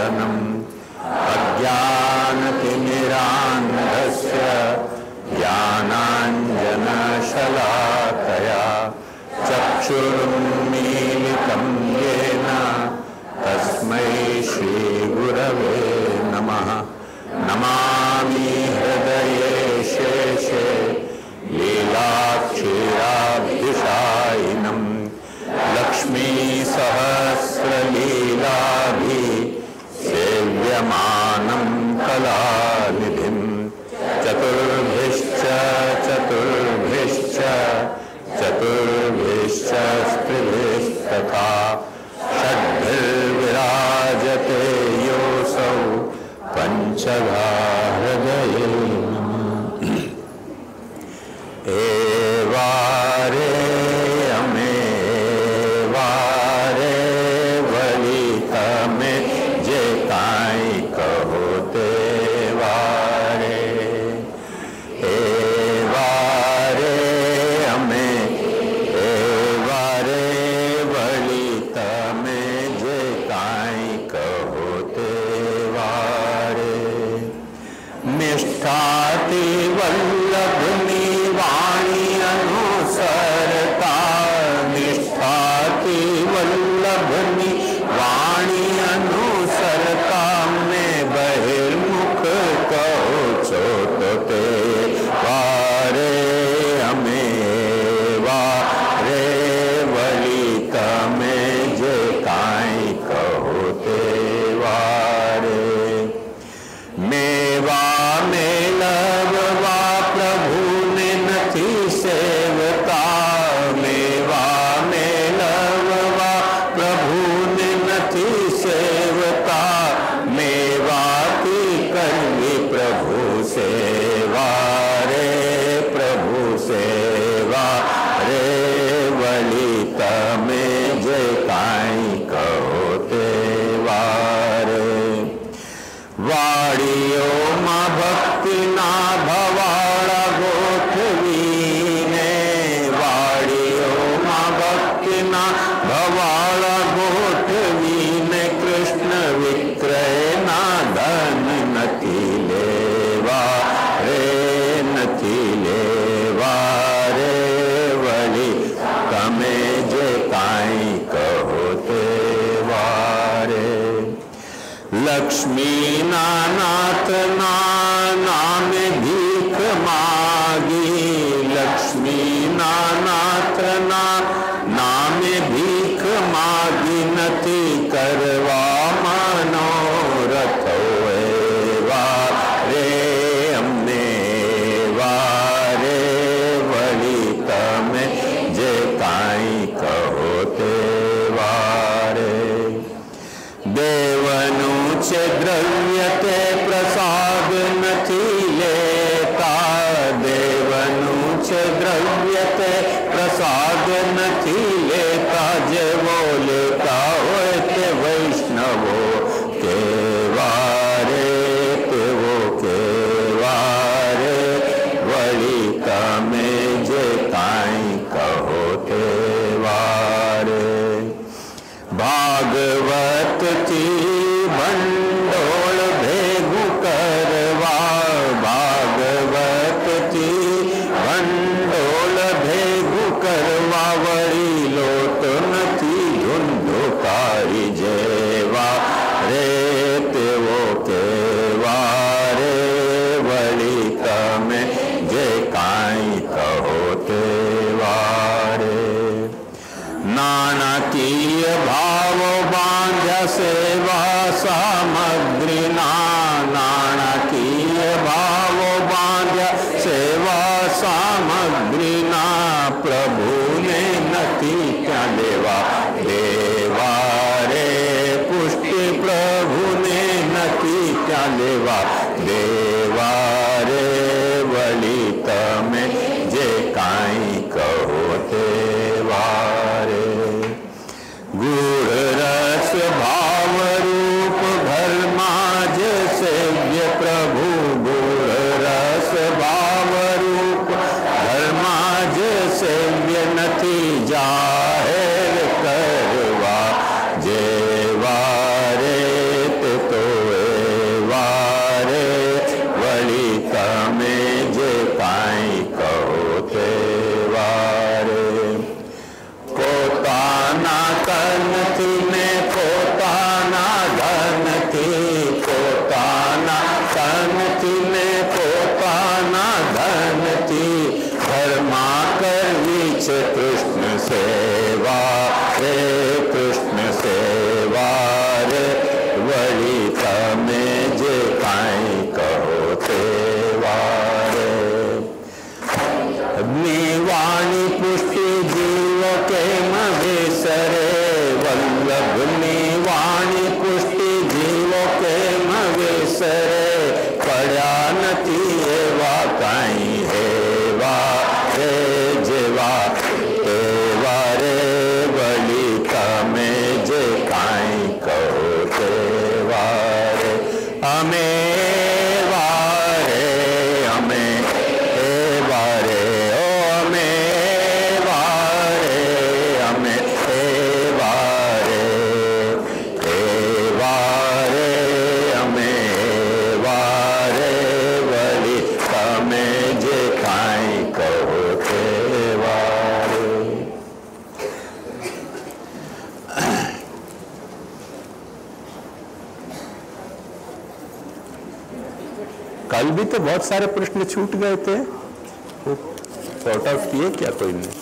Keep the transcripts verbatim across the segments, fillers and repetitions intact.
ज्ञानस्मरणम् अज्ञानतिमिरान्धस्य ज्ञानाञ्जनशलाकया चक्षुरुन्मीलितं येन तस्मै श्रीगुरवे नमः। नमामि हृदये शेषे लीलाक्षीराब्धिशायिनं लक्ष्मीसहस्रलीलाभिः सेव्यमानं कलानिधिं चतुर्भिश्च चतुर्भिश्च चतुर्भिश्च स्त्रिभिस्तथा षड्भिर्विराजते योऽसौ पंचधा हृदये नमः। एवारे अमे वारे वली तमे जे काई कहो ते वारे। एवारे अमे एवारे वली तमे जे काई कहो ते वारे। निष्ठाति वल्लभनी वाणी अनुसरता निष्ठाति वल्लभनी वाणी अनुसरता में बहिर्मुख कहो छो तो ते वारे अमे वारे वली तमे जे काई कहो ते वारे। मेवा मेलवा प्रभु ने नथी सेवता मेवा मेलवा प्रभु ने नथी सेवता मेवाती करवी प्रभु सेवा रे प्रभु सेवा रे वली तमे जे काई कहो ते वारे। वाड़ियो मां भक्ति ना भवाड़ा गोठवीने वाड़ियो मां भक्ति ना भवाड़ा गोठवीने कृष्ण विक्रय ना धन नथी लेवा रे नथी लेवा रे वली तमे जे काई कहो ते वारे। लक्ष्मी नाथ ना नाम भीख मागी लक्ष्मी नाथ ना नाम भीख मागी नथी करवा मनोरथ एवा रे अમને वारे वली तमे जे काई कहो ते वारे। देवनु छे द्रव्य ते प्रसाद नथी लेता देवनु छे द्रव्य ते प्रसाद नथी लेता जेवो लेता होय ते वैष्णवो केवारे तेवो केवारे वली तमे जे काई कहो ते वारे। भागवत थी भंडोळ भेगू करवा भागवत थी भंडोळ भेगू करवा वળી લોટ નથી ધુંધુકારી જેવા રે તેવો કેવા રે વળી તમે જે કાંઈ કહો તે વારે। नाणकीय भाव बांध्या सेवा सामग्री ना नाणकीय भाव बांध्या सेवा सामग्री ना प्रभु ने नथी क्या देवा देवा रे पुष्टि प्रभु ने नथी क्या देवा देवा रे वली तमे जे काई कहो ते वारे। गुड़ रस भाव रूप घर माज सेव्य प्रभु गुड़ रस भाव रूप घर माज सेव्य नथी जाहिर करवा जेवा रे ते तो નથી પોતાના તનથી ને પોતાના ધનથી ઘરમાં કરવી છે કૃષ્ણ સેવા રે કૃષ્ણ સેવા રે વળી તમે જે કાંઈ કહો તેવા રે વાણી પુષ્ટિ જીવ કેમ વિસરે વલ્લભની વાણી પુષ્ટિ જીવ કેમ વિસરે પડ્યા નથી એવા કાંઈ હેવા રે જેવા તેવા રે વળી તમે જે કાંઈ કહો તેવા રે અમે कल भी तो बहुत सारे प्रश्न छूट गए थे, वो सॉर्ट आउट किए क्या कोई ने?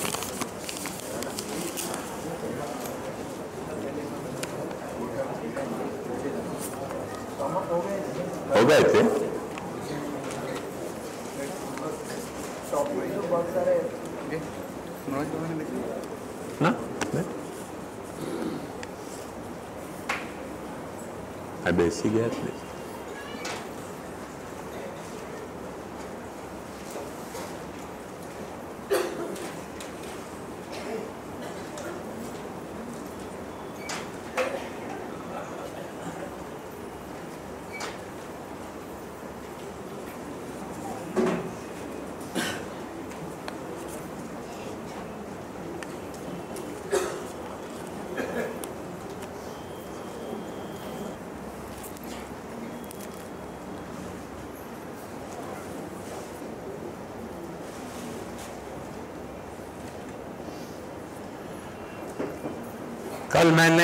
हो गए थे ना? अब ऐसी गया थे कल मैंने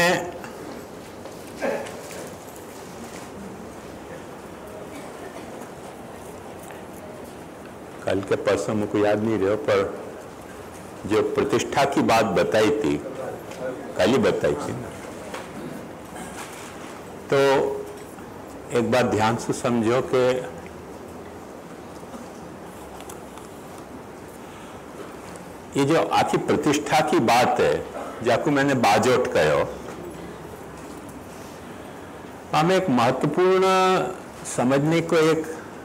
कल के परसों मुझको याद नहीं रहा, पर जो प्रतिष्ठा की बात बताई थी, कल ही बताई थी ना, तो एक बात ध्यान से समझो कि ये जो आखी प्रतिष्ठा की बात है, जाको मैंने बाजोट कहो, हमें एक महत्वपूर्ण समझने को एक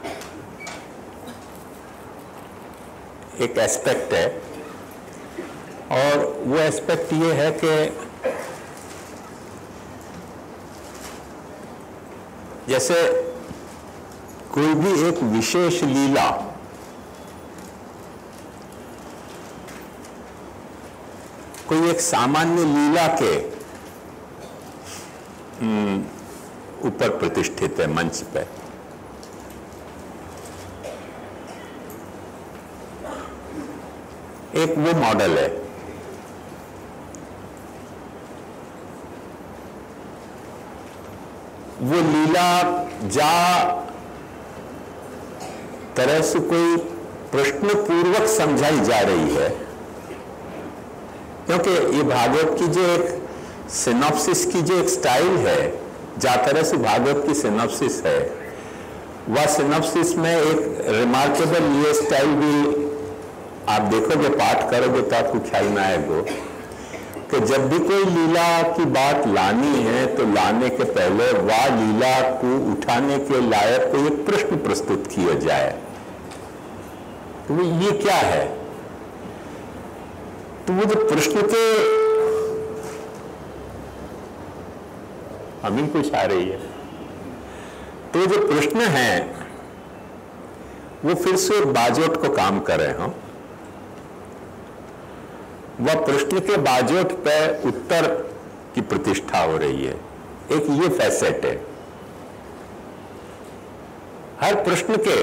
एक एस्पेक्ट है, और वो एस्पेक्ट ये है कि जैसे कोई भी एक विशेष लीला कोई एक सामान्य लीला के ऊपर प्रतिष्ठित है मंच पे, एक वो मॉडल है। वो लीला जा तरह से कोई प्रश्न पूर्वक समझाई जा रही है, क्योंकि ये भागवत की जो एक सिनॉप्सिस की जो एक स्टाइल है, जा तरह से भागवत की सिनॉप्सिस है, वह सिनॉप्सिस में एक रिमार्केबल ये स्टाइल भी आप देखोगे, पाठ करोगे तो आपको ख्याल में आएगा कि जब भी कोई लीला की बात लानी है तो लाने के पहले वह लीला को उठाने के लायक कोई एक प्रश्न प्रस्तुत किया जाए। तो ये क्या है? तो वो जो प्रश्न के अमीन कुछ आ रही है, तो जो प्रश्न है वो फिर से बाजोट को काम कर रहे हो। वह प्रश्न के बाजोट पे उत्तर की प्रतिष्ठा हो रही है। एक ये फैसेट है। हर प्रश्न के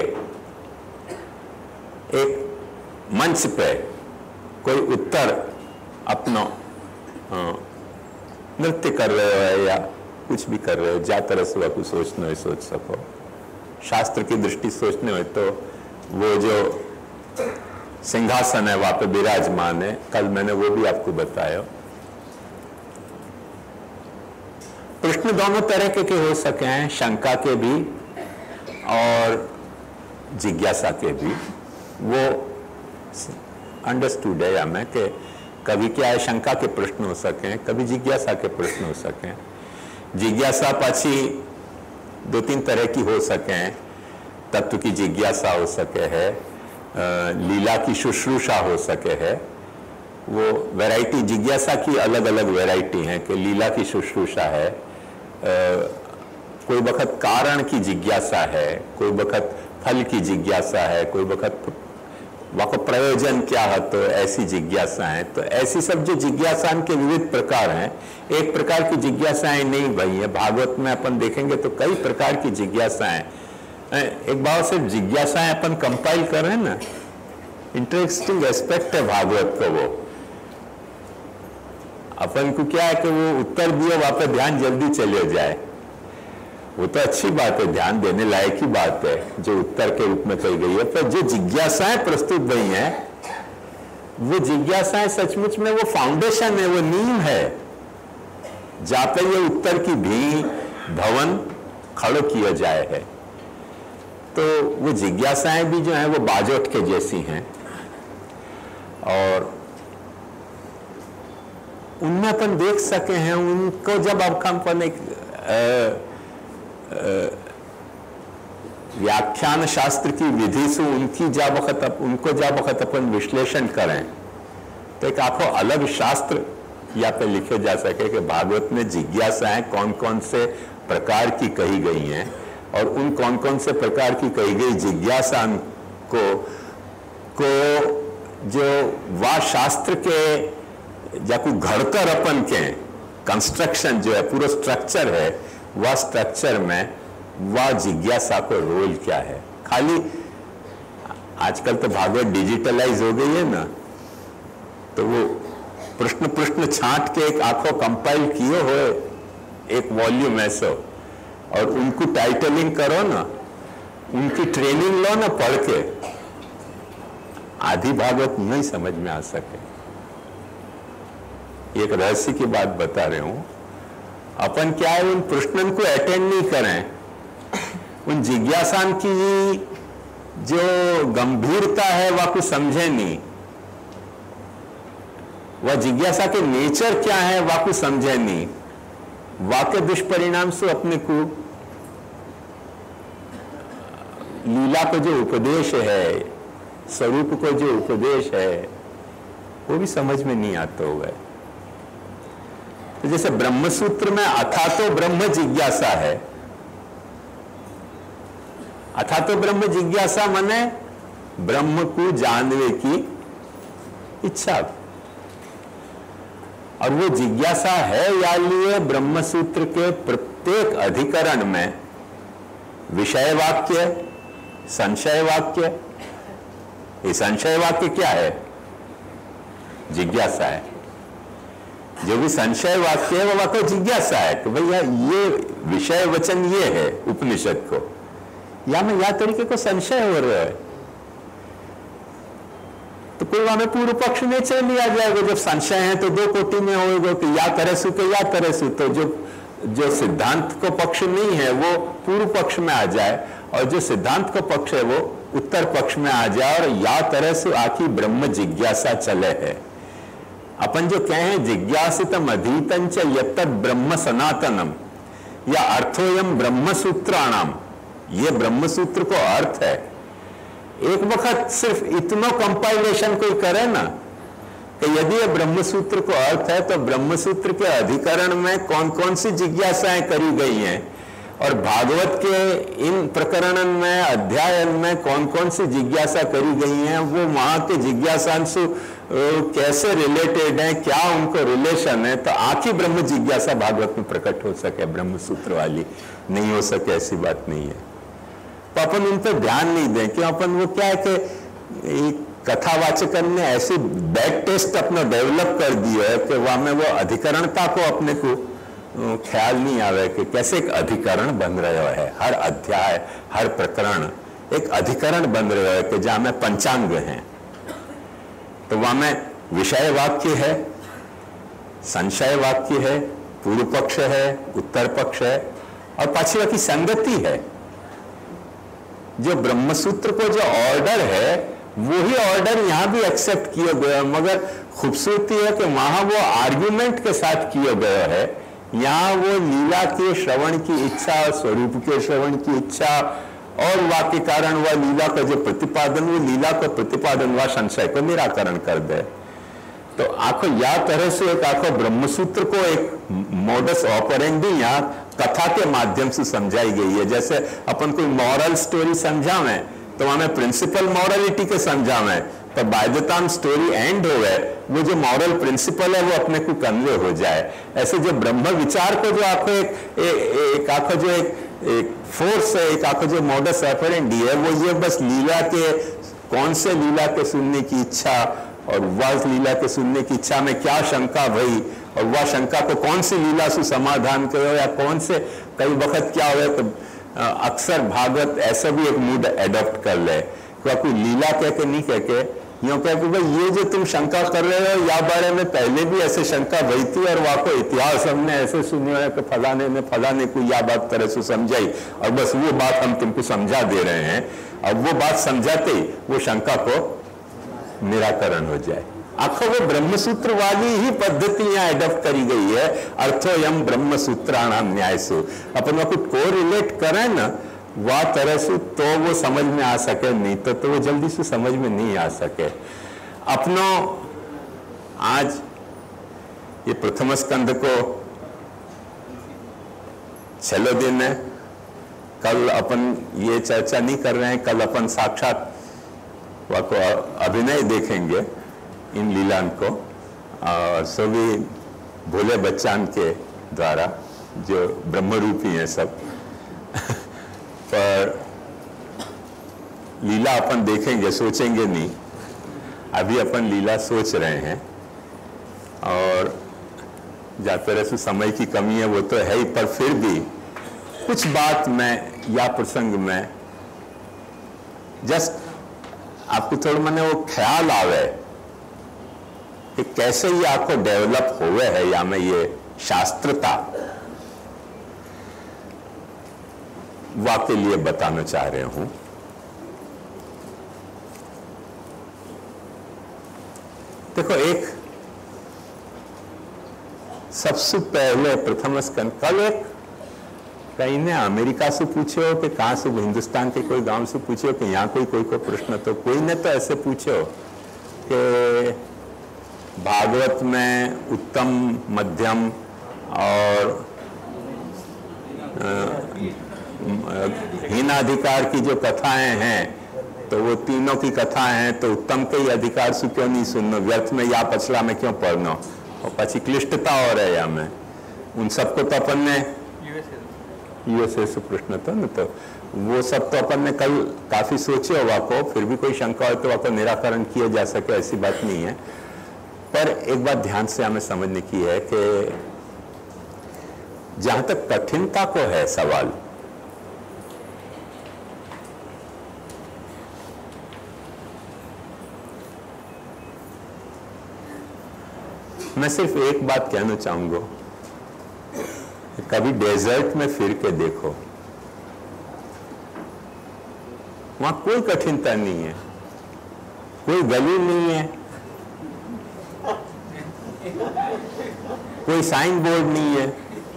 एक मंच पे कोई उत्तर अपना नृत्य कर रहे हो या कुछ भी कर रहे हो, जा तरह से वह कुछ सोचने हो सोच सको। शास्त्र की दृष्टि सोचने हो तो वो जो सिंहासन है वहां पे विराजमान है, कल मैंने वो भी आपको बताया। प्रश्न दोनों तरह के, के हो सके हैं, शंका के भी और जिज्ञासा के भी। वो अंडरस्टूड है या मैं कि कभी क्या है, शंका के प्रश्न हो सके, कभी जिज्ञासा के प्रश्न हो सके। जिज्ञासा पाछी दो तीन तरह की हो सके। तत्व की जिज्ञासा हो सके है, लीला की शुश्रूषा हो सके है। वो वैरायटी जिज्ञासा की अलग अलग वैरायटी हैं कि लीला की शुश्रूषा है, आ, कोई वक्त कारण की जिज्ञासा है, कोई वक्त फल की जिज्ञासा है, कोई वक्त वह प्रयोजन क्या है, तो ऐसी जिज्ञासा है। तो ऐसी सब जो जिज्ञासा के विविध प्रकार हैं, एक प्रकार की जिज्ञासाएं नहीं भाई है। भागवत में अपन देखेंगे तो कई प्रकार की जिज्ञासाएं, एक बार सिर्फ जिज्ञासाएं अपन कंपाइल कर रहे हैं ना, इंटरेस्टिंग एस्पेक्ट है भागवत का। वो अपन को क्या है कि वो उत्तर दिए वहां पर ध्यान जल्दी चले जाए, वो तो अच्छी बात है, ध्यान देने लायक ही बात है जो उत्तर के रूप में कही गई है। पर जो जिज्ञासाएं प्रस्तुत हुई हैं, वो जिज्ञासाएं सचमुच में वो फाउंडेशन है, वो नींव है जहां पर ये उत्तर की भी भवन खड़ो किया जाए है। तो वो जिज्ञासाएं भी जो है वो बाजोट के जैसी हैं, और उनमें अपन देख सके हैं उनको। जब अब अपन एक व्याख्यान शास्त्र की विधि से उनकी जा वक्त उनको जा वक्त अपन विश्लेषण करें तो एक आखो अलग शास्त्र या पे लिखे जा सके कि भागवत में जिज्ञासाएं कौन कौन से प्रकार की कही गई हैं, और उन कौन कौन से प्रकार की कही गई जिज्ञासा को को जो वह शास्त्र के जाकू घड़कर अपन के कंस्ट्रक्शन जो है, पूरा स्ट्रक्चर है, वह स्ट्रक्चर में वह जिज्ञासा को रोल क्या है। खाली आजकल तो भागवत डिजिटलाइज हो गई है ना, तो वो प्रश्न प्रश्न छांट के एक आंखों कंपाइल किए हो एक वॉल्यूम ऐसा, और उनको टाइटलिंग करो ना, उनकी ट्रेनिंग लो ना पढ़ के, आधी भागवत नहीं समझ में आ सके। एक रहस्य की बात बता रहे हूं। अपन क्या है, उन प्रश्नों को अटेंड नहीं करें, उन जिज्ञासा की जो गंभीरता है वह कुछ समझे नहीं, वह जिज्ञासा के नेचर क्या है वह कुछ समझे नहीं। वाक्य दुष्परिणाम से अपने को लीला को जो उपदेश है, स्वरूप को जो उपदेश है, वो भी समझ में नहीं आता होगा। तो जैसे ब्रह्मसूत्र में अथा तो ब्रह्म जिज्ञासा है, अथा तो ब्रह्म जिज्ञासा माने ब्रह्म को जानने की इच्छा, और वो जिज्ञासा है या लिए ब्रह्मसूत्र के प्रत्येक अधिकरण में विषय वाक्य, संशय वाक्य। ये संशय वाक्य क्या है? जिज्ञासा है। जो भी संशय वाक्य है वो वाक्य जिज्ञासा है कि भैया ये विषय वचन ये है उपनिषद को, या में या तरीके को संशय हो रहा है, तो कोई वहां पूर्व पक्ष में चल लिया जाएगा। जब संशय है तो दो कोटि में होगा कि या तरह सु के या तरह सु, तो जो जो सिद्धांत को पक्ष नहीं है वो पूर्व पक्ष में आ जाए, और जो सिद्धांत को पक्ष है वो उत्तर पक्ष में आ जाए, और या तरह से आखी ब्रह्म जिज्ञासा चले है। अपन जो कहें जिज्ञासितम अधीतं च यत्तद् ब्रह्म सनातनम, या अर्थोयम ब्रह्म सूत्राणाम, ये ब्रह्म सूत्र को अर्थ है। एक वक्त सिर्फ इतना कंपाइलेशन कोई करे ना कि यदि ये ब्रह्मसूत्र को अर्थ है तो ब्रह्मसूत्र के अधिकरण में कौन कौन सी जिज्ञासाएं करी गई हैं, और भागवत के इन प्रकरणों में अध्याय में कौन कौन सी जिज्ञासा करी गई हैं, वो वहां के जिज्ञासांशु कैसे रिलेटेड है, क्या उनको रिलेशन है, तो आखिर ब्रह्म जिज्ञासा भागवत में प्रकट हो सके। ब्रह्मसूत्र वाली नहीं हो सके ऐसी बात नहीं है। तो अपन उन पर ध्यान नहीं दें कि अपन वो क्या है कि कथावाचकन ने ऐसी बैक टेस्ट अपना डेवलप कर दिया है कि वहां में वो अधिकरणता को अपने को ख्याल नहीं आवे कि कैसे एक अधिकरण बन रहो है। हर अध्याय हर प्रकरण एक अधिकरण बन रहो है कि जहां में पंचांग है, तो वहां में विषय वाक्य है, संशय वाक्य है, पूर्व पक्ष है, उत्तर पक्ष है और पांचवा की संगति है। जो ब्रह्मसूत्र को जो ऑर्डर है वही ऑर्डर यहां भी एक्सेप्ट किया गया, मगर खूबसूरती है कि वहां वो आर्ग्यूमेंट के साथ किया गया है, यहाँ वो लीला के श्रवण की इच्छा, स्वरूप के श्रवण की इच्छा और वाक्य कारण व लीला का जो प्रतिपादन, वो लीला का प्रतिपादन व संशय को निराकरण कर दे। तो आखो या तरह से एक आखो ब्रह्मसूत्र को एक मोडस ऑपरेंडी यहाँ कथा के माध्यम से समझाई गई है। जैसे अपन कोई मॉरल स्टोरी समझावे तो हमें प्रिंसिपल मॉरलिटी के समझावे, पर by the time story end हो गए वो जो मॉरल प्रिंसिपल है वो अपने को कन्वे हो जाए। ऐसे जो ब्रह्म विचार को जो आपको एक, एक, एक आखो जो एक, एक फोर्स है, एक आखो जो मोडस ऑपरेंडी है, वो ये बस लीला के कौन से लीला के सुनने की इच्छा और वह लीला के सुनने की इच्छा में क्या शंका भई और वह शंका को कौन सी लीला से समाधान करो, या कौन से कई वक्त क्या हुआ तो अक्सर भागवत ऐसा भी एक मूड एडॉप्ट कर ले, क्योंकि लीला कह के नहीं कह के यूं कह के भाई ये जो तुम शंका कर रहे हो या बारे में पहले भी ऐसे शंका भई थी और वहां को इतिहास हमने ऐसे सुने है कि फलाने ने फलाने को या बात तरह से समझाई और बस वो बात हम तुमको समझा दे रहे हैं। अब वो बात समझाते ही वो शंका को निराकरण हो जाए। आखो वो ब्रह्मसूत्र वाली ही पद्धति यहाँ एडॉप्ट करी गई है। अर्थोयम ब्रह्मसूत्राणाम न्यायसु, अपन को को रिलेट करें ना वह तरह से तो वो समझ में आ सके, नहीं तो, तो वो जल्दी से समझ में नहीं आ सके। अपनो आज ये प्रथम स्कंद को छलो दिन है, कल अपन ये चर्चा नहीं कर रहे हैं, कल अपन साक्षात वह को अभिनय देखेंगे इन लीलान को, और सभी भोले बच्चान के द्वारा जो ब्रह्मरूपी हैं सब पर लीला अपन देखेंगे, सोचेंगे नहीं। अभी अपन लीला सोच रहे हैं और जहाँ तरह से समय की कमी है वो तो है ही, पर फिर भी कुछ बात में या प्रसंग में जस्ट आपको थोड़ा मैंने वो ख्याल आवे कि कैसे ये आपको डेवलप हुए है या मैं ये शास्त्रता वाके लिए बताना चाह रहे हूं। देखो, एक सबसे पहले प्रथम स्कंद, कल एक कहीं ने अमेरिका से पूछे हो कि कहां से, हिंदुस्तान के कोई गांव से पूछे हो कि यहाँ कोई कोई को प्रश्न, तो कोई ने तो ऐसे पूछे हो कि भागवत में उत्तम, मध्यम और हीनाधिकार की जो कथाएं हैं तो वो तीनों की कथाएं हैं, तो उत्तम के ही अधिकार से क्यों नहीं सुनना, व्यर्थ में या पछला में क्यों पढ़ना, और पची क्लिष्टता और है या में उन सबको तो अपन ने यूएसए से प्रश्न था न, तो वो सब तो अपन ने कल काफी सोचे हो, वाको फिर भी कोई शंका हो तो वाको निराकरण किया जा सके, ऐसी बात नहीं है। पर एक बात ध्यान से हमें समझने की है कि जहां तक कठिनता को है सवाल, मैं सिर्फ एक बात कहना चाहूंगा, कभी डेजर्ट में फिर के देखो, वहां कोई कठिनता नहीं है, कोई गली नहीं है, कोई साइन बोर्ड नहीं है,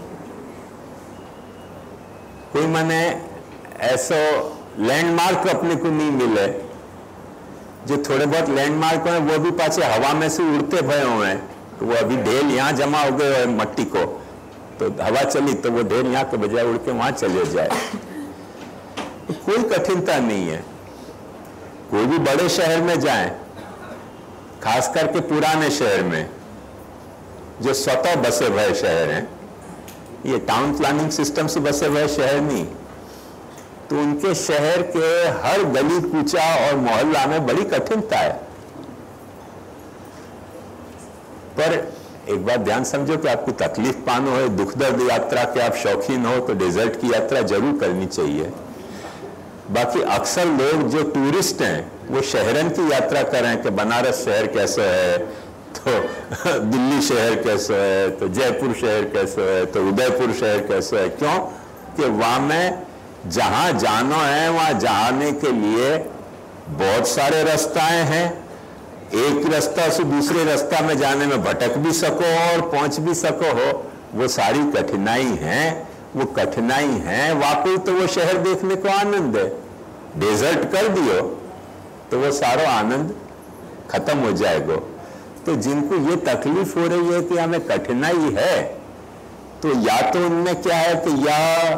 कोई माने ऐसा लैंडमार्क अपने को नहीं मिले। जो थोड़े बहुत लैंडमार्क हैं वो भी पाछे हवा में से उड़ते भये हुए हैं, तो वो अभी ढेल यहाँ जमा हो गए है मट्टी को, तो हवा चली तो वो ढेल यहाँ के बजाय उड़ के वहां चले जाए, तो कोई कठिनता नहीं है। कोई भी बड़े शहर में जाए, खास करके पुराने शहर में जो स्वतः बसे भये शहर हैं, ये टाउन प्लानिंग सिस्टम से बसे हुए शहर नहीं, तो उनके शहर के हर गली कूचा और मोहल्ला में बड़ी कठिनता है। पर एक बात ध्यान समझो कि आपको तकलीफ पानो है, दुख दर्द यात्रा के आप शौकीन हो तो डेजर्ट की यात्रा जरूर करनी चाहिए। बाकी अक्सर लोग जो टूरिस्ट हैं वो शहरन की यात्रा करें कि बनारस शहर कैसे है, तो दिल्ली शहर कैसे है, तो जयपुर शहर कैसे है, तो उदयपुर शहर कैसे है। क्यों कि वहाँ में जहाँ जाना है वहाँ जाने के लिए बहुत सारे रास्ताएं हैं। एक रास्ता से दूसरे रास्ता में जाने में भटक भी सको और पहुंच भी सको हो, वो सारी कठिनाई है। वो कठिनाई है वाकई तो वो शहर देखने को आनंद है। डेजर्ट कर दियो तो वो सारा आनंद खत्म हो जाएगा। तो जिनको ये तकलीफ हो रही है कि हमें कठिनाई है, तो या तो उनमें क्या है कि या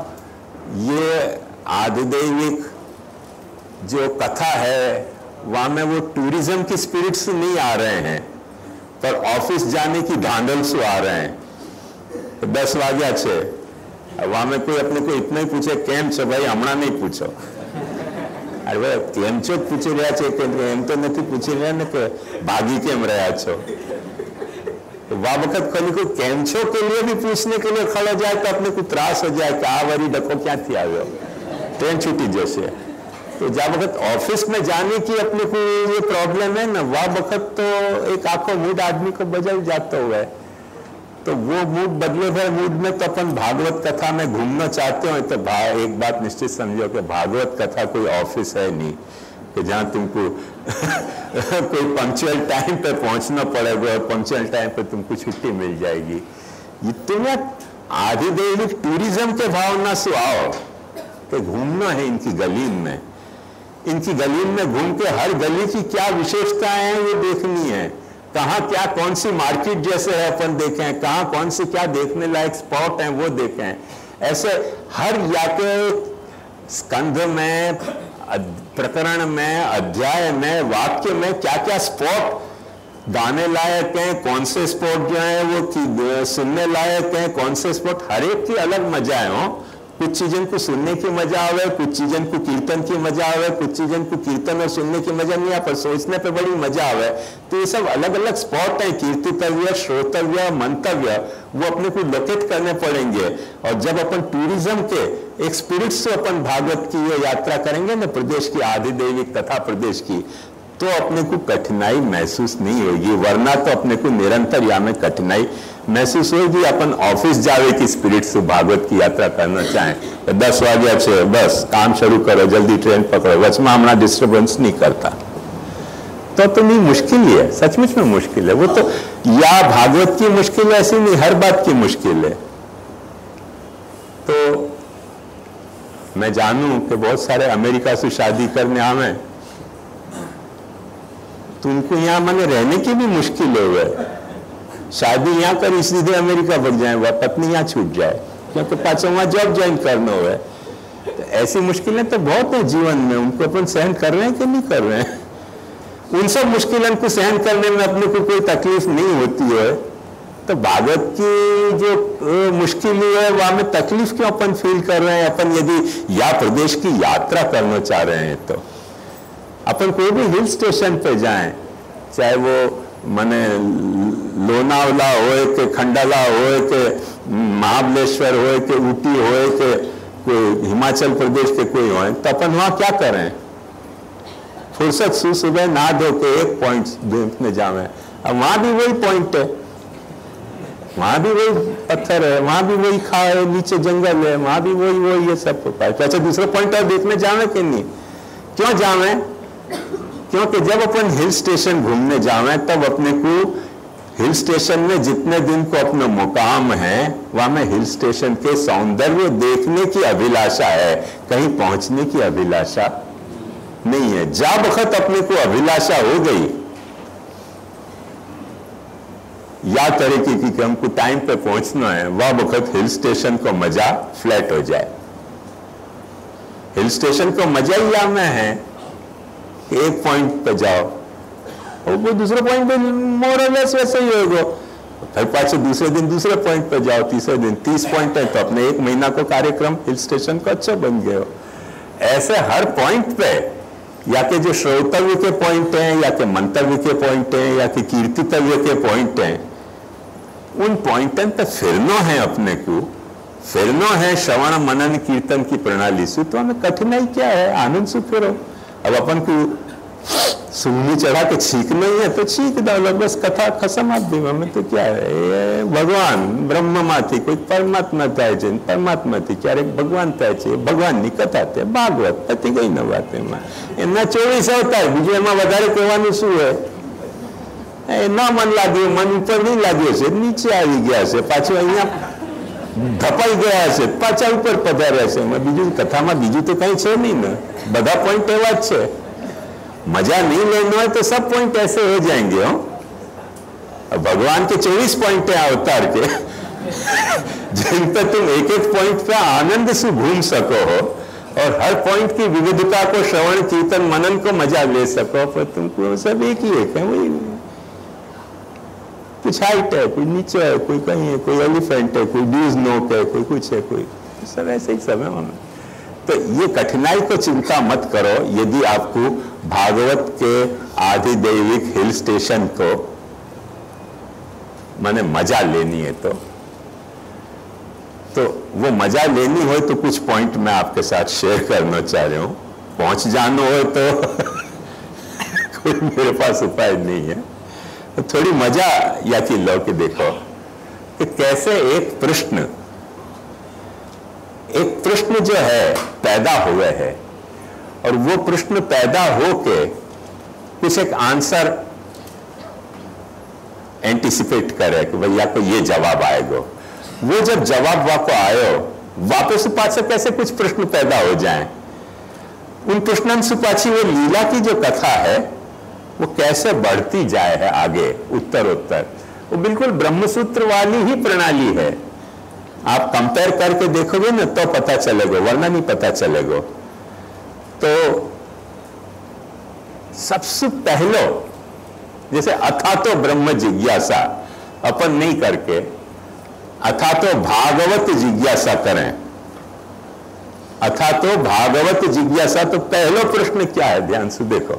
ये आधिदैविक जो कथा है वहां में वो टूरिज्म की स्पिरिट से नहीं आ रहे हैं, पर ऑफिस जाने की धांधल से आ रहे हैं। तो दस वाग्या छे, वहां में कोई अपने को इतना ही पूछे केम छो भाई, हमणा नहीं पूछो। अरे भाई केम छो पूछी रहा छे कि एम तो नहीं पूछी रहा ने कि भागी केम रहा छो। तो वह वक्त खाली को केम छो के लिए भी पूछने के लिए खड़ा जाए तो अपने को त्रास हो जाए कि आ वरी डको क्या थी आयो, ट्रेन छूटी जैसे। तो जब वक्त ऑफिस में जाने की अपने को ये प्रॉब्लम है ना, वह वक्त तो एक आखो मूड आदमी को बदल जाता हुआ है। तो वो मूड बदले हुए मूड में तो अपन भागवत कथा में घूमना चाहते हो तो एक बात निश्चित समझो कि भागवत कथा कोई ऑफिस है नहीं कि जहाँ तुमको कोई पंक्चुअल टाइम पे पहुंचना पड़ेगा और पंक्चुअल टाइम पे तुमको छुट्टी मिल जाएगी। ये तुम्हें आधिदैविक टूरिज्म के भावना से आओ कि घूमना है इनकी गली में, इनकी गली में घूम के हर गली की क्या विशेषताएं हैं ये देखनी है। कहाँ क्या कौन सी मार्केट जैसे है अपन देखें, कहाँ कौन सी क्या देखने लायक स्पॉट हैं वो देखें। ऐसे हर या के स्कंध में, प्रकरण में, अध्याय में, वाक्य में क्या क्या स्पॉट गाने लायक हैं, कौन से स्पॉट जो हैं वो सुनने लायक हैं, कौन से स्पॉट, हर एक की अलग मजा है। हो कुछ चीजों को सुनने की मजा आवे, कुछ चीजों को कीर्तन की मजा आवे, कुछ चीजों को कीर्तन और सुनने की मजा नहीं आ, पर सोचने पे बड़ी मजा आवे। तो ये सब अलग अलग स्पॉट है, कीर्तितव्य, श्रोतव्य, मंतव्य, वो अपने को लोकेट करने पड़ेंगे। और जब अपन टूरिज्म के एक स्पिरिट से अपन भागवत की ये यात्रा करेंगे ना, प्रदेश की आधिदैविक कथा प्रदेश की, तो अपने को कठिनाई महसूस नहीं होगी। वरना तो अपने को निरंतर या में कठिनाई महसूस होगी। अपन ऑफिस जावे की स्पिरिट से भागवत की यात्रा करना चाहें तो दस वाग्या छे बस काम शुरू करो, जल्दी ट्रेन पकड़ो, वचमा हमारा डिस्टर्बेंस नहीं करता। तो तो नहीं, मुश्किल ही है, सचमुच में मुश्किल है। वो तो या भागवत की मुश्किल है, ऐसी नहीं, हर बात की मुश्किल है। तो मैं जानूं कि बहुत सारे अमेरिका से शादी करने आवे तो उनको यहाँ मैंने रहने की भी मुश्किल हो गए। शादी यहाँ करी सीधे अमेरिका बढ़ जाए, वह पत्नी यहाँ छूट जाए क्योंकि पाँचों वहां जॉब ज्वाइन करना हो। तो ऐसी मुश्किलें तो बहुत है जीवन में, उनको अपन सहन कर रहे हैं कि नहीं कर रहे हैं। उन सब मुश्किलों को सहन करने में अपने को कोई तकलीफ नहीं होती है। तो भागवत की जो मुश्किल है वहां में तकलीफ क्यों अपन फील कर रहे हैं। अपन यदि या प्रदेश की यात्रा करना चाह रहे हैं तो अपन कोई भी हिल स्टेशन पे जाएं, चाहे वो माने लोनावला हो के खंडाला हो के महाबलेश्वर हो के ऊटी हो के कोई हिमाचल प्रदेश के कोई हो, तो अपन वहां क्या करें, फुर्सत सु सुबह नहा धो के एक पॉइंट देखने जावे। अब वहां भी वही पॉइंट है, वहां भी वही पत्थर है, वहां भी वही खा है, नीचे जंगल है, वहां भी वही वही ये सब होता है। तो अच्छा दूसरा पॉइंट और देखने जावे कि नहीं, क्यों जावे? क्योंकि जब अपन हिल स्टेशन घूमने जावे तब अपने को हिल स्टेशन में जितने दिन को अपना मुकाम है वहां में हिल स्टेशन के सौंदर्य देखने की अभिलाषा है, कहीं पहुंचने की अभिलाषा नहीं है। जब वक्त अपने को अभिलाषा हो गई या तरीके की कि हमको टाइम पे पहुंचना है, वह वक्त हिल स्टेशन को मजा फ्लैट हो जाए। हिल स्टेशन को मजा ही या में है कि एक पॉइंट पे जाओ और वो दूसरे पॉइंट पे मोरलेस वैसे ही होगा, फिर पाछे दूसरे दिन दूसरे पॉइंट पे जाओ, तीसरे दिन तीस पॉइंट है तो अपने एक महीना को कार्यक्रम हिल स्टेशन का अच्छा बन गए हो। ऐसे हर पॉइंट पे या के जो श्रोतव्य के पॉइंट हैं, या के मंतव्य के पॉइंट हैं, या के कीर्तितव्य के पॉइंट हैं, उन पॉइंटन पे फिरनो है, अपने को फिरनो है श्रवण मनन कीर्तन की प्रणाली से, तो हमें कठिनाई क्या है, आनंद से फिरो। अब अपन को सुन्नी चढ़ा के छींकना ही है तो छींक दो, बस कथा खसम आप दी हमें तो क्या है। ये भगवान ब्रह्म माथी कोई परमात्मा થાય છે, પરમાત્માથી ક્યારેક ભગવાન થાય છે, ભગવાનની કથા છે, ભાગવત પતિ ગઈ ન વાત એમાં, એમના ચોવીસ અવતાર, બીજું એમાં વધારે કહેવાનું શું હોય। એ ના મન લાગ્યું, મન ઉપર નહીં લાગ્યું છે, નીચે આવી ગયા છે, પાછું અહીંયા ધપાઈ ગયા છે, પાછા ઉપર પધાર્યા છે, એમાં બીજું કથામાં બીજું તો કઈ છે નહીં ને, બધા પોઈન્ટ એવા જ છે। मजा नहीं लेना है तो सब पॉइंट ऐसे हो जाएंगे। हो भगवान के चौबीस पॉइंट है अवतार के जिन पर तुम एक एक पॉइंट पे आनंद से घूम सको हो और हर पॉइंट की विविधता को श्रवण कीर्तन मनन को मजा ले सको, पर तुमको सब एक ही एक है। वही कुछ हाइट है, कोई नीचे है, कोई कहीं है, कोई एलिफेंट है, कोई ड्यूज नोक है, कोई कुछ है, कोई सब ऐसे ही सब है। तो ये कठिनाई को चिंता मत करो। यदि आपको भागवत के आधिदैविक हिल स्टेशन को माने मजा लेनी है तो तो वो मजा लेनी हो तो कुछ पॉइंट मैं आपके साथ शेयर करना चाह रहा हूं। पहुंच जाना हो तो कोई मेरे पास उपाय नहीं है, तो थोड़ी मजा या कि लो के देखो कि कैसे एक प्रश्न एक प्रश्न जो है पैदा हुए है और वो प्रश्न पैदा होके कुछ एक आंसर एंटिसिपेट करे कि भैया को ये जवाब आएगा। वो जब जवाब वाको आयो वापस पाछे कैसे कुछ प्रश्न पैदा हो जाएं, उन प्रश्नों से पाछी वो लीला की जो कथा है वो कैसे बढ़ती जाए है आगे उत्तर उत्तर, वो बिल्कुल ब्रह्मसूत्र वाली ही प्रणाली है। आप कंपेयर करके देखोगे ना तो पता चलेगा, वरना नहीं पता चलेगा। तो सबसे पहलो जैसे अथा तो ब्रह्म जिज्ञासा अपन नहीं करके अथा तो भागवत जिज्ञासा करें। अथा तो भागवत जिज्ञासा, तो पहलो प्रश्न क्या है ध्यान से देखो।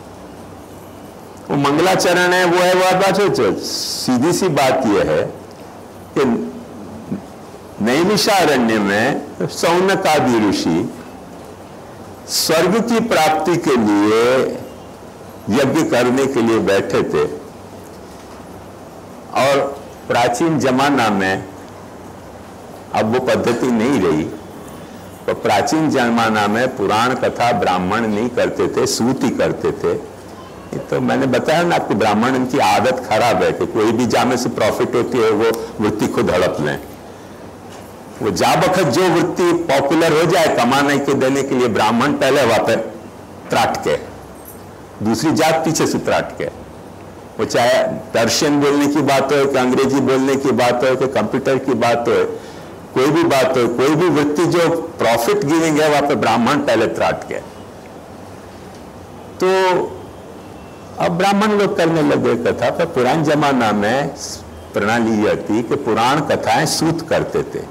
वो मंगलाचरण है, वो है वो बात। सीधी सी बात यह है कि नैमिषारण्य में सौनक आदि ऋषि स्वर्ग की प्राप्ति के लिए यज्ञ करने के लिए बैठे थे और प्राचीन जमाना में, अब वो पद्धति नहीं रही, तो प्राचीन जमाना में पुराण कथा ब्राह्मण नहीं करते थे, सूत ही करते थे। तो मैंने बताया ना आपको, ब्राह्मण की आदत खराब है कि कोई भी जामे से प्रॉफिट होती है वो वृत्ति खुद हड़प लें। वो जा बखत जो वृत्ति पॉपुलर हो जाए कमाने के देने के लिए, ब्राह्मण पहले वहां पर त्राट के, दूसरी जात पीछे से त्राट के। वो चाहे पर्शियन बोलने की बात हो कि अंग्रेजी बोलने की बात हो कि कंप्यूटर की बात हो, कोई भी बात हो, कोई भी वृत्ति जो प्रॉफिट गिविंग है वहां पर ब्राह्मण पहले त्राट के। तो अब ब्राह्मण लोग करने लगे कथा, पर पुराने जमाना में प्रणाली यह थी कि पुराण कथाएं सूत करते थे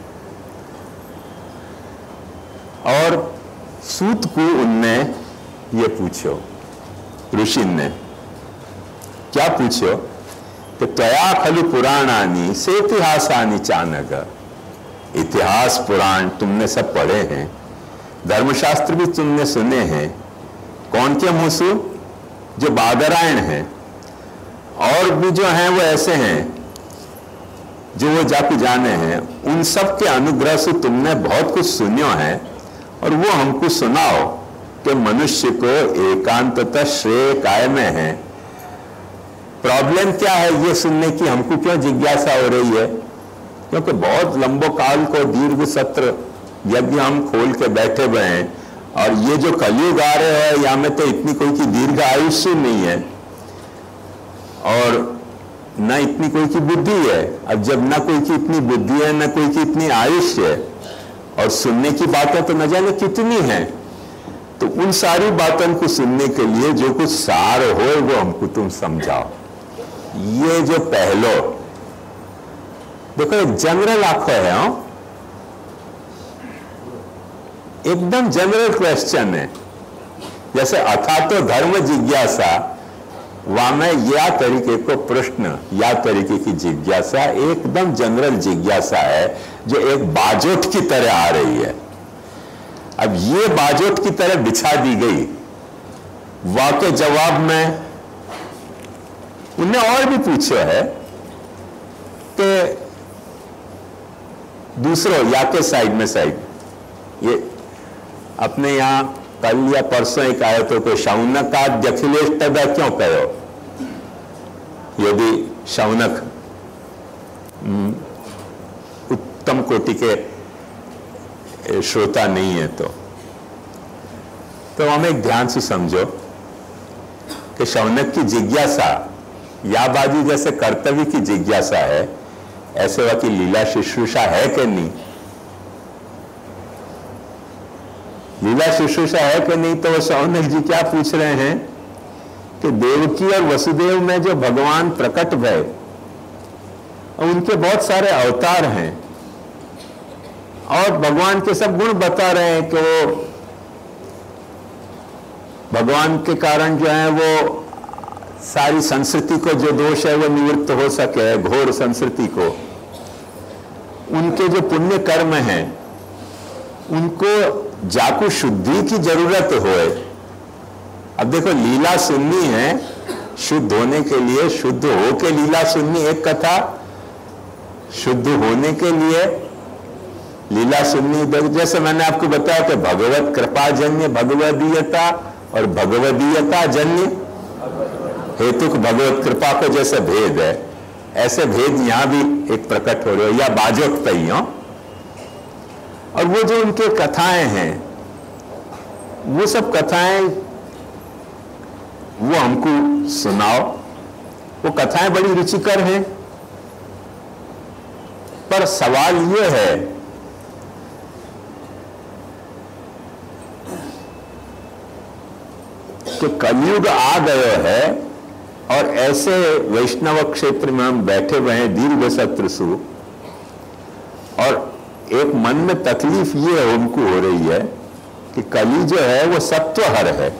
और सूत को उनने ये पूछो, ऋषि ने क्या पूछो कि त्वया खलु पुराणानि से इतिहासानि चानक। इतिहास पुराण तुमने सब पढ़े हैं, धर्मशास्त्र भी तुमने सुने हैं, कौन के मुंह से? जो बादरायण हैं और भी जो हैं वो ऐसे हैं जो वो जाके जाने हैं, उन सब के अनुग्रह से तुमने बहुत कुछ सुनियो है और वो हमको सुनाओ कि मनुष्य को एकांतता श्रेय काय में है। प्रॉब्लम क्या है ये सुनने की हमको क्यों जिज्ञासा हो रही है? क्योंकि बहुत लंबो काल को दीर्घ सत्र यज्ञ हम खोल के बैठे हुए हैं और ये जो कलयुग आ रहे हैं यहाँ में तो इतनी कोई की दीर्घ आयुष्य नहीं है और न इतनी कोई की बुद्धि है। अब जब न कोई की इतनी बुद्धि है न कोई की इतनी आयुष्य है और सुनने की बातें तो न जाने कितनी हैं, तो उन सारी बातों को सुनने के लिए जो कुछ सार हो वो हमको तुम समझाओ। ये जो पहलो देखो एक जनरल आंखों है, हो एकदम जनरल क्वेश्चन है। जैसे अथा तो धर्म जिज्ञासा, वहां में या तरीके को प्रश्न या तरीके की जिज्ञासा एकदम जनरल जिज्ञासा है जो एक बाजोट की तरह आ रही है। अब ये बाजोट की तरह बिछा दी गई, वाके जवाब में उन्हें और भी पूछा है कि दूसरों या के साइड में साइड ये अपने यहां कल या परसों एक आए तो कोई शौनकाद अखिलेश तदा क्यों कहो, यदि शौनक उत्तम कोटि के श्रोता नहीं है तो तो हमें एक ध्यान से समझो कि शौनक की जिज्ञासा या बाजू जैसे कर्तव्य की जिज्ञासा है, ऐसे वह की लीला शुश्रूषा है कि नहीं? लीला शुश्रूषा है कि नहीं? तो वो शौनक जी क्या पूछ रहे हैं कि देवकी और वसुदेव में जो भगवान प्रकट भय, उनके बहुत सारे अवतार हैं और भगवान के सब गुण बता रहे हैं कि वो भगवान के कारण जो है वो सारी संस्कृति को जो दोष है वो निवृत्त हो सके, घोर संस्कृति को, उनके जो पुण्य कर्म हैं उनको जाकू शुद्धि की जरूरत होए। अब देखो लीला सुननी है, शुद्ध होने के लिए, शुद्ध हो के लीला सुननी एक कथा, शुद्ध होने के लिए लीला सुननी। जैसे मैंने आपको बताया कि भगवत कृपा जन्य भगवदीयता और भगवदीयता जन्य हेतुक भगवत कृपा को जैसे भेद है, ऐसे भेद यहां भी एक प्रकट हो रहे हो या बाजोट तैयों। और वो जो उनके कथाएं हैं, वो सब कथाएं वो हमको सुनाओ। वो कथाएं बड़ी रुचिकर हैं, पर सवाल ये है कि कलयुग आ गया है और ऐसे वैष्णव क्षेत्र में हम बैठे हुए हैं दीर्घ शत्रुसु, और एक मन में तकलीफ ये उनको हो रही है कि कली जो है वो सत्वहर है,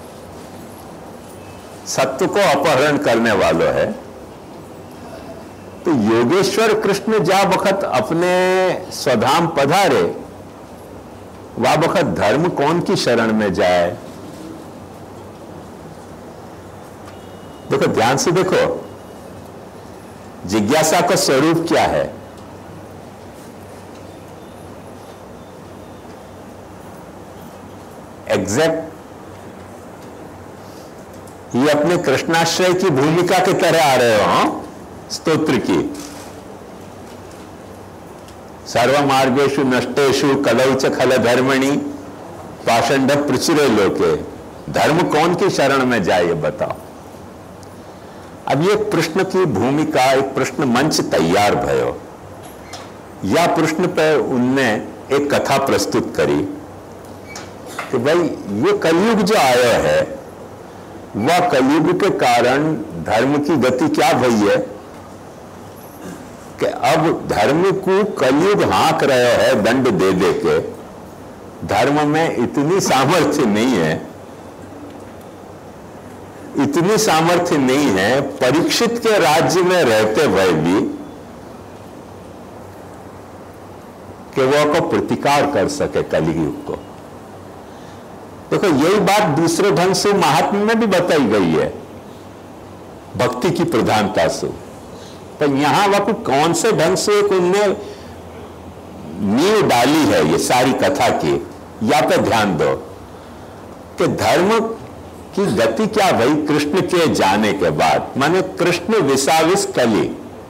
सत्व को अपहरण करने वाला है। तो योगेश्वर कृष्ण जा वक्त अपने स्वधाम पधारे, वह वक्त धर्म कौन की शरण में जाए? देखो ध्यान से देखो, जिज्ञासा का स्वरूप क्या है? एग्जैक्ट ये अपने कृष्णाश्रय की भूमिका की तरह आ रहे हो स्तोत्र की। सर्वमार्गेषु नष्टेषु कलौच खल धर्मणि पाषंड प्रचुरे लोके। धर्म कौन की शरण में जाए ये बताओ। अब ये प्रश्न की भूमिका, एक प्रश्न मंच तैयार भयो, या प्रश्न पर उनने एक कथा प्रस्तुत करी कि भाई ये कलयुग जो आया है, वह कलयुग के कारण धर्म की गति क्या भई है कि अब धर्म को कलयुग हाँक रहा है दंड दे दे के। धर्म में इतनी सामर्थ्य नहीं है, इतनी सामर्थ्य नहीं है परीक्षित के राज्य में रहते हुए भी कि वह को प्रतिकार कर सके कलयुग को। देखो यही बात दूसरे ढंग से महात्म्य में भी बताई गई है, भक्ति की प्रधानता से। पर यहां वह कौन से ढंग से एक उनने नींव डाली है ये सारी कथा की, या पे ध्यान दो कि धर्म की गति क्या भई कृष्ण के जाने के बाद, माने कृष्ण विसाविस कली,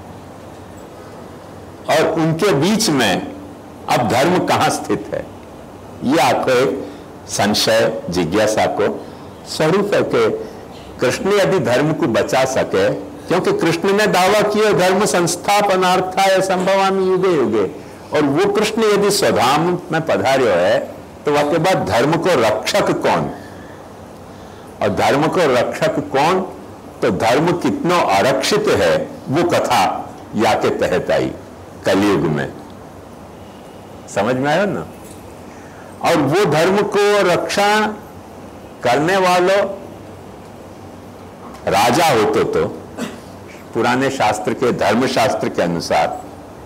और उनके बीच में अब धर्म कहां स्थित है, ये आपको एक संशय जिज्ञासा को स्वरूप है कि कृष्ण यदि धर्म को बचा सके, क्योंकि कृष्ण ने दावा किया धर्म संस्थापनार्थाय संभवामि युगे युगे, और वो कृष्ण यदि स्वधाम में पधार्यो है तो वह के बाद धर्म को रक्षक कौन, और धर्म को रक्षक कौन, तो धर्म कितना आरक्षित है वो कथा या के तहत आई कलयुग में। समझ में आया ना? और वो धर्म को रक्षा करने वालों राजा होते तो पुराने शास्त्र के, धर्मशास्त्र के अनुसार,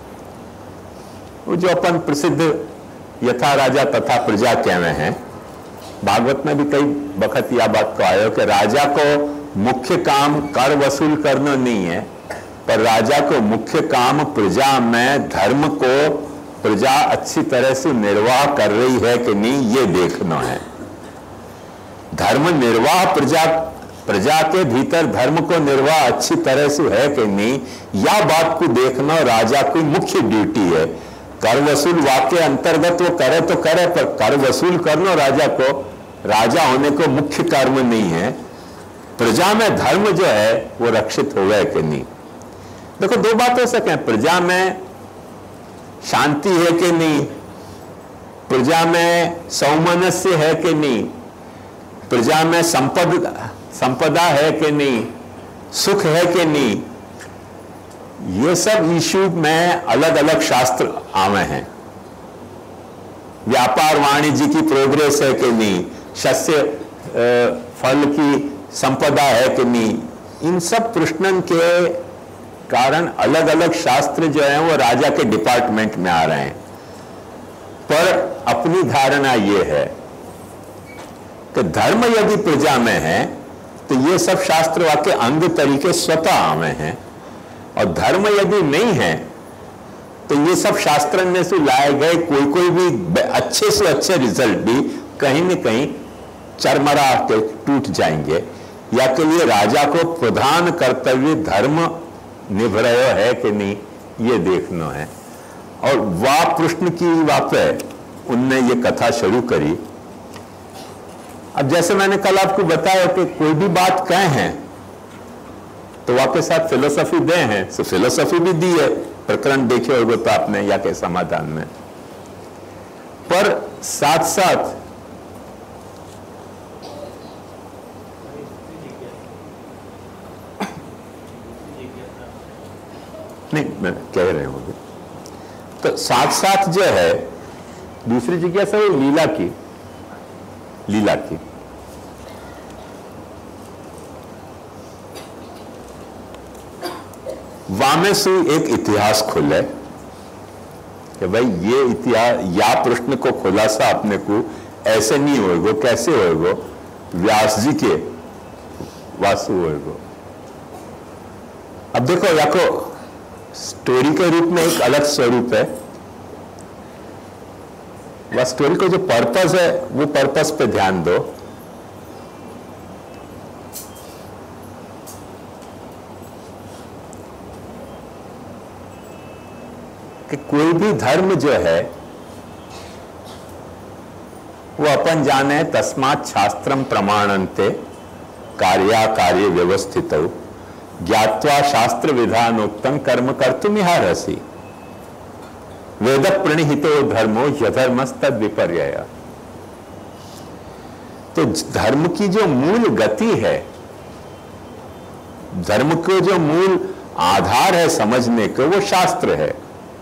वो जो अपन प्रसिद्ध यथा राजा तथा प्रजा कहवे हैं, भागवत में भी कई वक्त यह बात को आयो कि राजा को मुख्य काम कर वसूल करना नहीं है, पर राजा को मुख्य काम प्रजा में धर्म को प्रजा अच्छी तरह से निर्वाह कर रही है कि नहीं, ये देखना है। धर्म निर्वाह प्रजा प्रजा के भीतर धर्म को निर्वाह अच्छी तरह से है कि नहीं, या बात को देखना राजा की मुख्य ड्यूटी है। कर वसूल वाक्य अंतर्गत वो करे तो करे, पर कर वसूल करना राजा को, राजा होने को मुख्य कर्म नहीं है। प्रजा में धर्म जो है वो रक्षित हो गया कि नहीं। देखो दो बात हो सके, प्रजा में शांति है कि नहीं, प्रजा में सौमनस्य है कि नहीं, प्रजा में संपद संपदा है कि नहीं, सुख है कि नहीं, ये सब इश्यू में अलग अलग शास्त्र आवे हैं। व्यापार वाणिज्य की प्रोग्रेस है कि नहीं, शस्य फल की संपदा है कि नहीं, इन सब प्रश्नों के कारण अलग अलग शास्त्र जो है वो राजा के डिपार्टमेंट में आ रहे हैं। पर अपनी धारणा ये है कि धर्म यदि प्रजा में है तो ये सब शास्त्र वाक्य अंग तरीके स्वतः आवे हैं, और धर्म यदि नहीं है तो ये सब शास्त्र में से लाए गए कोई कोई भी अच्छे से अच्छे रिजल्ट भी कहीं न कहीं चरमरा के टूट जाएंगे। या के लिए राजा को प्रधान कर्तव्य धर्म निभ रहे है कि नहीं, ये देखना है। और वाह प्रश्न की वापस उनने ये कथा शुरू करी। अब जैसे मैंने कल आपको बताया कि कोई भी बात कहे हैं तो वापस साथ फिलोसफी दे हैं, तो फिलोसफी भी दी है, प्रकरण देखे होगे तो आपने या के समाधान में। पर साथ साथ नहीं, मैं कह रहे होंगे तो साथ साथ जो है दूसरी जिज्ञासा है लीला की, लीला की। वामेसु एक इतिहास खोले कि भाई ये इतिहास या प्रश्न को खुलासा अपने को ऐसे नहीं होएगो, कैसे होएगो, व्यास जी के वासु होएगो। अब देखो या को स्टोरी के रूप में एक अलग स्वरूप है, वह स्टोरी को जो पर्पस है वो पर्पस पे ध्यान दो। कि कोई भी धर्म जो है वो अपन जाने तस्मात् शास्त्रम प्रमाणन्ते कार्या कार्य व्यवस्थित ज्ञात्वा शास्त्र विधानोक्तम कर्म कर्तुम इहारसि वेद प्रणिहितो धर्मो यधर्मस्तद विपर्यय। तो धर्म की जो मूल गति है, धर्म को जो मूल आधार है समझने को, वो शास्त्र है।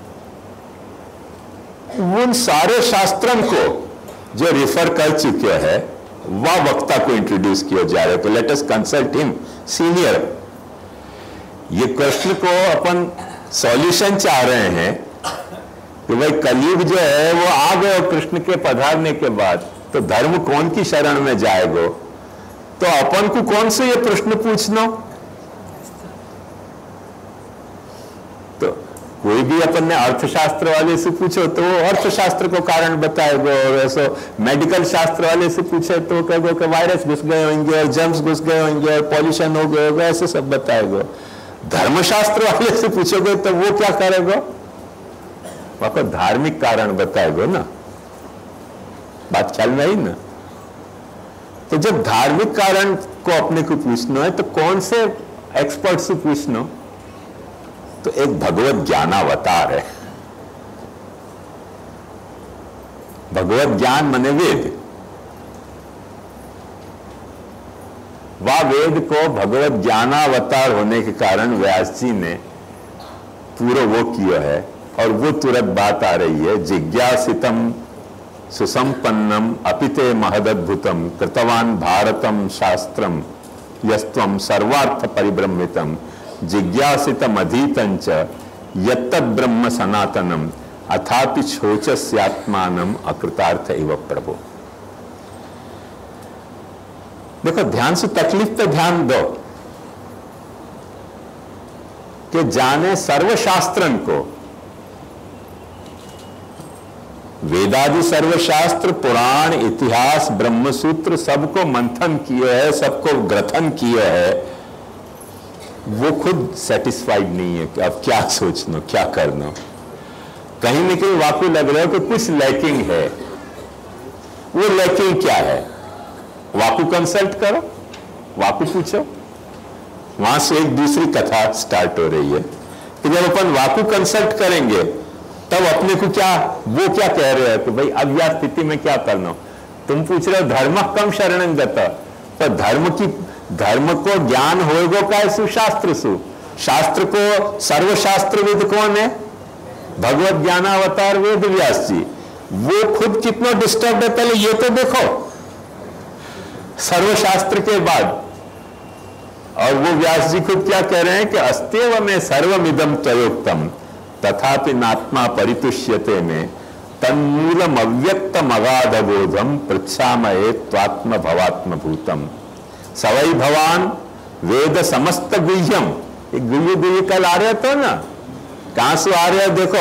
उन सारे शास्त्रों को जो रिफर कर चुके हैं वह वक्ता को इंट्रोड्यूस किया जा रहा है कि let us consult him senior. ये प्रश्न को अपन सॉल्यूशन चाह रहे हैं कि भाई कलयुग जो है वो आ गए कृष्ण के पधारने के बाद, तो धर्म कौन की शरण में जाएगो, तो अपन को कौन से ये प्रश्न पूछना। तो कोई भी अपन ने अर्थशास्त्र वाले से पूछो तो वो अर्थशास्त्र को कारण बताएगो, और ऐसा मेडिकल शास्त्र वाले से पूछे तो कहेगो कि वायरस घुस गए होंगे और जर्म्स घुस गए होंगे और पॉल्यूशन हो गए होगा, ऐसे सब बताएगो। धर्मशास्त्र वाले से पूछोगे तो वो क्या करेगा, वहां को धार्मिक कारण बताएगो ना। बात ख्याल में आई ना। तो जब धार्मिक कारण को अपने को पूछना है तो कौन से एक्सपर्ट से पूछना, तो एक भगवत ज्ञानावतार है। भगवत ज्ञान माने वेद। वह वेद को भगवत ज्ञानावतार होने के कारण व्यास जी ने पूरा वो किया है, और वो तुरंत बात आ रही है जिज्ञासितम सुसंपन्नम अपिते महदद्भुतम कृतवान भारतम शास्त्रम यस्त्वं सर्वार्थ परिब्रह्मितम जिज्ञासितम अधीतंच यत्तद् ब्रह्म सनातनम अथापि शोचस्यात्मानम अकृतार्थ एव प्रभु। देखो ध्यान से, तकलीफ पे ध्यान दो कि जाने सर्वशास्त्रन को, वेदादि सर्वशास्त्र, पुराण, इतिहास, ब्रह्मसूत्र सबको मंथन किए है, सबको ग्रथन किए है, वो खुद सेटिस्फाइड नहीं है कि अब क्या सोचना, क्या करना। कहीं न कहीं वाकई लग रहा है कि कुछ लैकिंग है। वो लैकिंग क्या है? वाकु कंसल्ट करो, वाकु पूछो। वहां से एक दूसरी कथा स्टार्ट हो रही है कि जब अपन वाकु कंसल्ट करेंगे तब अपने को क्या, वो क्या कह रहे हैं कि भाई अब यह स्थिति में क्या करना। तुम पूछ रहे हो धर्म कम शरणं गता, पर धर्म की, धर्म को ज्ञान होएगो का सुशास्त्र सु, शास्त्र को सर्वशास्त्रविद कौन है? भगवत ज्ञानावतार वेद व्यास जी। वो खुद कितना डिस्टर्ब है पहले ये तो देखो, सर्वशास्त्र के बाद। और वो व्यास जी खुद क्या कह रहे हैं कि अस्तेव में सर्वमिदम त्वयोक्तम तथापि नात्मा परितुष्यते में तन्मूलम अव्यक्तम अगाध बोधम पृच्छामये त्वात्म भवात्म भूतम सवै भवान वेद समस्त गुह्यम। गुह्य गुह्य कल आ रहे तो ना, कहां से आ रहे हो देखो,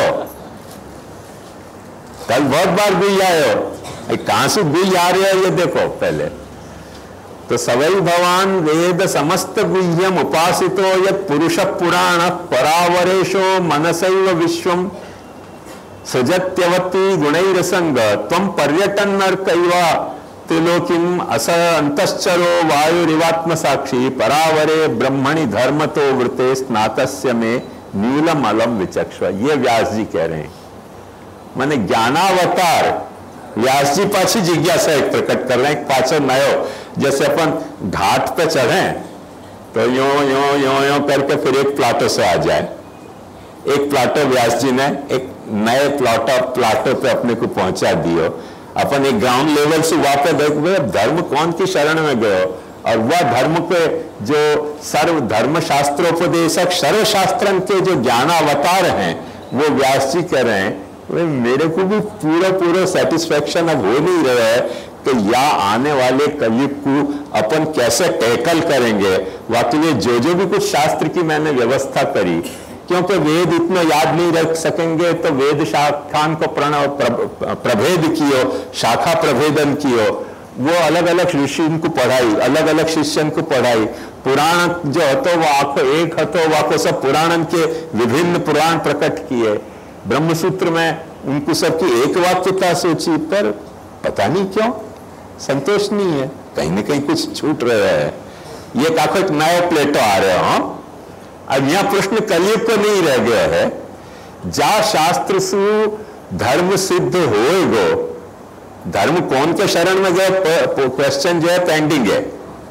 कल बहुत बार गुह्य आए हो, कहां से गुह्य आ रहे हो ये देखो पहले तो। सवै भवान वेद समस्त गुह्यम उपासितो यत् पुरुष पुराण परावरेशो मनसैव विश्वम सृजत्यवती गुणैरसंग त्वं पर्यटन नरकैवा त्रिलोकीम अस अंतश्चरो वायुरिवात्म साक्षी परावरे ब्रह्मणि धर्मतो वृते स्नातस्य में न्यूलम अलम विचक्ष। ये व्यास जी कह रहे हैं, माने ज्ञानावतार व्यास जी पाछी जिज्ञासा एक प्रकट कर रहे हैं। पाछो नयो, जैसे अपन घाट पे चढ़े तो यो यो यो यो करके फिर एक प्लाटो से आ जाए, एक प्लाटो व्यास जी ने एक नए प्लाटो प्लाटो पे अपने को पहुंचा दियो। अपन एक ग्राउंड लेवल से वहां पे देखो धर्म कौन की शरण में गयो, और वह धर्म के जो सर्व धर्म शास्त्रोपदेशक सर्वशास्त्रन के जो ज्ञानावतार हैं वो व्यास जी कह रहे हैं मेरे को भी पूरा पूरा सेटिस्फेक्शन अब हो नहीं रहा है कि या आने वाले कलयुग को अपन कैसे टैकल करेंगे। वाकई जो जो भी कुछ शास्त्र की मैंने व्यवस्था करी, क्योंकि वेद इतना याद नहीं रख सकेंगे तो वेद शाखान को प्रभेद कियो, शाखा प्रभेदन कियो, वो अलग अलग ऋषि को पढ़ाई, अलग अलग शिष्यन को पढ़ाई। पुराण जो हतो वो आखो एक हतो, वाको सब पुराणन के विभिन्न पुराण प्रकट किए। ब्रह्मसूत्र में उनको सबकी एक वाक्यता सोची, पर पता नहीं क्यों संतोष नहीं है, कहीं ना कहीं कुछ छूट रहा है। ये काको एक नया प्लेटो आ रहे हो। अब यहां प्रश्न कलयुग को नहीं रह गया है, जा शास्त्र सु धर्म सिद्ध होएगो, धर्म कौन के शरण में गए, क्वेश्चन जो है पेंडिंग है।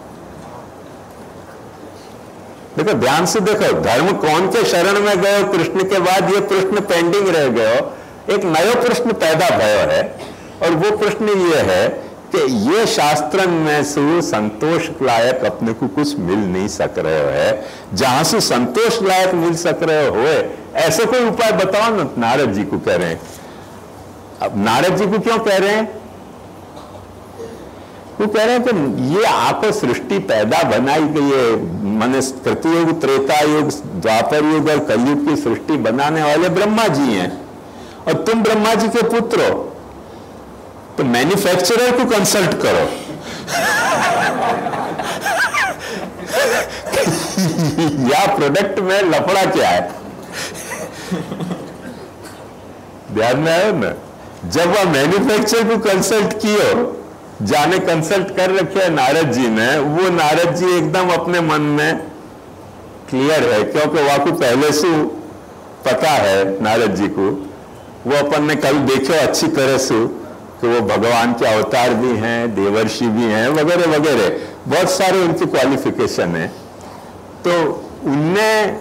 देखो ध्यान से देखो, धर्म कौन के शरण में गए कृष्ण के बाद, ये प्रश्न पेंडिंग रह गयो। एक नयो प्रश्न पैदा भयो है, और वो प्रश्न ये है कि ये शास्त्र में से संतोष लायक अपने को कुछ मिल नहीं सक रहे है। जहां से संतोष लायक मिल सक रहे हो ऐसे कोई उपाय बताओ ना। नारद जी को कह रहे हैं। अब नारद जी को क्यों कह रहे हैं? वो कह रहे हैं कि ये आपको सृष्टि पैदा बनाई गई है, माने कृतयुग, त्रेता युग, द्वापर युग और कलयुग की सृष्टि बनाने वाले ब्रह्मा जी हैं, और तुम ब्रह्मा जी के पुत्र हो, तो मैन्युफैक्चरर को कंसल्ट करो या प्रोडक्ट में लफड़ा क्या है। ध्यान में आयो ना, जब वह मैन्युफैक्चरर को कंसल्ट कियो, जाने कंसल्ट कर रखे है नारद जी ने, वो नारद जी एकदम अपने मन में क्लियर है, क्योंकि वह को पहले से पता है नारद जी को, वो अपन ने कल देखे अच्छी तरह से कि वो भगवान के अवतार भी हैं, देवर्षि भी हैं, वगैरह वगैरह बहुत सारे उनकी क्वालिफिकेशन है। तो उनने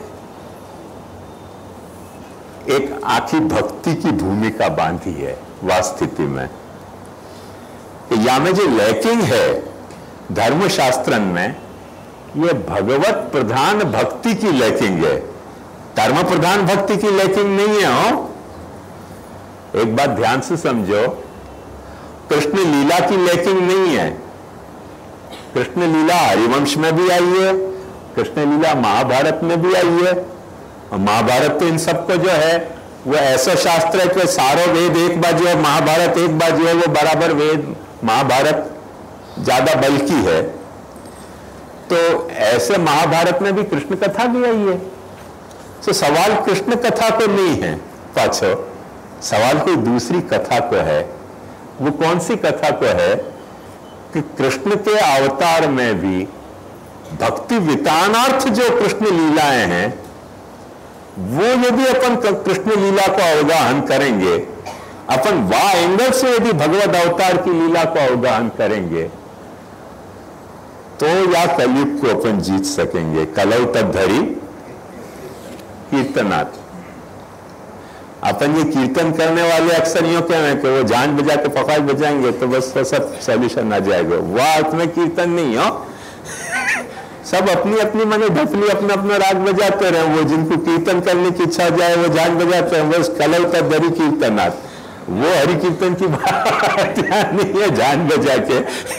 एक आखी भक्ति की भूमिका बांधी है वह स्थिति में। या में जो लैकिंग है धर्मशास्त्रन में, ये भगवत प्रधान भक्ति की लैकिंग है, कर्म प्रधान भक्ति की लैकिंग नहीं है। हो एक बात ध्यान से समझो, कृष्ण लीला की लैकिंग नहीं है। कृष्ण लीला हरिवंश में भी आई है, कृष्ण लीला महाभारत में भी आई है। और महाभारत तो इन सबको जो है वो ऐसा शास्त्र है कि सारों वेद एक बाजू है, महाभारत एक बाजू है, वो बराबर वेद महाभारत ज्यादा बल्कि है। तो ऐसे महाभारत में भी कृष्ण कथा भी आई है। तो सवाल कृष्ण कथा को नहीं है, पाछो सवाल कोई दूसरी कथा को है। वो कौन सी कथा को है कि कृष्ण के अवतार में भी भक्ति वितानार्थ जो कृष्ण लीलाएं हैं, वो यदि अपन कृष्ण लीला को अवगाहन करेंगे, अपन वाह एंगल से यदि भगवत अवतार की लीला को अवगाहन करेंगे, तो या कलयुग को अपन जीत सकेंगे। कलौ तद्धरि कीर्तनाथ। अपन ये कीर्तन करने वाले अक्सर यूं कह रहे हैं कि वो जान बजा के पकाई बजाएंगे तो बस वो सब सॉल्यूशन आ जाएगा। वाह उसमें कीर्तन नहीं हो, सब अपनी अपनी मने ढपली अपना अपना राग बजाते रहे। वो जिनको कीर्तन करने की इच्छा जाए वो जान बजाते हैं, बस कलौ तद्धरि कीर्तनाथ। वो हरि कीर्तन की बात नहीं है, जान बजा के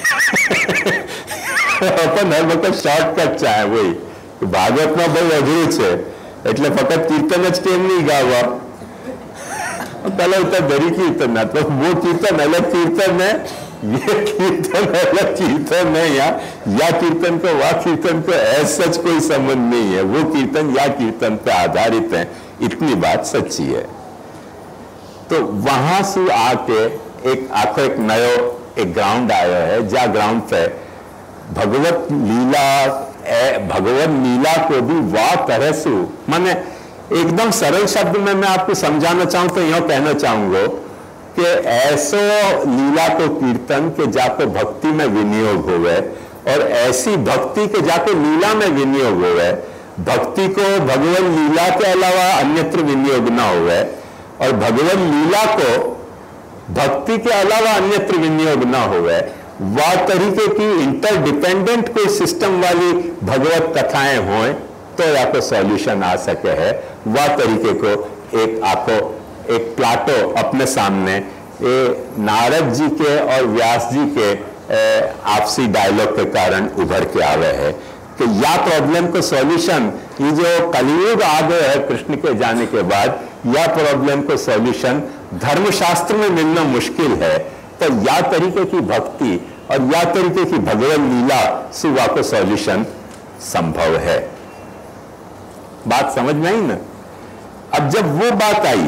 अपन हर वक्त शॉर्टकट चाहे। वही भागवत में बहुत अघरू છે એટલે ફક્ત કીર્તન જ કેમ નહીં ગાવા, कलौ तद्धरि कीर्तनाथ। तो वो कीर्तन अलग कीर्तन है, ये कीर्तन अलग कीर्तन है। या या कीर्तन को वा कीर्तन को ऐसा सच कोई संबंध नहीं है। वो कीर्तन या कीर्तन पे आधारित है, इतनी बात सच्ची है। तो वहां से आके एक आखो एक नयो एक ग्राउंड आयो है, जहाँ ग्राउंड पे भगवत लीला भगवत लीला को भी वाह तरह से माने एकदम सरल शब्द में मैं आपको समझाना चाहूं तो यह कहना चाहूंगा कि ऐसो लीला को कीर्तन के जाको भक्ति में विनियोग हो गए, और ऐसी भक्ति के जाको लीला में विनियोग हो गए, भक्ति को भगवत लीला के अलावा अन्यत्र विनियोग न हो गए, और भगवत लीला को भक्ति के अलावा अन्यत्र विनियोग न हो गए, वह तरीके की इंटरडिपेंडेंट कोई सिस्टम वाली भगवत कथाएं हों तो आपको सॉल्यूशन आ सके है। वह तरीके को एक आपको एक प्लाटो अपने सामने ये नारद जी के और व्यास जी के आपसी डायलॉग के कारण उभर के आवे है कि या प्रॉब्लम को सॉल्यूशन, ये जो कलयुग आ गए है कृष्ण के जाने के बाद, या प्रॉब्लम को सॉल्यूशन धर्मशास्त्र में मिलना मुश्किल है। तो या तरीके की भक्ति और या तरीके की भगवत लीला से वह को सॉल्यूशन संभव है। बात समझ में आई ना? अब जब वो बात आई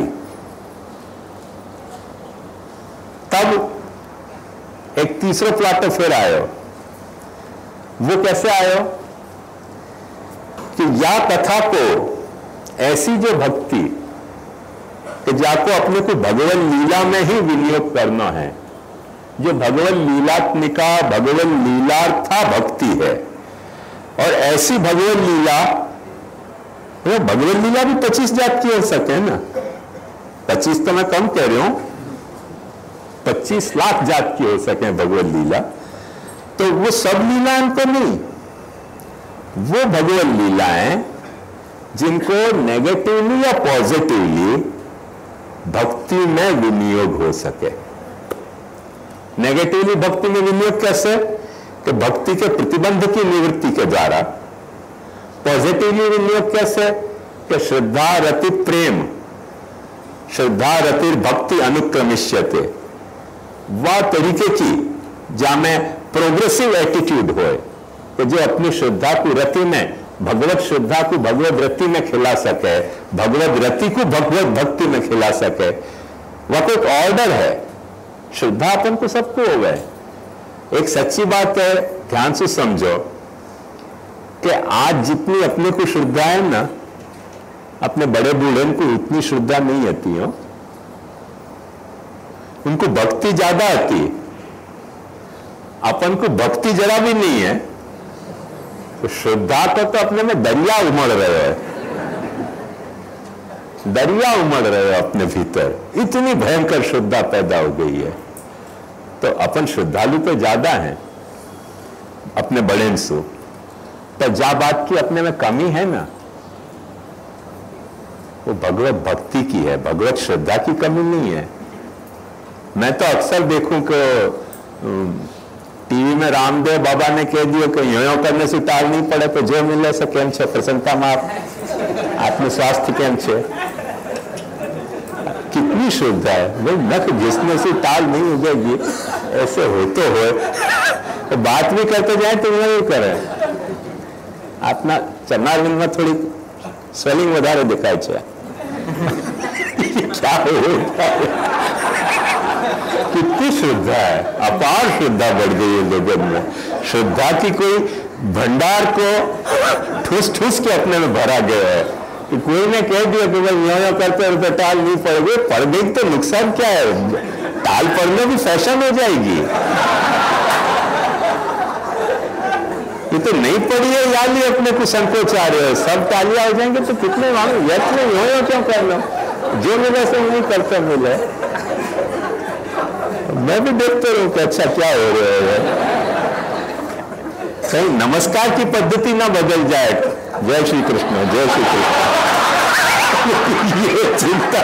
तब एक तीसरा प्लाटो फिर आयो। वो कैसे आयो कि या कथा को ऐसी जो भक्ति कि जाको अपने को भगवत लीला में ही विनियोग करना है, जो भगवत लीलात्मिका भगवत लीलार्था भक्ति है। और ऐसी भगवत लीला, वो भगवत लीला भी पच्चीस जात की हो सके ना, पच्चीस तो मैं कम कह रही हूं, पच्चीस लाख जात की हो सके भगवत लीला। तो वो सब लीला इनको नहीं, वो भगवत लीलाएं जिनको नेगेटिवली या पॉजिटिवली भक्ति में विनियोग हो सके। नेगेटिवली भक्ति में विनियोग कैसे? कि भक्ति के प्रतिबंध की निवृत्ति के द्वारा। पॉजिटिवली विनियोग कैसे? कि श्रद्धा रति प्रेम, श्रद्धा रति भक्ति अनुक्रमिष्यते, वह तरीके की जहां में प्रोग्रेसिव एटीट्यूड होए, कि जो अपनी श्रद्धा को रति में भगवत श्रद्धा को भगवत रति में खिला सके, भगवत रति को भगवत भक्ति में खिला सके। वह कोई ऑर्डर है। श्रद्धा अपन को सबको हो गए। एक सच्ची बात है, ध्यान से समझो कि आज जितनी अपने को श्रद्धा है ना, अपने बड़े बूढ़े को उतनी श्रद्धा नहीं आती हो। उनको भक्ति ज्यादा आती, अपन को भक्ति जरा भी नहीं है। तो श्रद्धा को तो अपने में दरिया उमड़ रहे हैं, दरिया उमड़ रहे हैं अपने भीतर, इतनी भयंकर श्रद्धा पैदा हो गई है। तो अपन श्रद्धालु तो ज्यादा हैं अपने बड़े से, पर जा बात की अपने में कमी है ना, वो भगवत भक्ति की है, भगवत श्रद्धा की कमी नहीं है। मैं तो अक्सर देखूं कि टीवी में रामदेव बाबा ने कह दिया कि यो यो करने से टाल नहीं पड़े, तो जो मिले से केम छे प्रसन्नता में आप आत्म स्वास्थ्य केम छे। कितनी श्रद्धा है भाई, नख घिसने से टाल नहीं उगेगी, ऐसे हो तो हो, तो बात भी करते जाए तो नहीं करे। अपना चरणारविंद में थोड़ी स्वेलिंग વધારે દેખાય છે। क्या हो, कितनी श्रद्धा है, अपार श्रद्धा बढ़ गई है लोगों में। श्रद्धा की कोई भंडार को ठूस ठूस के अपने में भरा गया है कि कोई ने कह दिया कि भाई यो यो करते तो टाल नहीं पड़ेगी, पड़ गई तो नुकसान क्या है, टाल पड़ने भी फैशन हो जाएगी। ये तो नहीं पड़ी है या नहीं अपने को संकोच आ रहे हो, सब टालियां हो जाएंगे तो कितने मांगे, व्यर्थ में यो यो क्यों कर लो, जो मिले से नहीं करते मिले। मैं भी देखते रहूं कि अच्छा क्या हो रहा है, कहीं नमस्कार की पद्धति ना बदल जाए। जय श्री कृष्ण, जय श्री कृष्ण। ये चिंता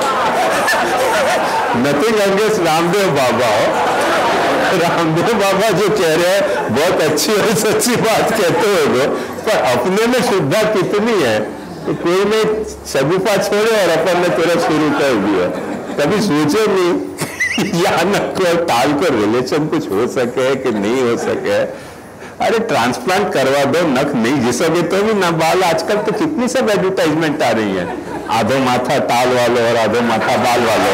नथिंग अगेंस्ट रामदेव बाबा हो, रामदेव बाबा जो कह रहे हैं बहुत अच्छी और सच्ची बात कहते हो, पर अपने में श्रद्धा कितनी है। तो कोई ने शगुफा छोड़े और अपन ने तुरंत शुरू कर दिया, कभी सोचे नहीं या न कोई टाल कर रिलेशन कुछ हो सके कि नहीं हो सके। अरे ट्रांसप्लांट करवा दो, नख नहीं घिसोगे तो भी ना बाल। आजकल तो कितनी सब एडवर्टाइजमेंट आ रही है, आधो माथा टाल वालों और आधो माथा बाल वालों।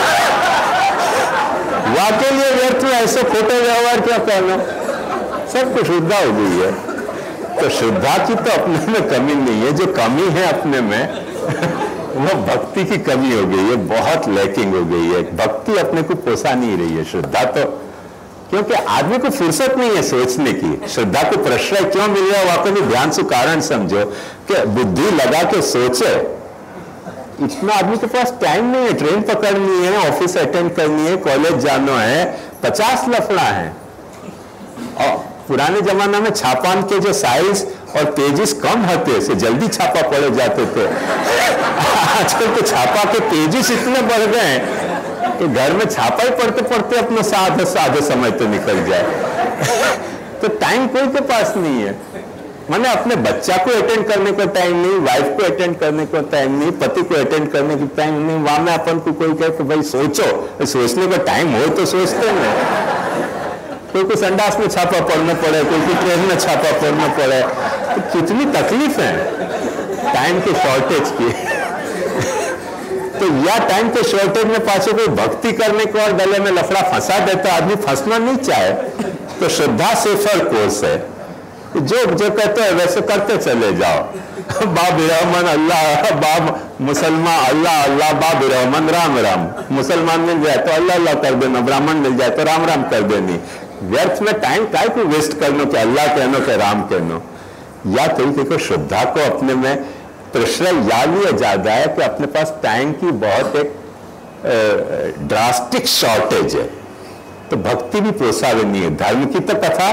वाकई लिए व्यर्थ में ऐसे खोटे व्यवहार क्या करना, सब कुछ श्रद्धा हो गई है। तो श्रद्धा की तो अपने में कमी नहीं है, जो कमी है अपने में वो भक्ति की कमी हो गई है, बहुत लैकिंग हो गई है। भक्ति अपने को पोसा नहीं रही है, श्रद्धा तो, क्योंकि आदमी को फुर्सत नहीं है सोचने की। श्रद्धा को प्रश्रय क्यों मिल रहा है, वाकई में ध्यान से कारण समझो कि बुद्धि लगा के सोचे। इतना आदमी के पास टाइम नहीं है, ट्रेन पकड़नी है, ऑफिस अटेंड करनी है, कॉलेज जाना है, पचास लफड़ा है। और पुराने जमाना में छापान के जो साइज और पेजेस कम होते से जल्दी छापा पड़े जाते थे। आजकल तो छापा के पेजेस इतने बढ़ गए कि घर में छापा ही पढ़ते पढ़ते अपना साधे साधे समय तो निकल जाए। तो टाइम कोई के पास नहीं है। मैंने अपने बच्चा को अटेंड करने को टाइम नहीं, वाइफ को अटेंड करने को टाइम नहीं, पति को अटेंड करने को टाइम नहीं। वहां में अपन को कोई कहे कि भाई सोचो, सोचने का टाइम हो तो सोचते हैं। कोई को संडास में छापा पड़ना पड़े, कोई को ट्रेन में छापा पड़ना पड़े, तो कितनी तकलीफ है टाइम के शॉर्टेज की। तो या टाइम के शॉर्टेज में पाछे कोई भक्ति करने को और गले में लफड़ा फंसा देता, आदमी फंसना नहीं चाहे। तो श्रद्धा से फल कोर्स है, जो जो कहते हैं वैसे करते चले जाओ। बाब रहमान अल्लाह, बाब मुसलमान अल्लाह अल्लाह, बाब रहमान राम राम। मुसलमान मिल जाए तो अल्लाह अल्लाह कर देना, ब्राह्मण मिल जाए तो राम राम कर देनी। व्यर्थ में टाइम काय को वेस्ट करनो कि अल्लाह कहनो कि राम कहनो। या तरीके को श्रद्धा को अपने में प्रश्रय या लिया ज्यादा है कि अपने पास टाइम की बहुत एक ड्रास्टिक शॉर्टेज है, तो भक्ति भी पोसावे नहीं है। धर्म की तो कथा,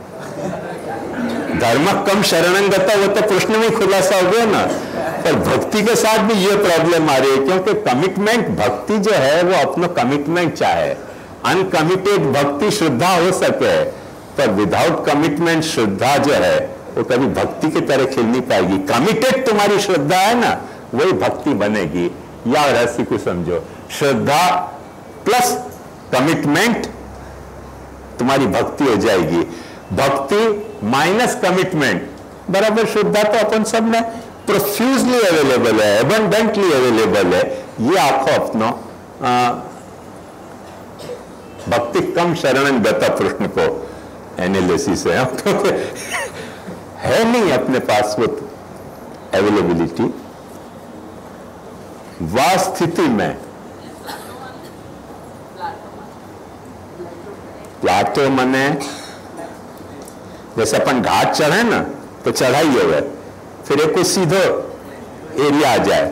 धर्म कम शरणंगता, वो तो प्रश्न में खुलासा हो गया ना। पर भक्ति के साथ भी ये प्रॉब्लम आ रही है, क्योंकि कमिटमेंट, भक्ति जो है वो अपना कमिटमेंट चाहे। अनकमिटेड भक्ति श्रद्धा हो सके, पर विदाउट कमिटमेंट श्रद्धा जो है वो कभी भक्ति की तरह खिल नहीं पाएगी। कमिटेड तुम्हारी श्रद्धा है ना, वही भक्ति बनेगी। या रहस्य को समझो, श्रद्धा प्लस कमिटमेंट तुम्हारी भक्ति हो जाएगी। भक्ति माइनस कमिटमेंट बराबर श्रद्धा। तो अपन सब में प्रोफ्यूजली अवेलेबल है, एबंडेंटली अवेलेबल है। ये आखो अपनो भक्ति कम शरण गता प्रश्न को एनालिसिस है, है नहीं अपने पास वो अवेलेबिलिटी। वह स्थिति में प्लाटो मने जैसे अपन घाट चढ़े ना तो चढ़ाई हो गए, फिर एक कोई सीधो एरिया आ जाए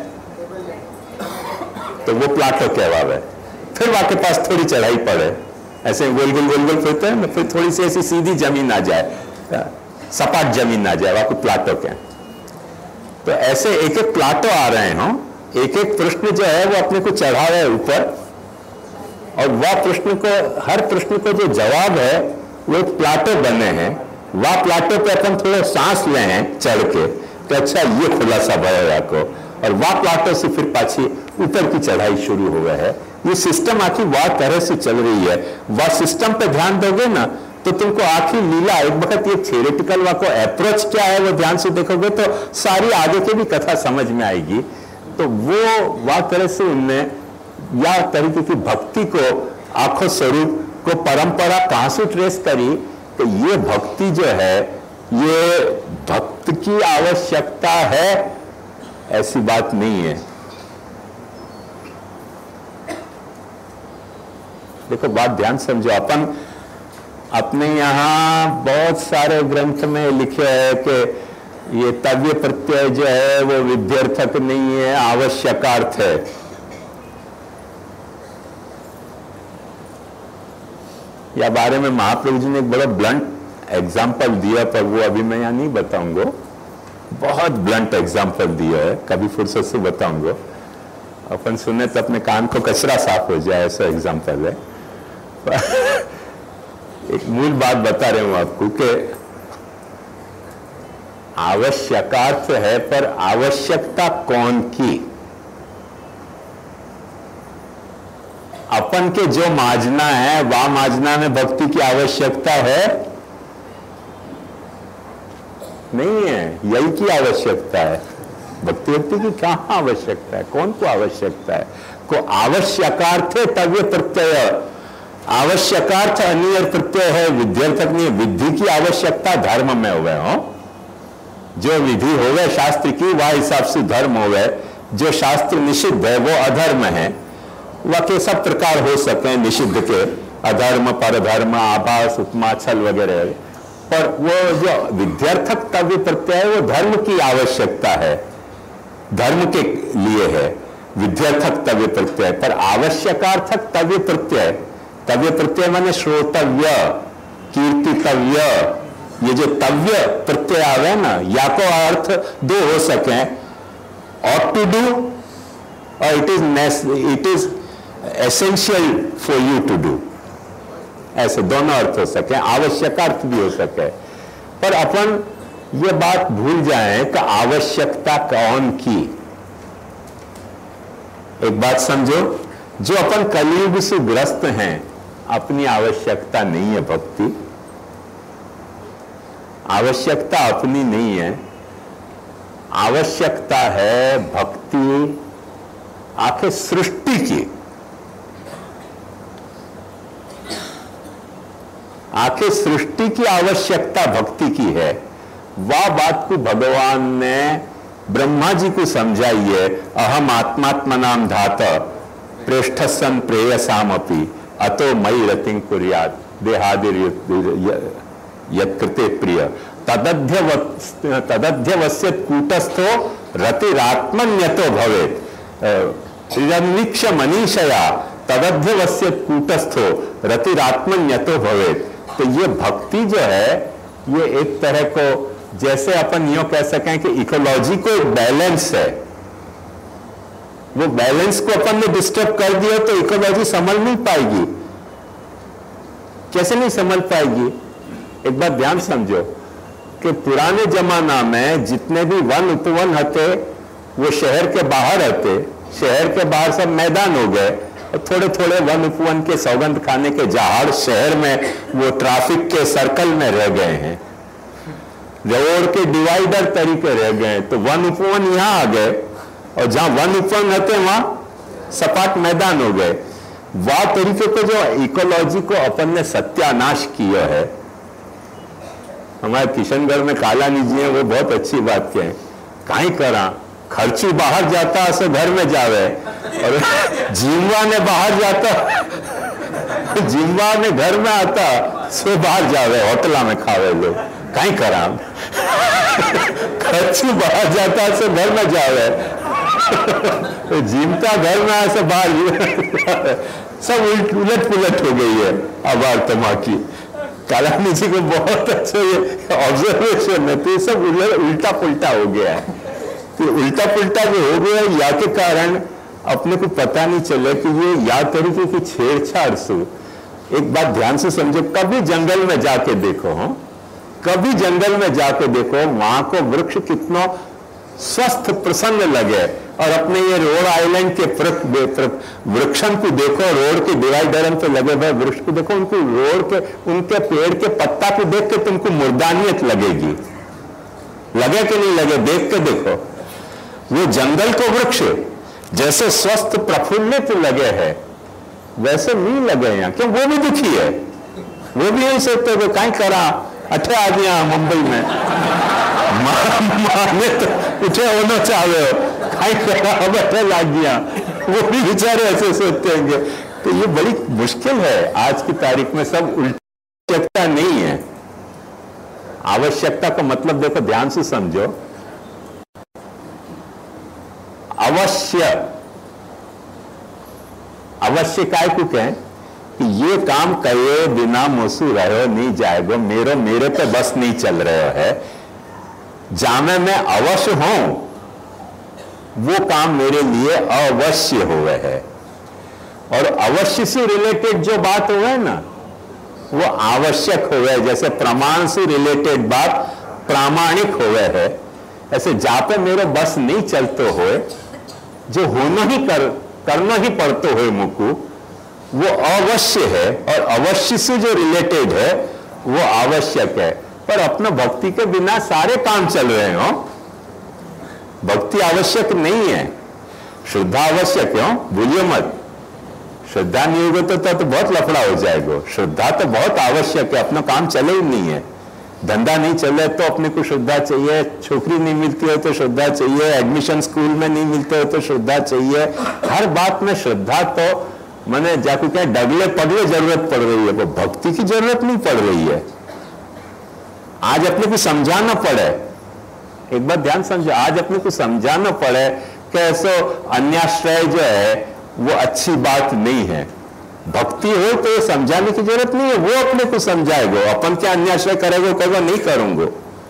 तो वो प्लाटो कहवावे। फिर वहां के पास थोड़ी चढ़ाई पड़े, ऐसे गोल गोल गोल गोल फिरते हैं ना, फिर थोड़ी सी ऐसी सीधी जमीन आ जाए सपाट जमीन आ जाए, वाको प्लाटो के। तो ऐसे एक एक प्लाटो आ रहे हो, एक एक प्रश्न जो है वो अपने को चढ़ा रहे ऊपर, और वह प्रश्न को, हर प्रश्न को जो जवाब है वो एक प्लाटो बने हैं। वह प्लाटो पे अपन थोड़ा सांस ले हैं चढ़ के, तो अच्छा ये खुलासा भरेगा को, और वह प्लाटो से फिर पाछी ऊपर की चढ़ाई शुरू हो गया है। ये सिस्टम आखिर वह तरह से चल रही है। वह सिस्टम पे ध्यान दोगे ना तो तुमको आखिर लीला, एक वक्त ये थियोरेटिकल वा को अप्रोच क्या है वो ध्यान से देखोगे तो सारी आगे की भी कथा समझ में आएगी। तो वो वह तरह से उनने या तरीके की भक्ति को, आखो स्वरूप को, परंपरा कहां से ट्रेस करी। तो ये भक्ति जो है ये भक्त की आवश्यकता है, ऐसी बात नहीं है। देखो बात ध्यान समझो, अपन अपने यहाँ बहुत सारे ग्रंथ में लिखे है कि ये तव्य प्रत्यय जो है वो विध्यर्थक नहीं है, आवश्यकार्थ है। या बारे में महाप्रभु जी ने एक बड़ा ब्लंट एग्जाम्पल दिया, पर वो अभी मैं यहाँ नहीं बताऊंगा। बहुत ब्लंट एग्जाम्पल दिया है, कभी फुर्सत से बताऊंगा। अपन सुने तो अपने कान को कचरा साफ हो जाए, ऐसा एग्जाम्पल है। एक मूल बात बता रहे हूं आपको कि आवश्यकार्थ है, पर आवश्यकता कौन की? अपन के जो माजना है वह माजना में भक्ति की आवश्यकता है नहीं है, यही की आवश्यकता है। भक्ति भक्ति की कहां आवश्यकता है, कौन को आवश्यकता है? को आवश्यकार्थ है तव्य प्रत्यय, आवश्यकार्थ अनियर प्रत्यय है, विध्यर्थक नहीं। विधि की आवश्यकता धर्म में हो गए हो, जो विधि हो गए शास्त्र की वह हिसाब से धर्म हो गए। जो शास्त्र निषिद्ध है वो अधर्म है। वह के सब प्रकार हो सके निषिद्ध के, अधर्म, परधर्म, आभास, उपमा, छल वगैरह। पर वो जो विध्यर्थक तव्य प्रत्यय है वो धर्म की आवश्यकता है, धर्म के लिए है विध्यर्थक तव्य प्रत्यय। पर आवश्यकार्थक तव्य प्रत्यय, तव्य प्रत्यय माने श्रोतव्य, कीर्तितव्य, ये जो तव्य प्रत्यय आवे ना, या को अर्थ दो हो सके, ought to do और it is it is essential for you to do, ऐसे दोनों अर्थ हो सके, आवश्यकार्थ भी हो सके। पर अपन ये बात भूल जाएं कि आवश्यकता कौन की। एक बात समझो, जो अपन कलयुग से ग्रस्त हैं, अपनी आवश्यकता नहीं है भक्ति, आवश्यकता अपनी नहीं है, आवश्यकता है भक्ति आखिर सृष्टि की। आखिर सृष्टि की आवश्यकता भक्ति की है। वह बात को भगवान ने ब्रह्मा जी को समझाई है। अहम आत्मात्मनाम धात प्रेष्ठसन प्रेयसामपि अतो मयि रतिं कुर्यात् देहादिर यत्कृते प्रिय तदध्य तदध्यवस्य कूटस्थो रतिरात्मन्यतो भवेत् त्रिरन्वीक्ष मनीषया तदध्यवस्य कूटस्थो रतिरात्मन्यतो भवेत्। तो ये भक्ति जो है ये एक तरह को, जैसे अपन यूं कह सकें कि इकोलॉजी को एक बैलेंस है, वो बैलेंस को अपन ने डिस्टर्ब कर दिया तो इकोलॉजी संभल नहीं पाएगी। कैसे नहीं संभल पाएगी? एक बात ध्यान समझो कि पुराने जमाना में जितने भी वन उपवन हते वो शहर के बाहर हते, शहर के बाहर सब मैदान हो गए, थोड़े थोड़े वन उपवन के सौगंध खाने के जहाड़ शहर में वो ट्रैफिक के सर्कल में रह गए हैं, रोड के डिवाइडर तरीके रह गए। तो वन उपवन यहाँ आ गए और जहां वन उपवन रहते वहां सपाट मैदान हो गए। वह तरीके को जो इकोलॉजी को अपन ने सत्यानाश किया है। हमारे किशनगढ़ में कालानी जी है, वो बहुत अच्छी बात कहें, काई करा खर्ची बाहर जाता सो घर में जावे, और जिम्वा ने बाहर जाता जिम्वा ने घर में आता सो बाहर जावे, होटला में खावे लोग, काई करा खर्ची बाहर जाता सो घर में जावे, जिमता घर में ऐसे बाहर सब उलट पुलट हो गई है अब तमा की। कालानी जी को बहुत अच्छा ये ऑब्जर्वेशन है। तो ये सब उल्टा पुल्टा हो गया है। तो उल्टा पुल्टा जो हो गया या के कारण अपने को पता नहीं चले कि ये या तरीके की छेड़छाड़ से। एक बात ध्यान से समझो, कभी जंगल में जाके देखो, हो कभी जंगल में जाके देखो, वहां को वृक्ष कितना स्वस्थ प्रसन्न लगे, और अपने ये रोड आइलैंड के वृक्षण को देखो, रोड के डिवाइडर पे लगे हुए वृक्ष को देखो, उनको रोड के उनके पेड़ के पत्ता को देख के तुमको मुर्दानियत लगेगी। लगे कि नहीं लगे? देख के देखो, वो जंगल को वृक्ष जैसे स्वस्थ प्रफुल्लित लगे हैं वैसे नहीं लगे यहाँ। क्यों? वो भी दुखी है, वो भी यही सोचते हैं कहीं करा अच्छा आ गया मुंबई में माने तो उठे होना चाहे हो, कहीं करा अब अच्छा लग गया, वो भी बेचारे ऐसे सोचते होंगे। तो ये बड़ी मुश्किल है आज की तारीख में। सब आवश्यकता नहीं है। आवश्यकता का मतलब देखो, ध्यान से समझो, अवश्य अवश्य काय को कहें कि ये काम कहे बिना मोसू रहो नहीं जाएगो, मेरे मेरे पे बस नहीं चल रहे है, जामे मैं अवश्य हूं वो काम मेरे लिए अवश्य हुए है। और अवश्य से रिलेटेड जो बात हुए ना वो आवश्यक हुए, जैसे प्रमाण से रिलेटेड बात प्रामाणिक हुए है, ऐसे जा पे मेरे बस नहीं चलते हुए जो होना ही कर करना ही पड़ते हुए मुकु वो अवश्य है, और अवश्य से जो रिलेटेड है वो आवश्यक है। पर अपना भक्ति के बिना सारे काम चल रहे हो, भक्ति आवश्यक नहीं है, श्रद्धा आवश्यक है, भूलिए मत। श्रद्धा नहीं होगा तो, तो, तो बहुत लफड़ा हो जाएगा। श्रद्धा तो बहुत आवश्यक है, अपना काम चले ही नहीं है। धंधा नहीं चले तो अपने को श्रद्धा चाहिए, छोकरी नहीं मिलती है तो श्रद्धा चाहिए, एडमिशन स्कूल में नहीं मिलते हो तो श्रद्धा चाहिए, हर बात में श्रद्धा। तो मैंने जाके क्या डगले पगले जरूरत पड़ रही है, वो भक्ति की जरूरत नहीं पड़ रही है। आज अपने को समझाना पड़े, एक बात ध्यान समझो, आज अपने को समझाना पड़े कि ऐसा अन्याश्रय जो है वो अच्छी बात नहीं है। भक्ति हो तो ये समझाने की जरूरत नहीं है, वो अपने को समझाएगा। अपन क्या अन्याश्रय करेगा, कहेगा नहीं करूंगा।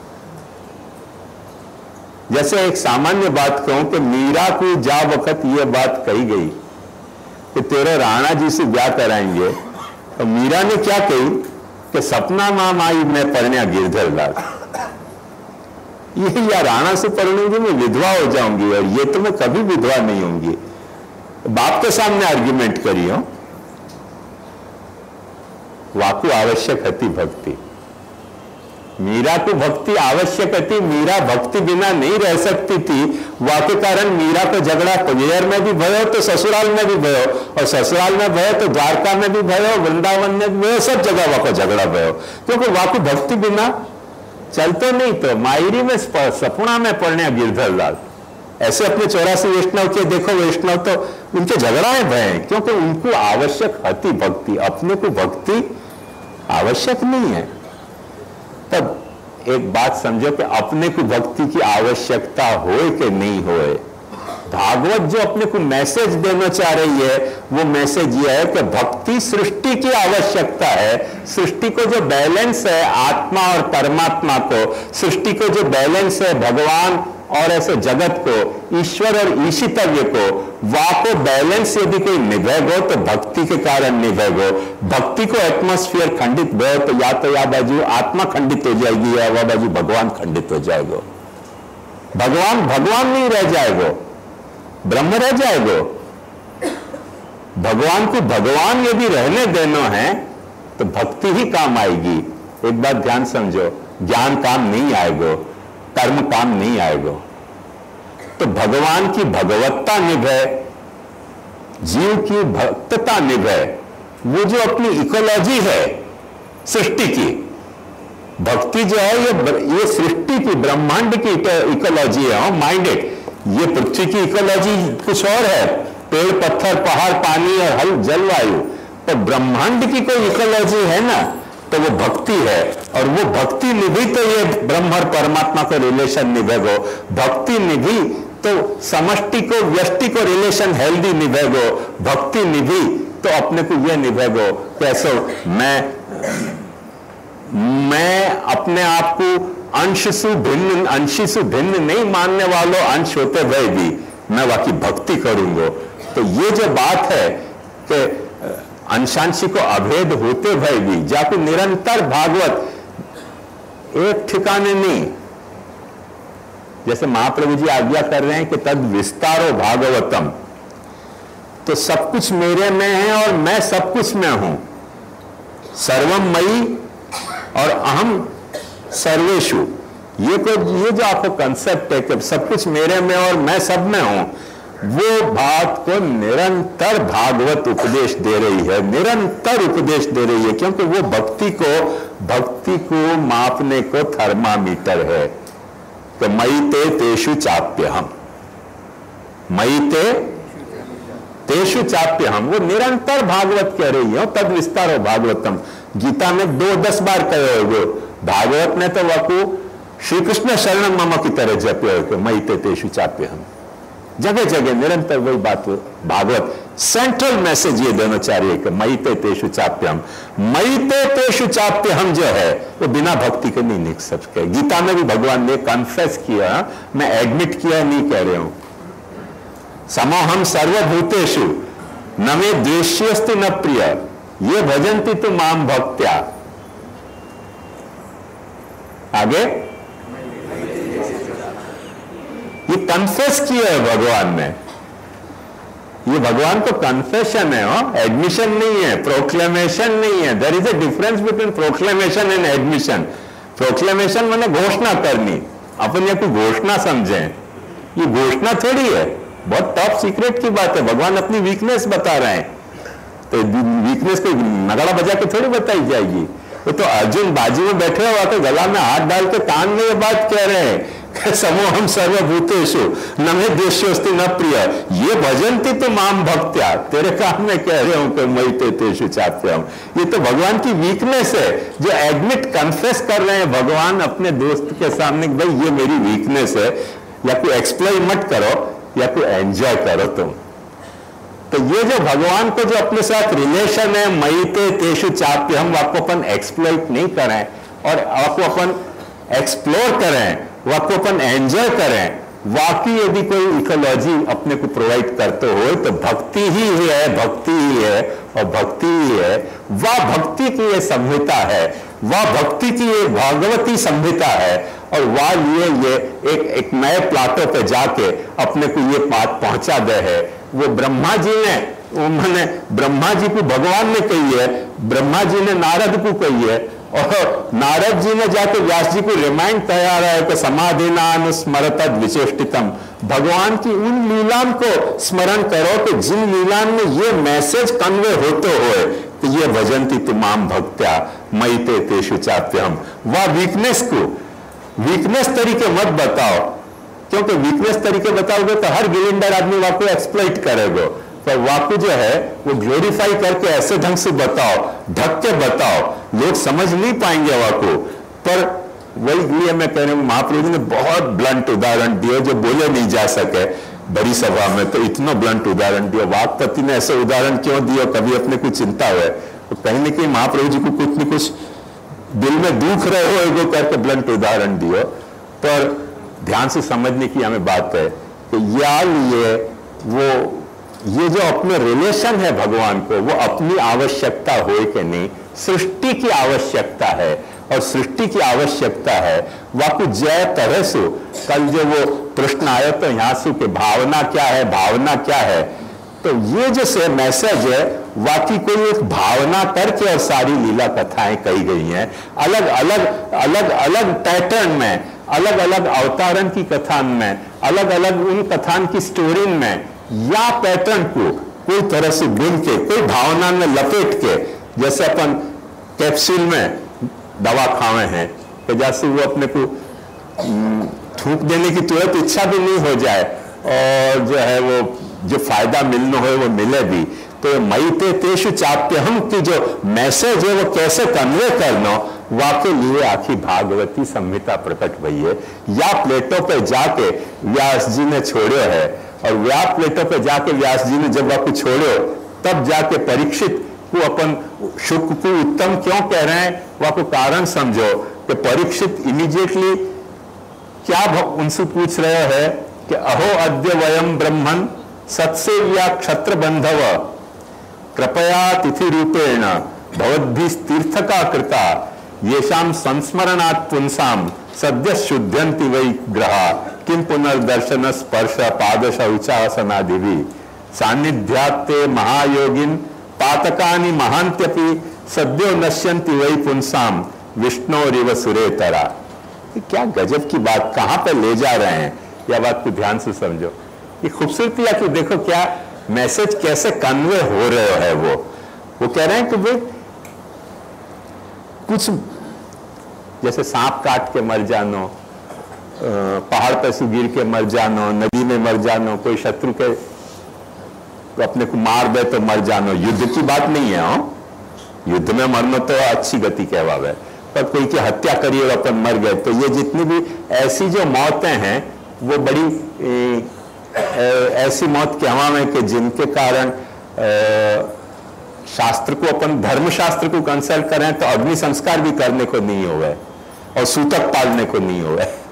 जैसे एक सामान्य बात कहूं कि मीरा को जा वक्त ये बात कही गई कि तेरे राणा जी से ब्याह कराएंगे, तो मीरा ने क्या कही कि सपना माम आई मैं परण्या गिरधर लाल, ये या राणा से पढ़ूंगी मैं विधवा हो जाऊंगी, और ये तो मैं कभी विधवा नहीं होंगी। बाप के सामने आर्ग्यूमेंट करी हो। वाकु आवश्यक थी भक्ति, मीरा को भक्ति आवश्यक थी, मीरा भक्ति बिना नहीं रह सकती थी। वाके कारण मीरा को झगड़ा कुजेर में भी भयो तो ससुराल में भी भयो, और ससुराल में भयो तो द्वारका में भी भयो, वृंदावन में भी भयो, सब जगह वाको झगड़ा भयो, क्योंकि वाकु भक्ति बिना चलते नहीं। तो मायरी में सपना में पढ़ने गिरधर लाल, ऐसे अपने चौरासी वैष्णव के देखो, वैष्णव तो उनके झगड़ाएं भय, क्योंकि उनको आवश्यक थी भक्ति, अपने को भक्ति आवश्यक नहीं है। तब एक बात समझो कि अपने को भक्ति की आवश्यकता होए कि नहीं होए। भागवत जो अपने को मैसेज देना चाह रही है वो मैसेज ये है कि भक्ति सृष्टि की आवश्यकता है। सृष्टि को जो बैलेंस है आत्मा और परमात्मा को, सृष्टि को जो बैलेंस है भगवान और ऐसे जगत को, ईश्वर और ईशितव्य को, वाको बैलेंस यदि कोई निभेगो तो भक्ति के कारण निभेगो। भक्ति को एटमॉस्फेयर खंडित भयो तो या तो या बाजू आत्मा खंडित हो जाएगी या वह बाजू भगवान खंडित हो जाएगा। भगवान भगवान नहीं रह जाएगा, ब्रह्म रह जाएगा। भगवान को भगवान यदि रहने देना है तो भक्ति ही काम आएगी। एक बात ध्यान समझो, ज्ञान काम नहीं आएगा, कर्म काम नहीं आएगा। तो भगवान की भगवत्ता निभे, जीव की भक्तता निभे, वो जो अपनी इकोलॉजी है सृष्टि की, भक्ति जो है ये ये सृष्टि की ब्रह्मांड की इकोलॉजी है, माइंडेड। ये पृथ्वी की इकोलॉजी कुछ और है, पेड़ पत्थर पहाड़ पानी और हल जलवायु। तो ब्रह्मांड की कोई इकोलॉजी है ना, तो वो भक्ति है, और वो भक्ति निभी तो ये ब्रह्म और परमात्मा को रिलेशन निभेगो। भक्ति निभी तो समष्टि को व्यष्टि को रिलेशन हेल्दी निभेगो। भक्ति निभी तो अपने को ये निभेगो कैसे मैं अपने आप को अंशसु भिन्न अंशिसु भिन्न नहीं मानने वालों अंश होते भय भी मैं वाकी भक्ति करूंगा। तो ये जो बात है कि अंशांशी को अभेद होते भय भी जाको निरंतर भागवत एक ठिकाने नहीं, जैसे महाप्रभु जी आज्ञा कर रहे हैं कि तद विस्तारो भागवतम, तो सब कुछ मेरे में है और मैं सब कुछ में हूं, सर्वम मयि और अहम सर्वेषु। ये को ये जो आपको कंसेप्ट है कि सब कुछ मेरे में और मैं सब में हूं, वो बात को निरंतर भागवत उपदेश दे रही है, निरंतर उपदेश दे रही है, क्योंकि वो भक्ति को भक्ति को मापने को थर्मामीटर है। तो मयि ते तेषु चाप्य हम, मयि ते तेषु चाप्य हम, वो निरंतर भागवत कह रही है। तद विस्तारो भागवतम, गीता में दो दस बार कहे हो, भागवत ने तो वकु श्री कृष्ण शरणम मम की तरह जपे हो, मयि ते तेषु चाप्य हम, जगह जगह निरंतर वही बात। भागवत सेंट्रल मैसेज ये दोनों चाहिए कि मयि ते तेषु चाप्यम, मयि ते तेषु चाप्यहम जो है वो बिना भक्ति के नहीं निकल सकते। गीता में भी भगवान ने कन्फेस किया, मैं एडमिट किया नहीं कह रहे हूं, समोहम सर्वभूतेषु न मे द्वेष्यस्ति न प्रिय ये भजन्ति तु माम भक्त्या। आगे ये कन्फेस किया है भगवान ने, ये भगवान को कन्फेशन है, हो एडमिशन नहीं है, प्रोक्लेमेशन नहीं है। There is a difference between proclamation and admission. Proclamation माने घोषणा करनी, अपन ये कोई घोषणा समझें, ये घोषणा थोड़ी है, बहुत टॉप सीक्रेट की बात है। भगवान अपनी वीकनेस बता रहे हैं, तो वीकनेस को नगाड़ा बजा के थोड़ी बताई जाएगी। वो तो अर्जुन बाजू में बैठे हुआ तो गला में हाथ डाल के कान में ये बात कह रहे हैं, समोहम सर्वभूतेषु न मे द्वेष्योस्ति न प्रिय ये भजन्ति तो माम भक्त्या। तेरे कान में कह रहे हूं कि मयि ते तेषु चाप्यहम। ये तो भगवान की वीकनेस है, जो एडमिट कन्फेस कर रहे हैं भगवान अपने दोस्त के सामने, भाई ये मेरी वीकनेस है, या कोई एक्सप्लोइट मत करो या कोई एंजॉय करो तुम। तो ये जो भगवान को जो अपने साथ रिलेशन है, मयि ते तेषु चाप्यहम, आपको अपन एक्सप्लोइट नहीं करें और आपको अपन एक्सप्लोर करें, आपको अपन एंजॉय करें, वाकई यदि कोई इकोलॉजी अपने को प्रोवाइड करते हो तो भक्ति ही है, भक्ति ही है और भक्ति ही है। वह भक्ति की ये संहिता है, वह भक्ति की ये भागवती संहिता है, और वह लिए ये एक एक नए प्लाटो पे जाके अपने को ये बात पहुंचा दे है। वो ब्रह्मा जी ने, उन्होंने ब्रह्मा जी को भगवान ने कही है, ब्रह्मा जी ने नारद को कही है, और नारद जी ने जाके व्यास जी को रिमाइंड किया रहा है कि समाधिनानुस्मरतद विचेष्टितम, भगवान की उन लीलाओं को स्मरण करो कि जिन लीलाओं में ये मैसेज कन्वे होते हुए कि ये भजन्ति तु माम भक्त्या मयि ते तेषु चाप्यहम। वह वीकनेस को वीकनेस तरीके मत बताओ, क्योंकि वीकनेस तरीके बताओगे तो हर गिलिंडर आदमी वाको एक्सप्लॉइट करेगा। पर वाकु जो है वो ग्लोरीफाई करके ऐसे ढंग से बताओ, ढक के बताओ, लोग समझ नहीं पाएंगे वाकु। पर वही लिए मैं कह रहा हूं, महाप्रभु ने बहुत ब्लंट उदाहरण दिए जो बोले नहीं जा सके बड़ी सभा में, तो इतना ब्लंट उदाहरण दिया। वाकपति ने ऐसे उदाहरण क्यों दिया, कभी अपने को चिंता हुआ तो कहीं ना कहीं महाप्रभु जी को कुछ न कुछ दिल में दुख रहे हो एगो करके ब्लंट उदाहरण दियो। पर ध्यान से समझने की हमें बात है कि या लिए वो ये जो अपने रिलेशन है भगवान को, वो अपनी आवश्यकता हो कि नहीं, सृष्टि की आवश्यकता है, और सृष्टि की आवश्यकता है वाकु जय तरह से। कल जो वो प्रश्न आया तो यहाँ से कि भावना क्या है, भावना क्या है, तो ये जो से मैसेज है वाकई कोई एक भावना करके और सारी लीला कथाएं कही गई हैं, अलग अलग अलग अलग पैटर्न में, अलग अलग अवतारण की कथान में, अलग अलग उन कथान की स्टोरी में, या पैटर्न को कोई तरह से बुन के कोई भावना में लपेट के, जैसे अपन कैप्सूल में दवा खावे हैं तो जैसे वो अपने को थूक देने की तुरंत इच्छा भी नहीं हो जाए और जो है वो जो फायदा मिलना हो वो मिले भी। तो मयि ते तेषु चाप्यहम की जो मैसेज है वो कैसे कन्वे करना, वाके लिए आखिर भागवती संहिता प्रकट हुई है। या प्लेटो पे जाके व्यास जी ने छोड़ो है, और व्या प्लेटो पे जाके व्यास जी ने जब आपको छोड़ो तब जाके परीक्षित को अपन शुक को उत्तम क्यों कह रहे हैं, वो आपको कारण समझो कि परीक्षित इमीडिएटली क्या उनसे पूछ रहे हैं कि अहो अद्य वयम ब्रह्मन सत्सेव्या क्षत्र बंधव कृपया तिथि रूपेण भवद्भिस्तीर्थ का कृता येषाम संस्मरणात् पुंसाम सद्य शुद्ध्यन्ति वै ग्रहा किं पुनर्दर्शन स्पर्श पाद शौचासनादिभि सान्निध्यात्ते महायोगिन पातकानि महान्त्यपि सद्यो नश्यन्ति वै पुंसाम विष्णोरिव सुरेतरा। क्या गजब की बात, कहां पर ले जा रहे हैं, यह बात को ध्यान से समझो। ये खूबसूरती है कि देखो क्या मैसेज कैसे कन्वे हो रहे है। वो वो कह रहे हैं कि भाई कुछ जैसे सांप काट के मर जानो, पहाड़ पर से गिर के मर जानो, नदी में मर जानो, कोई शत्रु के अपने को मार दे तो मर जानो, युद्ध की बात नहीं है। हो युद्ध में मरना तो अच्छी गति कहवावे, पर कोई की हत्या करी और अपन मर गए, तो ये जितनी भी ऐसी जो मौतें हैं वो बड़ी ए, ए, ऐसी मौत कहवावे कि जिनके कारण शास्त्र को अपन धर्म शास्त्र को कंसल्ट करें तो अग्नि संस्कार भी करने को नहीं हो गए और सूतक पालने को नहीं हो गए।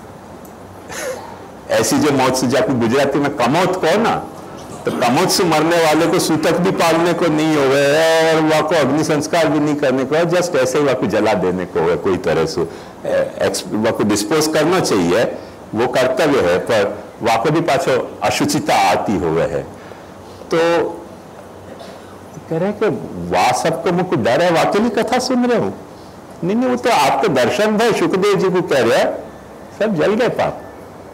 ऐसी जो मौत से जाकर गुजराती में कमौत को ना, तो कमौत से मरने वाले को सूतक भी पालने को नहीं हो गए और वह को अग्नि संस्कार भी नहीं करने को, जस्ट ऐसे ही वह को जला देने को है, कोई तरह से वह को डिस्पोज करना चाहिए, वो कर्तव्य है, पर वह को भी पाछो अशुचिता आती हुए है। तो कह रहे कि वाह सबको मुझको डर है, वाकई कथा सुन रहे हो? नहीं नहीं, वो तो आपके दर्शन भाई सुखदेव जी को कह रहे हैं, सब जल गए पाप।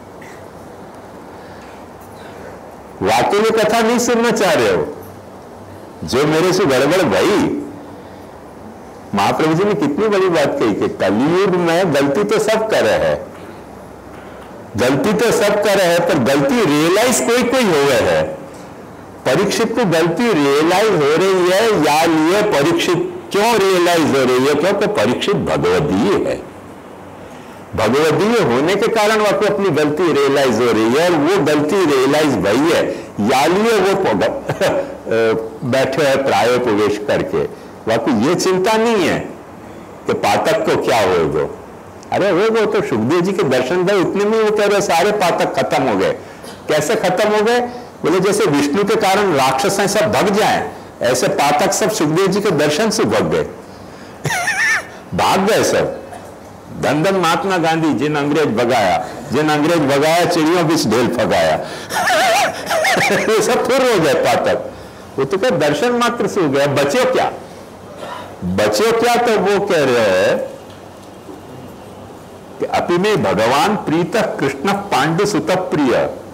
वाकई में कथा नहीं सुनना चाह रहे हो, जो मेरे से गड़बड़ भई। महाप्रभु जी ने कितनी बड़ी बात कही कि कलयुग में गलती तो सब कर रहे हैं, गलती तो सब कर रहे हैं, पर गलती रियलाइज कोई कोई हो गए है। परीक्षित को गलती रियलाइज हो रही है, या लिए परीक्षित क्यों रियलाइज हो रही है? क्योंकि परीक्षित भगवदीय है, भगवदीय होने के कारण वह को अपनी गलती रियलाइज हो रही है, और वो गलती रियलाइज भई है, या लिए वो बैठे हैं प्रायोपवेश करके। वह को ये चिंता नहीं है कि पातक को क्या हो दो, अरे वो वो तो सुखदेव जी के दर्शन भाई उतने में वो कह रहे सारे पातक खत्म हो गए। कैसे खत्म हो गए? बोले जैसे विष्णु के कारण राक्षस हैं सब भग जाएं, ऐसे पातक सब सुखदेव जी के दर्शन से भग गए भाग गए सब। धन धन महात्मा गांधी, जिन अंग्रेज भगाया, जिन अंग्रेज भगाया चिड़ियों बीच ढेल फगाया ये सब फिर हो गए पातक। वो तो क्या दर्शन मात्र से हो गया, बचे क्या? बचे क्या? तो वो कह रहे हैं कि अपि में भगवान प्रीत कृष्ण पांडु सुत प्रिय,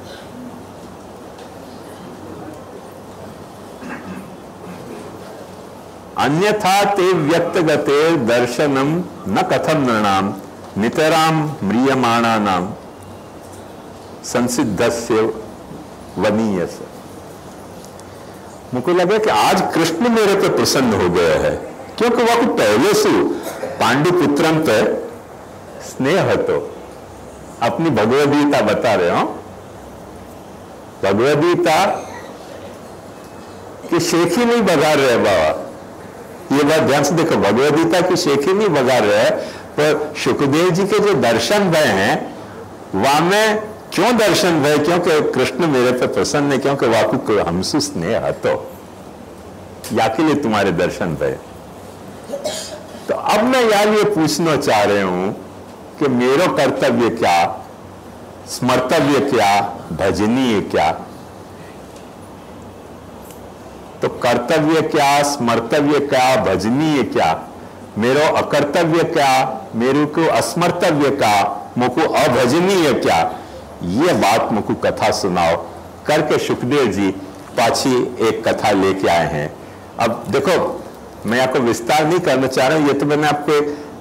अन्यथा ते व्यक्तगते दर्शनम न कथम नृणाम नितराम म्रियमाणा नाम संसिद्धस्य वनीयस। मुझको लगा कि आज कृष्ण मेरे पे प्रसन्न हो गया है, क्योंकि वह पहले से पांडु पुत्रम पे स्नेह तो अपनी भगवदगीता बता रहे हो। भगवदगीता की शेख ही नहीं बगा रहे बाबा, ये बात ध्यान से देखो, भगवदगीता की शेख ही नहीं बगा रहे, पर सुखदेव जी के जो दर्शन भय हैं वहां में क्यों दर्शन भय? क्योंकि कृष्ण मेरे पे प्रसन्न है, क्योंकि वाकु को हमसे स्नेह तो या के लिए तुम्हारे दर्शन भय। तो अब मैं यार ये पूछना चाह रहे हूं कि मेरा कर्तव्य क्या, स्मर्तव्य क्या, भजनीय क्या? तो कर्तव्य क्या, स्मर्तव्य क्या, भजनीय क्या? मेरो अकर्तव्य क्या, मेरे को अस्मर्तव्य क्या, मुझको अभजनीय क्या? ये बात मुझको कथा सुनाओ करके सुखदेव जी पाछी एक कथा लेके आए हैं। अब देखो मैं आपको विस्तार नहीं करना चाह रहा हूं, ये तो मैंने आपको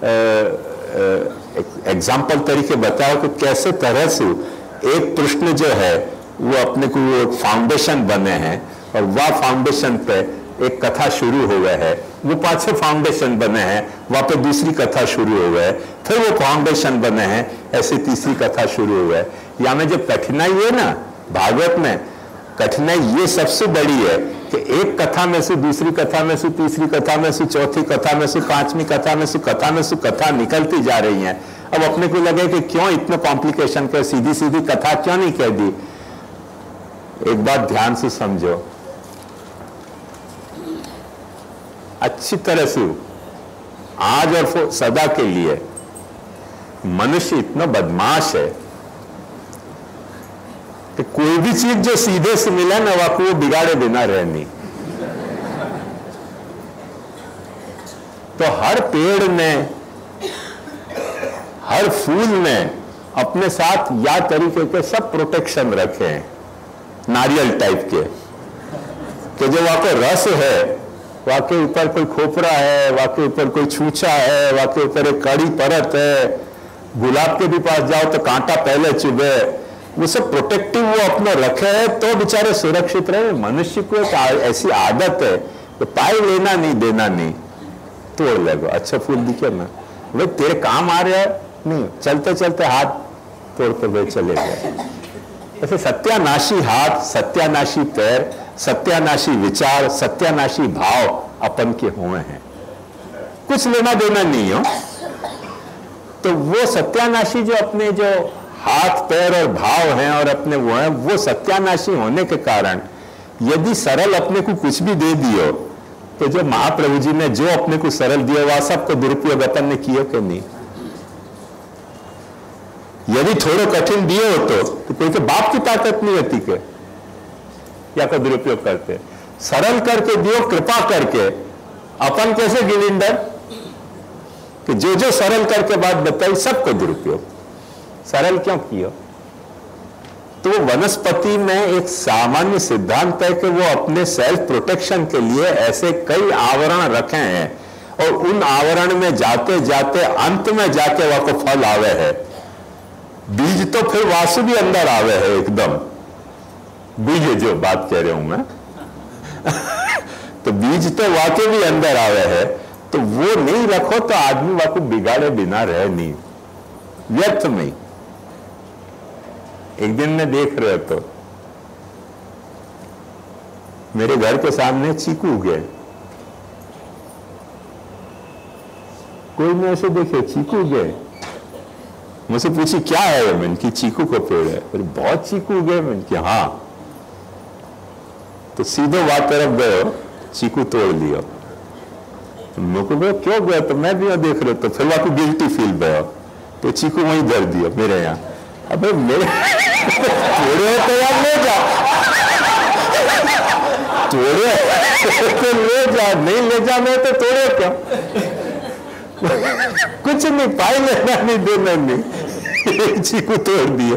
एग्जाम्पल तरीके बताया कि कैसे तरह से एक प्रश्न जो है वो अपने को एक फाउंडेशन बने हैं, और वह फाउंडेशन पे एक कथा शुरू हो गया है, वो पांचों फाउंडेशन बने हैं, वहां पे दूसरी कथा शुरू हो गए, फिर वो फाउंडेशन बने हैं, ऐसे तीसरी कथा शुरू हो गए। या में जो कठिनाई है ना भागवत में, कठिनाई ये सबसे बड़ी है कि एक कथा में से दूसरी कथा में से तीसरी कथा में से चौथी कथा में से पांचवी कथा में से कथा में से कथा निकलती जा रही हैं। अब अपने को लगे कि क्यों इतने कॉम्प्लिकेशन कर, सीधी सीधी कथा क्यों नहीं कह दी। एक बात ध्यान से समझो, अच्छी तरह से आज और सदा के लिए मनुष्य इतना बदमाश है कि कोई भी चीज जो सीधे से मिले ना वाकई वो बिगाड़े बिना रहनी। तो हर पेड़ ने, हर फूल ने अपने साथ या तरीके के सब प्रोटेक्शन रखे हैं, नारियल टाइप के, कि जो वाकई रस है, वाकई ऊपर कोई खोपरा है, वाकई ऊपर कोई छूछा है, वाकई ऊपर एक कड़ी परत है, गुलाब के भी पास जाओ तो कांटा पहले चुभे, वो सब प्रोटेक्टिव वो अपना रखे है तो बेचारे सुरक्षित रहे। मनुष्य को एक ऐसी आदत है कि पाई लेना नहीं देना नहीं, तोड़ लगो, अच्छा फूल दिखे ना भाई तेरे काम आ रहा है नहीं, चलते चलते हाथ तोड़ते हुए चले गए। ऐसे सत्यानाशी हाथ, सत्यानाशी पैर, सत्यानाशी विचार, सत्यानाशी भाव अपन के हुए हैं, कुछ लेना देना नहीं हो। तो वो सत्यानाशी जो अपने जो हाथ पैर और भाव हैं और अपने वो हैं, वो सत्यानाशी होने के कारण यदि सरल अपने को कुछ भी दे दियो तो जो महाप्रभु जी ने जो अपने को सरल दिया वह सबको दुरुपयोग अपन ने किया कि नहीं। यदि थोड़ो कठिन दिए हो तो, तो कोई के बाप की ताकत नहीं होती के या का दुरुपयोग करते, सरल करके दियो कृपा करके। अपन कैसे गिलिंडर कि जो जो सरल करके बात बताई सबको दुरुपयोग, सरल क्यों किया। तो वनस्पति में एक सामान्य सिद्धांत है कि वो अपने सेल्फ प्रोटेक्शन के लिए ऐसे कई आवरण रखे हैं और उन आवरण में जाते जाते अंत में जाके वह को फल आवे है। बीज तो फिर वासु भी अंदर आवे है एकदम, बीज जो बात कह रहा हूं मैं तो बीज तो वाकई भी अंदर आवे है, तो वो नहीं रखो तो आदमी वाकई बिगाड़े बिना रहे नहीं, व्यर्थ में। एक दिन मैं देख रहे तो मेरे घर के सामने चीकू उगे, कोई ने ऐसे देखे चीकू उगे, मुझसे पूछी क्या है, मैंने की चीकू का पेड़ है, अरे बहुत चीकू उगे, मैंने की हाँ। तो सीधे वहां तरफ गए, चीकू तोड़ लिया। मुझको गया क्यों गया, तो मैं भी देख रहा, तो फिर वहां को गिल्टी फील गया, तो चीकू वहीं धर दिया मेरे यहाँ। अबे मेरे तोड़े तो यार ले जा, तोड़े तो ले जा, नहीं ले जा मैं तो तोड़े क्यों कुछ नहीं, पाई लेना नहीं देना नहीं, एक चीकू तोड़ दिया।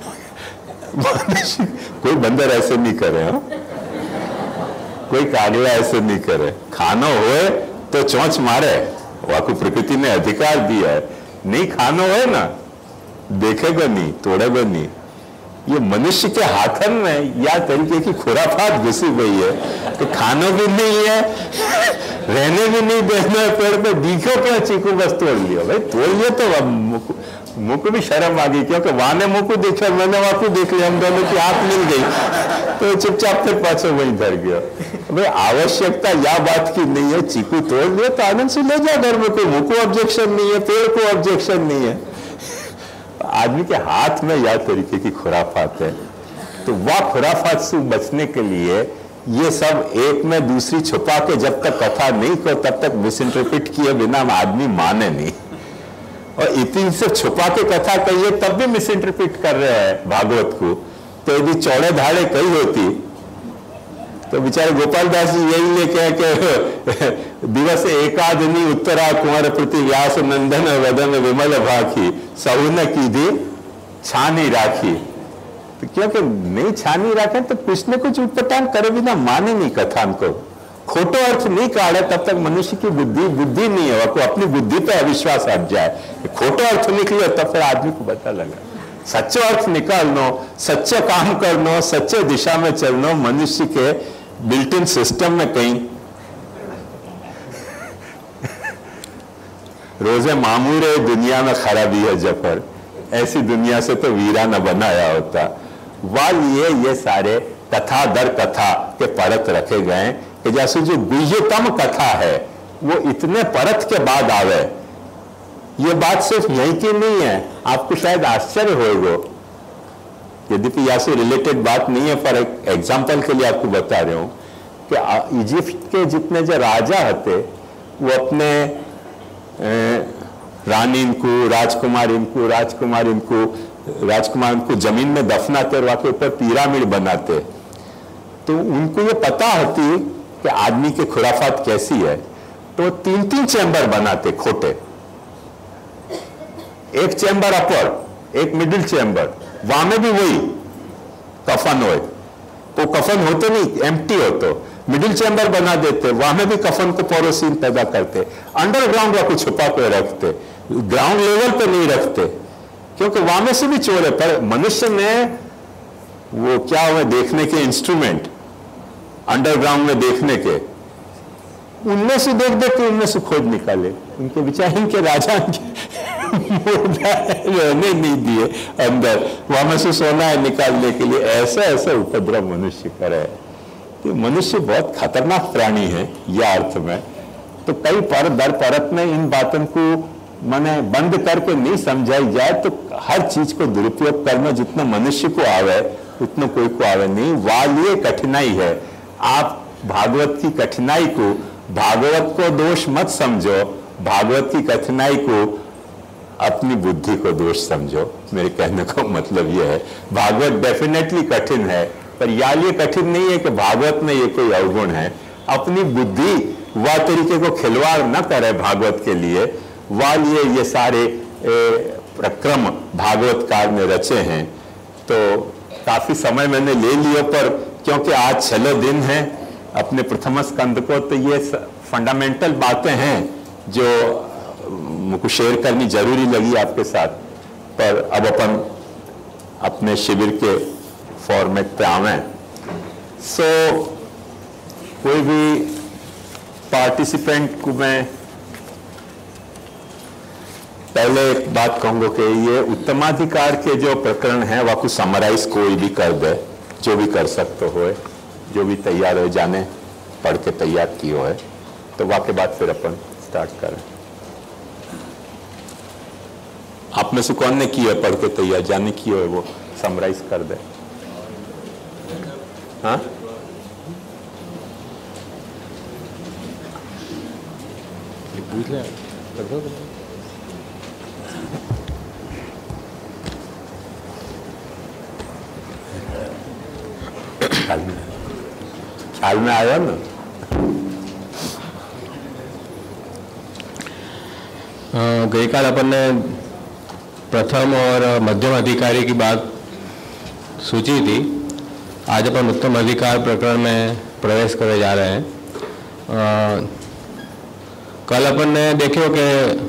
कोई बंदर ऐसे नहीं करे, हा? कोई कागला ऐसे नहीं करे। खानो होए तो चोंच मारे, वाकु प्रकृति ने अधिकार दिया है, नहीं खानो है ना देखेगा नहीं, तोड़ेगा नहीं। ये मनुष्य के हाथन में या तरीके की खुराफात घुसी गई है कि खानो भी नहीं है, रहने भी नहीं देना पेड़ पे, दिखो क्या चीकू बस तोड़ लिया। भाई तोड़ लिया तो मुँह को भी शर्म आ गई, क्योंकि वहां ने मुँह को देखा, मैंने वहां को देख लिया, हम दोनों की हाथ मिल गई, तो चुपचाप फिर पाछे वहीं धर गया। भाई आवश्यकता या बात की नहीं है, चीकू तोड़ लिया तो आनंद से ले जा घर में, कोई मुँह को ऑब्जेक्शन नहीं है, पेड़ को ऑब्जेक्शन नहीं है। आदमी के हाथ में या तरीके की खुराफात है, तो वह खुराफात से बचने के लिए ये सब एक में दूसरी छुपा के जब तक कथा नहीं को तब तक मिस इंटरप्रेट किए बिना आदमी माने नहीं, और इतनी से छुपा के कथा कहिए तब भी मिस इंटरप्रेट कर रहे हैं भागवत को। तो यदि चौड़े धाड़े कही होती तो बेचारे गोपाल दास जी यही लेके कि दिवस एकादनी उत्तरा कुंवर प्रति व्यास नंदन वदन विमल भाखी सहुन कीधी छानी राखी। तो क्योंकि नहीं छानी रखे तो कुछ न कुछ उटपटांग करे बिना माने नहीं कथा को, खोटो अर्थ नहीं काढ़े तब तक मनुष्य की बुद्धि बुद्धि नहीं है, वो अपनी बुद्धि पे अविश्वास हट जाए। खोटो अर्थ निकले तब फिर आदमी को पता लगा, सच्चो अर्थ निकालनो, सच्चे काम करनो, सच्चे दिशा में चलनो मनुष्य के बिल्ट इन सिस्टम में कहीं रोजे मामूरे दुनिया में खराबी है जफर, ऐसी दुनिया से तो वीरा न बनाया होता। वाल ये ये सारे कथा दर कथा के परत रखे गए कि जैसे जो गुह्यतम कथा है वो इतने परत के बाद आवे। ये बात सिर्फ यही की नहीं है, आपको शायद आश्चर्य होगा, यद्यपि यह से रिलेटेड बात नहीं है, पर एक एग्जाम्पल के लिए आपको बता रहा हूं कि इजिप्ट के जितने जो राजा थे वो अपने रानी इनको, राजकुमार इनको, राजकुमार इनको, राजकुमार इनको जमीन में दफनाते और वहां के ऊपर पिरामिड बनाते। तो उनको ये पता होती कि आदमी की खुराफात कैसी है, तो तीन तीन चैम्बर बनाते खोटे, एक चैम्बर अपर, एक मिडिल चैम्बर, वहां में भी वही कफन हो, तो कफन होते नहीं, एम्प्टी हो, तो मिडिल चैम्बर बना देते, वहां में भी कफन को पोरोसिन पैदा करते, अंडरग्राउंड वहां को छुपा कर रखते, ग्राउंड लेवल पे नहीं रखते, क्योंकि वहां में से भी चोर है। पर मनुष्य में वो क्या हुआ, देखने के इंस्ट्रूमेंट अंडरग्राउंड में देखने के, उनमें से देख देख के उनमें से खोज निकाले, उनके बेचारे के राजा रहने नहीं दिए अंदर, वहां में से सोना है निकालने के लिए, ऐसा ऐसा उपद्रव मनुष्य करे। तो मनुष्य बहुत खतरनाक प्राणी है यह अर्थ में। तो कई परत दर परत में इन बातों को माने बंद करके नहीं समझाई जाए तो हर चीज को दुरुपयोग करना जितना मनुष्य को आवे उतना कोई को आवे नहीं। वाली कठिनाई है। आप भागवत की कठिनाई को, भागवत को दोष मत समझो, भागवत की कठिनाई को अपनी बुद्धि को दोष समझो। मेरे कहने का मतलब यह है, भागवत डेफिनेटली कठिन है, पर यार ये कठिन नहीं है कि भागवत में ये कोई अवगुण है। अपनी बुद्धि वह तरीके को खिलवाड़ न करे भागवत के लिए, वालिए ये सारे प्रक्रम भागवतकार ने रचे हैं। तो काफी समय मैंने ले लिया, पर क्योंकि आज छलो दिन है अपने प्रथम स्कंद को, तो ये फंडामेंटल बातें हैं जो मुझको शेयर करनी जरूरी लगी आपके साथ। पर अब अपन अपने शिविर के फॉर्मेट पे आवें। सो कोई भी पार्टिसिपेंट को मैं पहले एक बात कहूंगा कि ये उत्तमाधिकार के जो प्रकरण है वह को समराइज कोई भी कर दे, जो भी कर सकते हो, जो भी तैयार हो जाने पढ़ के तैयार किए हो है, तो वह के बाद फिर अपन स्टार्ट करें। आप में से कौन ने किया पढ़ के तैयार, जाने किए हो वो समराइज कर दे। हाँ, पूछ ले ख्याल में आया ना। गई काल अपन ने प्रथम और मध्यम अधिकारी की बात सोची थी। आज अपन उत्तम अधिकार प्रकरण में प्रवेश करने जा रहे हैं। आ, कल अपन ने देखो कि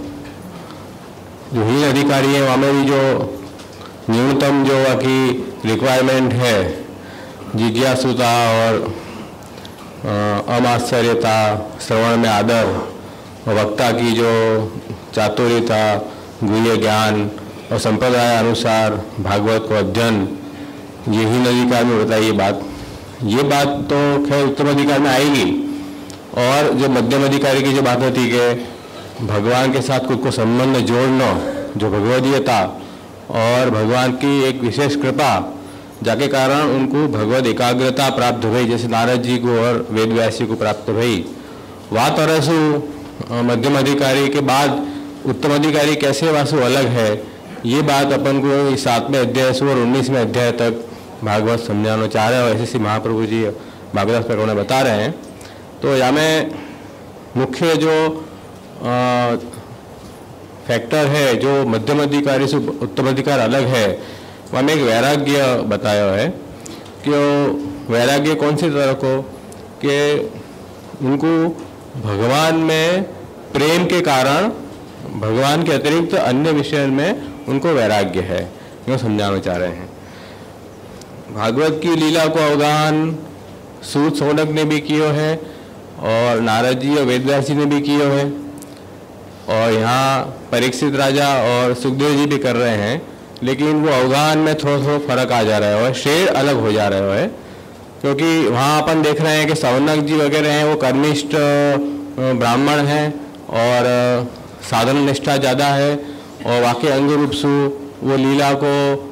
जो हीन अधिकारी है वहाँ में भी जो न्यूनतम जो की रिक्वायरमेंट है, जिज्ञासुता और अमाश्चर्यता, श्रवण में आदर, वक्ता की जो चातुर्यता, गुह्य ज्ञान और संप्रदाय अनुसार भागवत को अध्ययन, ये हीन अधिकार में बताइए बात। ये बात तो खैर उत्तम अधिकार में आएगी। और जो मध्यम अधिकारी की जो बात होती कि भगवान के साथ खुद को संबंध जोड़ना, जो भगवदीयता और भगवान की एक विशेष कृपा जाके कारण उनको भगवद एकाग्रता प्राप्त भई, जैसे नारद जी को और वेद व्यास जी को प्राप्त भई। वह तरह से मध्यम अधिकारी के बाद उत्तम अधिकारी कैसे वासु अलग है, ये बात अपन को इस सातवें अध्याय से और उन्नीसवें अध्याय तक भागवत समझाना चाह रहे हैं और ऐसे श्री महाप्रभु जी भागवत प्रकरण में बता रहे हैं। तो यहाँ में मुख्य जो आ, फैक्टर है जो मध्यम अधिकारी से उत्तम अधिकार अलग है, वहाँ में एक वैराग्य बताया है कि वैराग्य कौन सी तरह को, कि उनको भगवान में प्रेम के कारण भगवान के अतिरिक्त अन्य विषय में उनको वैराग्य है, यो समझाना चाह रहे हैं। भागवत की लीला को अवगाहन सूत सौनक ने भी किया है और नारद जी और वेदव्यास जी ने भी किया है, और यहाँ परीक्षित राजा और सुखदेव जी भी कर रहे हैं, लेकिन वो अवगाहन में थोड़ा थोड़ा फर्क आ जा रहा है और शेर अलग हो जा रहा है। क्योंकि वहाँ अपन देख रहे हैं कि सौनक जी वगैरह हैं वो कर्मिष्ठ ब्राह्मण हैं और साधन निष्ठा ज़्यादा है, और वाकई अंग रूप सु वो लीला को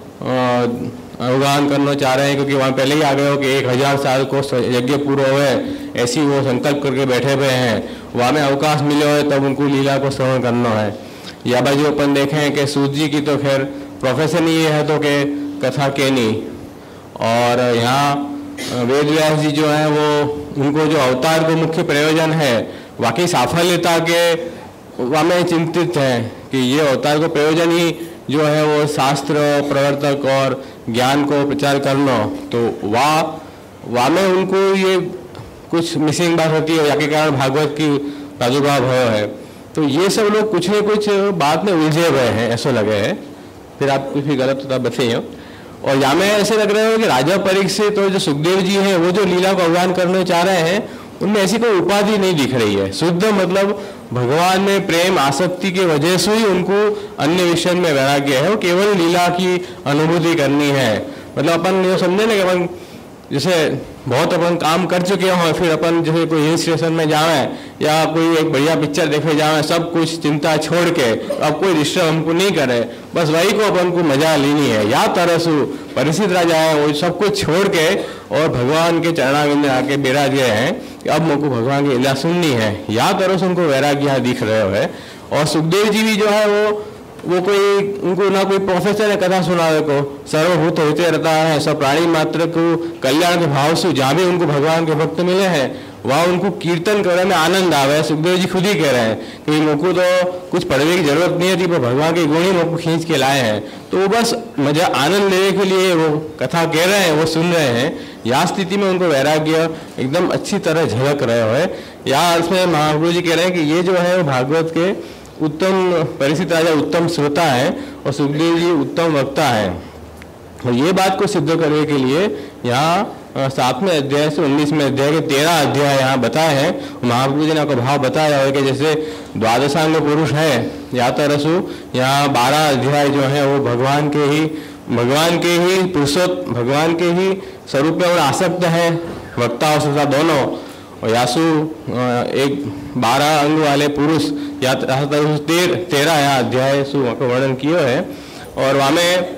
अवगाहन करना चाह रहे हैं, क्योंकि वहाँ पहले ही आ गए हो कि एक हजार साल को यज्ञ पूरा हुए, ऐसी वो संकल्प करके बैठे हुए हैं, वहाँ में अवकाश मिले हुए तब उनको लीला को श्रवण करना है। या बाजू अपन देखें कि सूत जी की तो खैर प्रोफेशन ही ये है तो कि कथा कहनी, और यहाँ वेद व्यास जी जो हैं वो उनको जो अवतार को मुख्य प्रयोजन है वाकई साफल्यता के वहाँ में चिंतित हैं कि ये अवतार को प्रयोजन ही जो है वो शास्त्र प्रवर्तक और ज्ञान को प्रचार करना, तो वाह वाह में उनको ये कुछ मिसिंग बात होती है, याके कारण भागवत की प्रादुर्भाव है। तो ये सब लोग कुछ न कुछ बात में उलझे हुए हैं, ऐसा लगे है। फिर आप कुछ भी गलत होता बताइए। और यहाँ में ऐसे लग रहा है कि राजा परीक्षित और जो सुखदेव जी हैं वो जो लीला को अवगान करने चाह रहे हैं उनमें ऐसी कोई उपाधि नहीं दिख रही है। शुद्ध मतलब भगवान में प्रेम आसक्ति की वजह से ही उनको अन्य विषय में वैराग्य है, वो केवल लीला की अनुभूति करनी है। मतलब अपन ये समझे ना कि अपन जैसे बहुत अपन काम कर चुके हों, फिर अपन जैसे कोई हिल स्टेशन में जाएं या कोई एक बढ़िया पिक्चर देखे जाएं, सब कुछ चिंता छोड़ के अब कोई डिस्टर्ब हमको नहीं करे, बस वही को अपन को मजा लेनी है। या तरसु परिचित राजा है वो सब कुछ छोड़ के और भगवान के चरणाविंद आके विराज गए हैं कि अब मुझको भगवान की लीला सुननी है। या तरस उनको वैराग्य दिख रहे हो है। और सुखदेव जी भी जो है वो वो कोई उनको ना कोई प्रोफेसर है कथा सुनावे को, सर्वभूत होते रहता है, सब प्राणी मात्र को कल्याण के भाव से जहाँ भी उनको भगवान के भक्त मिले हैं वहाँ उनको कीर्तन करने में आनंद आवे। सुखदेव जी खुद ही कह रहे हैं कि मुझको तो कुछ पढ़ने की जरूरत नहीं थी, पर भगवान के गुण ही मुझको खींच के लाए हैं, तो वो बस मजा आनंद लेने के लिए वो कथा कह रहे हैं, वो सुन रहे हैं। या स्थिति में उनको वैराग्य एकदम अच्छी तरह झलक रहे हो। या इसमें महाप्रभु जी कह रहे हैं कि ये जो है वो भागवत के उत्तम परिचित राजा उत्तम श्रोता है और सुखदेव जी उत्तम वक्ता है। और ये बात को सिद्ध करने के लिए यहाँ सातवें अध्याय से उन्नीसवें अध्याय के तेरह अध्याय यहाँ बताए हैं। महाप्रभु जी ने आपको भाव बताया है कि जैसे द्वादशांग पुरुष है या तरसु, यहाँ बारह अध्याय जो है वो भगवान के ही भगवान के ही पुरुषोत्तम भगवान के ही स्वरूप में और आसक्त है, वक्ता और श्रोता दोनों। और यासु एक बारह अंग वाले पुरुष या तेर तेरह यहाँ अध्याय सु का वर्णन किया है। और वहाँ में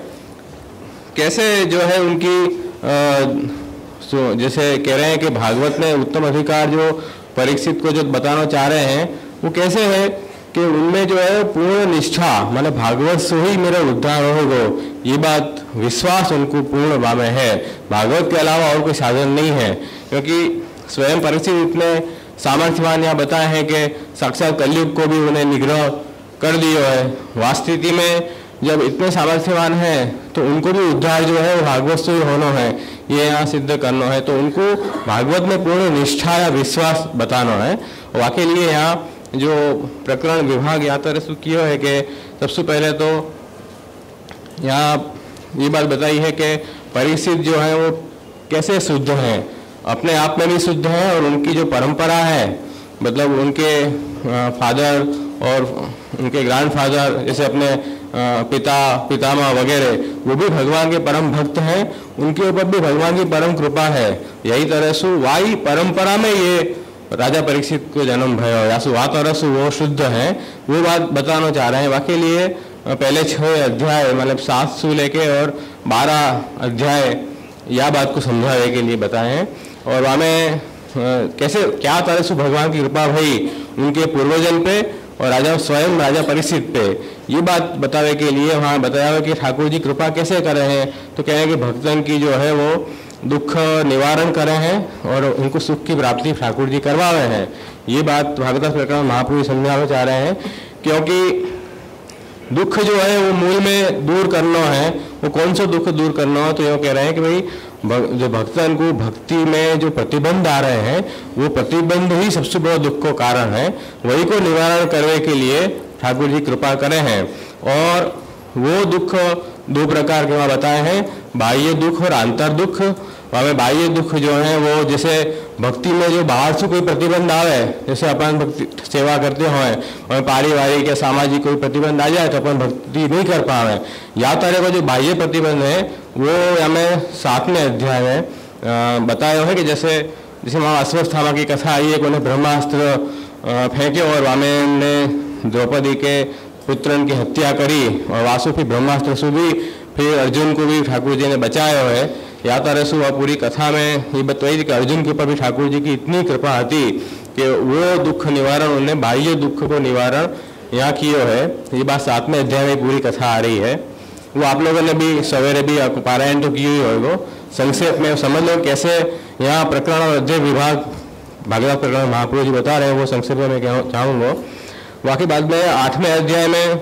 कैसे जो है उनकी आ, जैसे कह रहे हैं कि भागवत में उत्तम अधिकार जो परीक्षित को जो बताना चाह रहे हैं वो कैसे है कि उनमें जो है पूर्ण निष्ठा, मतलब भागवत से ही मेरा उद्धार होगा, ये बात विश्वास उनको पूर्ण भाव में है। भागवत के अलावा और कोई साधन नहीं है, क्योंकि स्वयं परीक्षित इतने सामर्थ्यवान यहाँ बताए हैं कि साक्षात कलयुग को भी उन्हें निग्रह कर दिया है। वास्तविक में जब इतने सामर्थ्यवान हैं तो उनको भी उद्धार जो है वो भागवत से ही होना है, ये यहाँ सिद्ध करना है। तो उनको भागवत में पूर्ण निष्ठा या विश्वास बताना है। वाकई लिए यहाँ जो प्रकरण विभाग यहाँ तरह किया है कि सबसे पहले तो यहाँ ये बात बताई है कि परीक्षित जो है वो कैसे शुद्ध हैं, अपने आप में भी शुद्ध हैं और उनकी जो परंपरा है, मतलब उनके फादर और उनके ग्रैंडफादर जैसे अपने पिता पितामह वगैरह वो भी भगवान के परम भक्त हैं, उनके ऊपर भी भगवान की परम कृपा है। यही तरह से वाई परंपरा में ये राजा परीक्षित को जन्म भयो या सुहा तरह से वो शुद्ध हैं, वो बात बताना चाह रहे हैं। वाकई लिए पहले छः अध्याय मतलब सात सु लेके और बारह अध्याय यह बात को समझाने के लिए बताए हैं। और वहाँ में कैसे क्या तरह से भगवान की कृपा भई उनके पूर्वजन पे और राजा स्वयं राजा परीक्षित पे, ये बात बताने के लिए वहाँ बताया हुआ कि ठाकुर जी कृपा कैसे कर रहे हैं। तो कह रहे हैं कि भक्तन की जो है वो दुख निवारण कर रहे हैं और उनको सुख की प्राप्ति ठाकुर जी करवा रहे हैं। ये बात भागवत प्रकरण महाप्रभु समझाना चाह रहे हैं, क्योंकि दुख जो है वो मूल में दूर करना है। वो कौन सा दुख दूर करना हो, तो ये कह रहे हैं कि भाई जो भक्तन को भक्ति में जो प्रतिबंध आ रहे हैं वो प्रतिबंध ही सबसे बड़ा दुख को कारण है, वही को निवारण करने के लिए ठाकुर जी कृपा करे हैं। और वो दुख दो प्रकार के वहाँ बताए हैं, बाह्य दुख और आंतर दुख। वहाँ बाह्य दुख जो है वो जैसे भक्ति में जो बाहर से कोई प्रतिबंध आवे, जैसे अपन भक्ति सेवा करते हों और पारिवारिक या सामाजिक कोई प्रतिबंध आ जाए तो अपन भक्ति नहीं कर पावे। या तरह का जो बाह्य प्रतिबंध है वो हमें सातवें अध्याय में बताया है कि जैसे जैसे वहाँ अश्वत्थामा की कथा आई है कि उन्हें ब्रह्मास्त्र फेंके और वामन ने द्रौपदी के पुत्रन की हत्या करी और वासु फिर ब्रह्मास्त्र से भी फिर अर्जुन को भी ठाकुर जी ने बचाया है। या तरह से वह पूरी कथा में ये बताई कि अर्जुन के ऊपर भी ठाकुर जी की इतनी कृपा थी कि वो दुख निवारण उन्हें बाह्य दुख को निवारण यहाँ किए है। ये बात सातवें अध्याय में पूरी कथा आ रही है। वो आप लोगों ने भी सवेरे भी पारायण तो की हुई होगा। संक्षेप में समझ लो कैसे यहाँ प्रकरण और अध्यय विभाग भागवत प्रकरण महाप्रभु जी बता रहे हैं, वो संक्षेप में मैं चाहूँगा। बाकी बाद में आठवें अध्याय में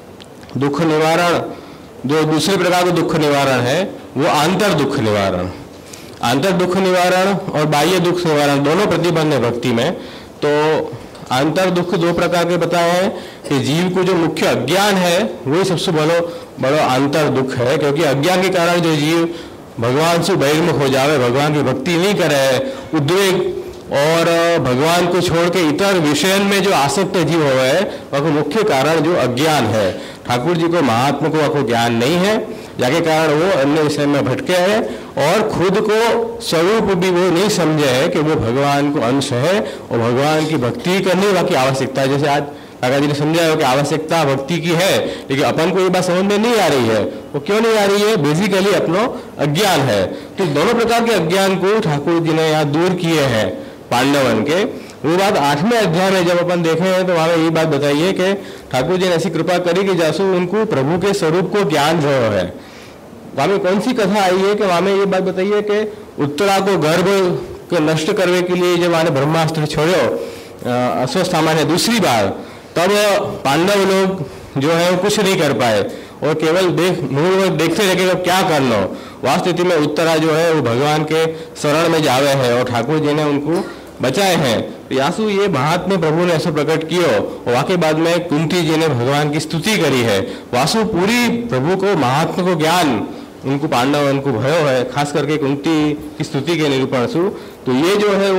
दुख निवारण, जो दूसरे प्रकार का दुख निवारण है वो आंतर दुख निवारण, आंतर दुख निवारण और बाह्य दुख निवारण दोनों प्रतिबंध है भक्ति में। तो आंतर दुख दो प्रकार के बताए हैं कि जीव को जो मुख्य अज्ञान है वही सबसे बड़ो बड़ो आंतर दुख है, क्योंकि अज्ञान के कारण जो जीव भगवान से बहिर्मुख हो जावे, भगवान की भक्ति नहीं करे, उद्वेग और भगवान को छोड़ के इतर विषयन में जो आसक्त जीव हो है वह मुख्य कारण जो अज्ञान है। ठाकुर जी को महात्मा को वह ज्ञान नहीं है, जाके कारण वो अन्य विषय में भटके हैं और खुद को स्वरूप भी वो नहीं समझे है कि वो भगवान को अंश है और भगवान की भक्ति करने वाकी आवश्यकता है। जैसे आज काका जी ने समझाया कि आवश्यकता भक्ति की है, लेकिन अपन को ये बात समझ में नहीं आ रही है। वो क्यों नहीं आ रही है? बेसिकली अपनो अज्ञान है। तो दोनों प्रकार के अज्ञान को ठाकुर जी ने यहाँ दूर किए हैं पांडवन के। वो बात आठवें अध्याय में जब अपन देखे हैं तो वहां ये बात बताइए कि ठाकुर जी ने ऐसी कृपा करी कि जैसे उनको प्रभु के स्वरूप को ज्ञान भयो है। वहां में कौन सी कथा आई है कि वहां में ये बात बताइए कि उत्तरा को गर्भ को नष्ट करने के लिए जब वहां ब्रह्मास्त्र छोड़ो अश्वत्थामा ने दूसरी बार, तब पांडव लोग जो है वो कुछ नहीं कर पाए और केवल देख मुंह देखते रहे कि क्या करना। वह स्थिति में उत्तरा जो है वो भगवान के शरण में जावे है और ठाकुर जी ने उनको बचाए हैं। तो यासु ये महात्म्य प्रभु ने ऐसा प्रकट किया और वाकई बाद में कुंती जी ने भगवान की स्तुति करी है। वासु पूरी प्रभु को महात्मा को ज्ञान उनको पांडव उनको भयो है, खास करके कुंती की स्तुति के निरूपण सु। तो ये जो है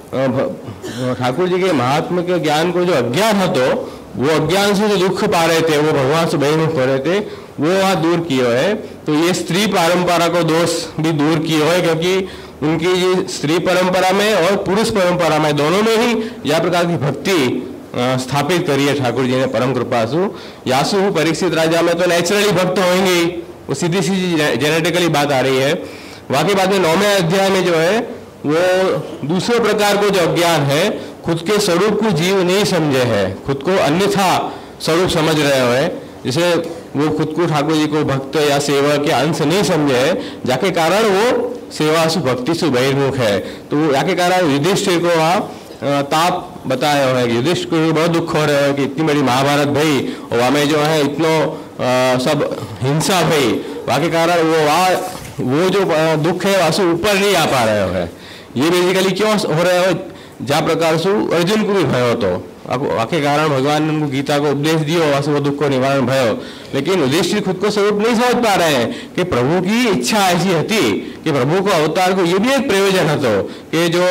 वो ठाकुर जी के महात्मा के ज्ञान को जो अज्ञान है तो वो अज्ञान से जो दुख पा रहे थे, वो भगवान से बहिर्मुख हो रहे थे, वो वहाँ दूर किए है। तो ये स्त्री परंपरा को दोष भी दूर किए है, क्योंकि उनकी ये स्त्री परंपरा में और पुरुष परंपरा में दोनों में ही यह प्रकार की भक्ति स्थापित करी है ठाकुर जी ने परम कृपा सु। यासु परीक्षित राजा में तो नेचुरली भक्त होंगे, वो सीधी सीधी जेनेटिकली बात आ रही है। वाकई बाद में नौवें अध्याय में जो है वो दूसरे प्रकार को जो अज्ञान है, खुद के स्वरूप को जीव नहीं समझे है, खुद को अन्यथा स्वरूप समझ रहे हो, जिसे वो खुद को ठाकुर जी को भक्त या सेवक के अंश नहीं समझे है, जाके कारण वो सेवा सु भक्ति से बहिर्मुख है। तो जाके कारण युधिष्ठिर को वहाँ ताप बताया है, युधिष्ठिर को बहुत दुख हो रहा है कि इतनी बड़ी महाभारत भई और वहाँ में जो है इतनो सब हिंसा भई, वाके कारण वो वहाँ वो जो दुख है वासु ऊपर नहीं आ पा रहे है। ये बेसिकली क्यों हो रहे हो? जा प्रकार से अर्जुन को भी भयो तो वाके कारण भगवान ने उनको गीता को उपदेश दियो, वासु वो दुख को निवारण भयो, लेकिन युधिष्ठिर खुद को स्वरूप नहीं समझ पा रहे हैं कि प्रभु की इच्छा ऐसी थी कि प्रभु को अवतार को ये भी एक प्रयोजन है तो कि जो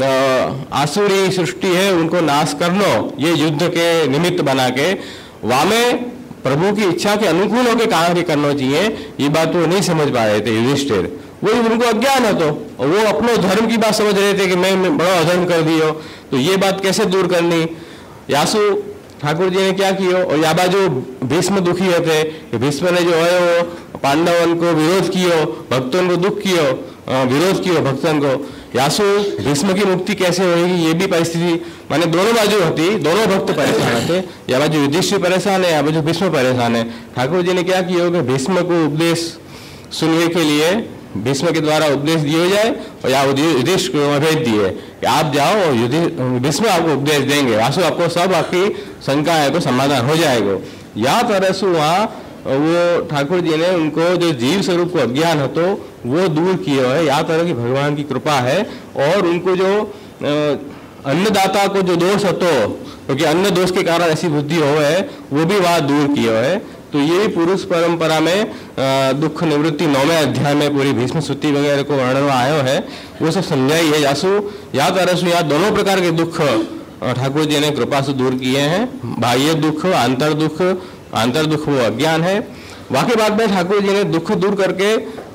आसुरी सृष्टि है उनको नाश करना, ये युद्ध के निमित्त बना के वामे प्रभु की इच्छा के अनुकूल होकर कार्य करना चाहिए। ये बात वो नहीं समझ पा रहे थे युधिष्ठिर, वही उनको अज्ञान है तो वो अपने धर्म की बात समझ रहे थे कि मैं बड़ा अधर्म कर दियो। तो ये बात कैसे दूर करनी? यासु ठाकुर जी ने क्या किया और याबा जो भीष्म दुखी होते, भीष्म ने जो है वो पांडवन को विरोध कियो, भक्तों को दुख कियो, विरोध कियो भक्तों को। यासु भीष्म की मुक्ति कैसे होगी ये भी परिस्थिति माने दोनों बाजू होती, दोनों भक्त परेशान थे, या बाजू युधिष्ठिर परेशान है, या बाजू भीष्म परेशान है। ठाकुर जी ने क्या किया कि भीष्म को उपदेश सुनने के लिए भीष्म के द्वारा उपदेश दिए जाए और या युधिष्ठिर को भेज दिए कि आप जाओ और भीष्म आपको उपदेश देंगे, वासु आपको सब आपकी शंकाएं को समाधान हो जाएगा। या तरह से वहाँ वो ठाकुर जी ने उनको जो जीव स्वरूप को अज्ञान हो तो वो दूर किए है। या तरह की भगवान की कृपा है और उनको जो अन्नदाता को जो दोष हो तो क्योंकि अन्न दोष के कारण ऐसी बुद्धि हो है वो भी वहाँ दूर किए है। तो ये पुरुष परंपरा में दुख निवृत्ति नौवें अध्याय में पूरी भीष्म स्तुति वगैरह को वर्णन आयो है, वो सब समझाई है। यासु या तरह से या दोनों प्रकार के दुख ठाकुर जी ने कृपा से दूर किए हैं, बाह्य दुख आंतर दुख, आंतर दुख वो अज्ञान है। वाकई बात में ठाकुर जी ने दुख दूर करके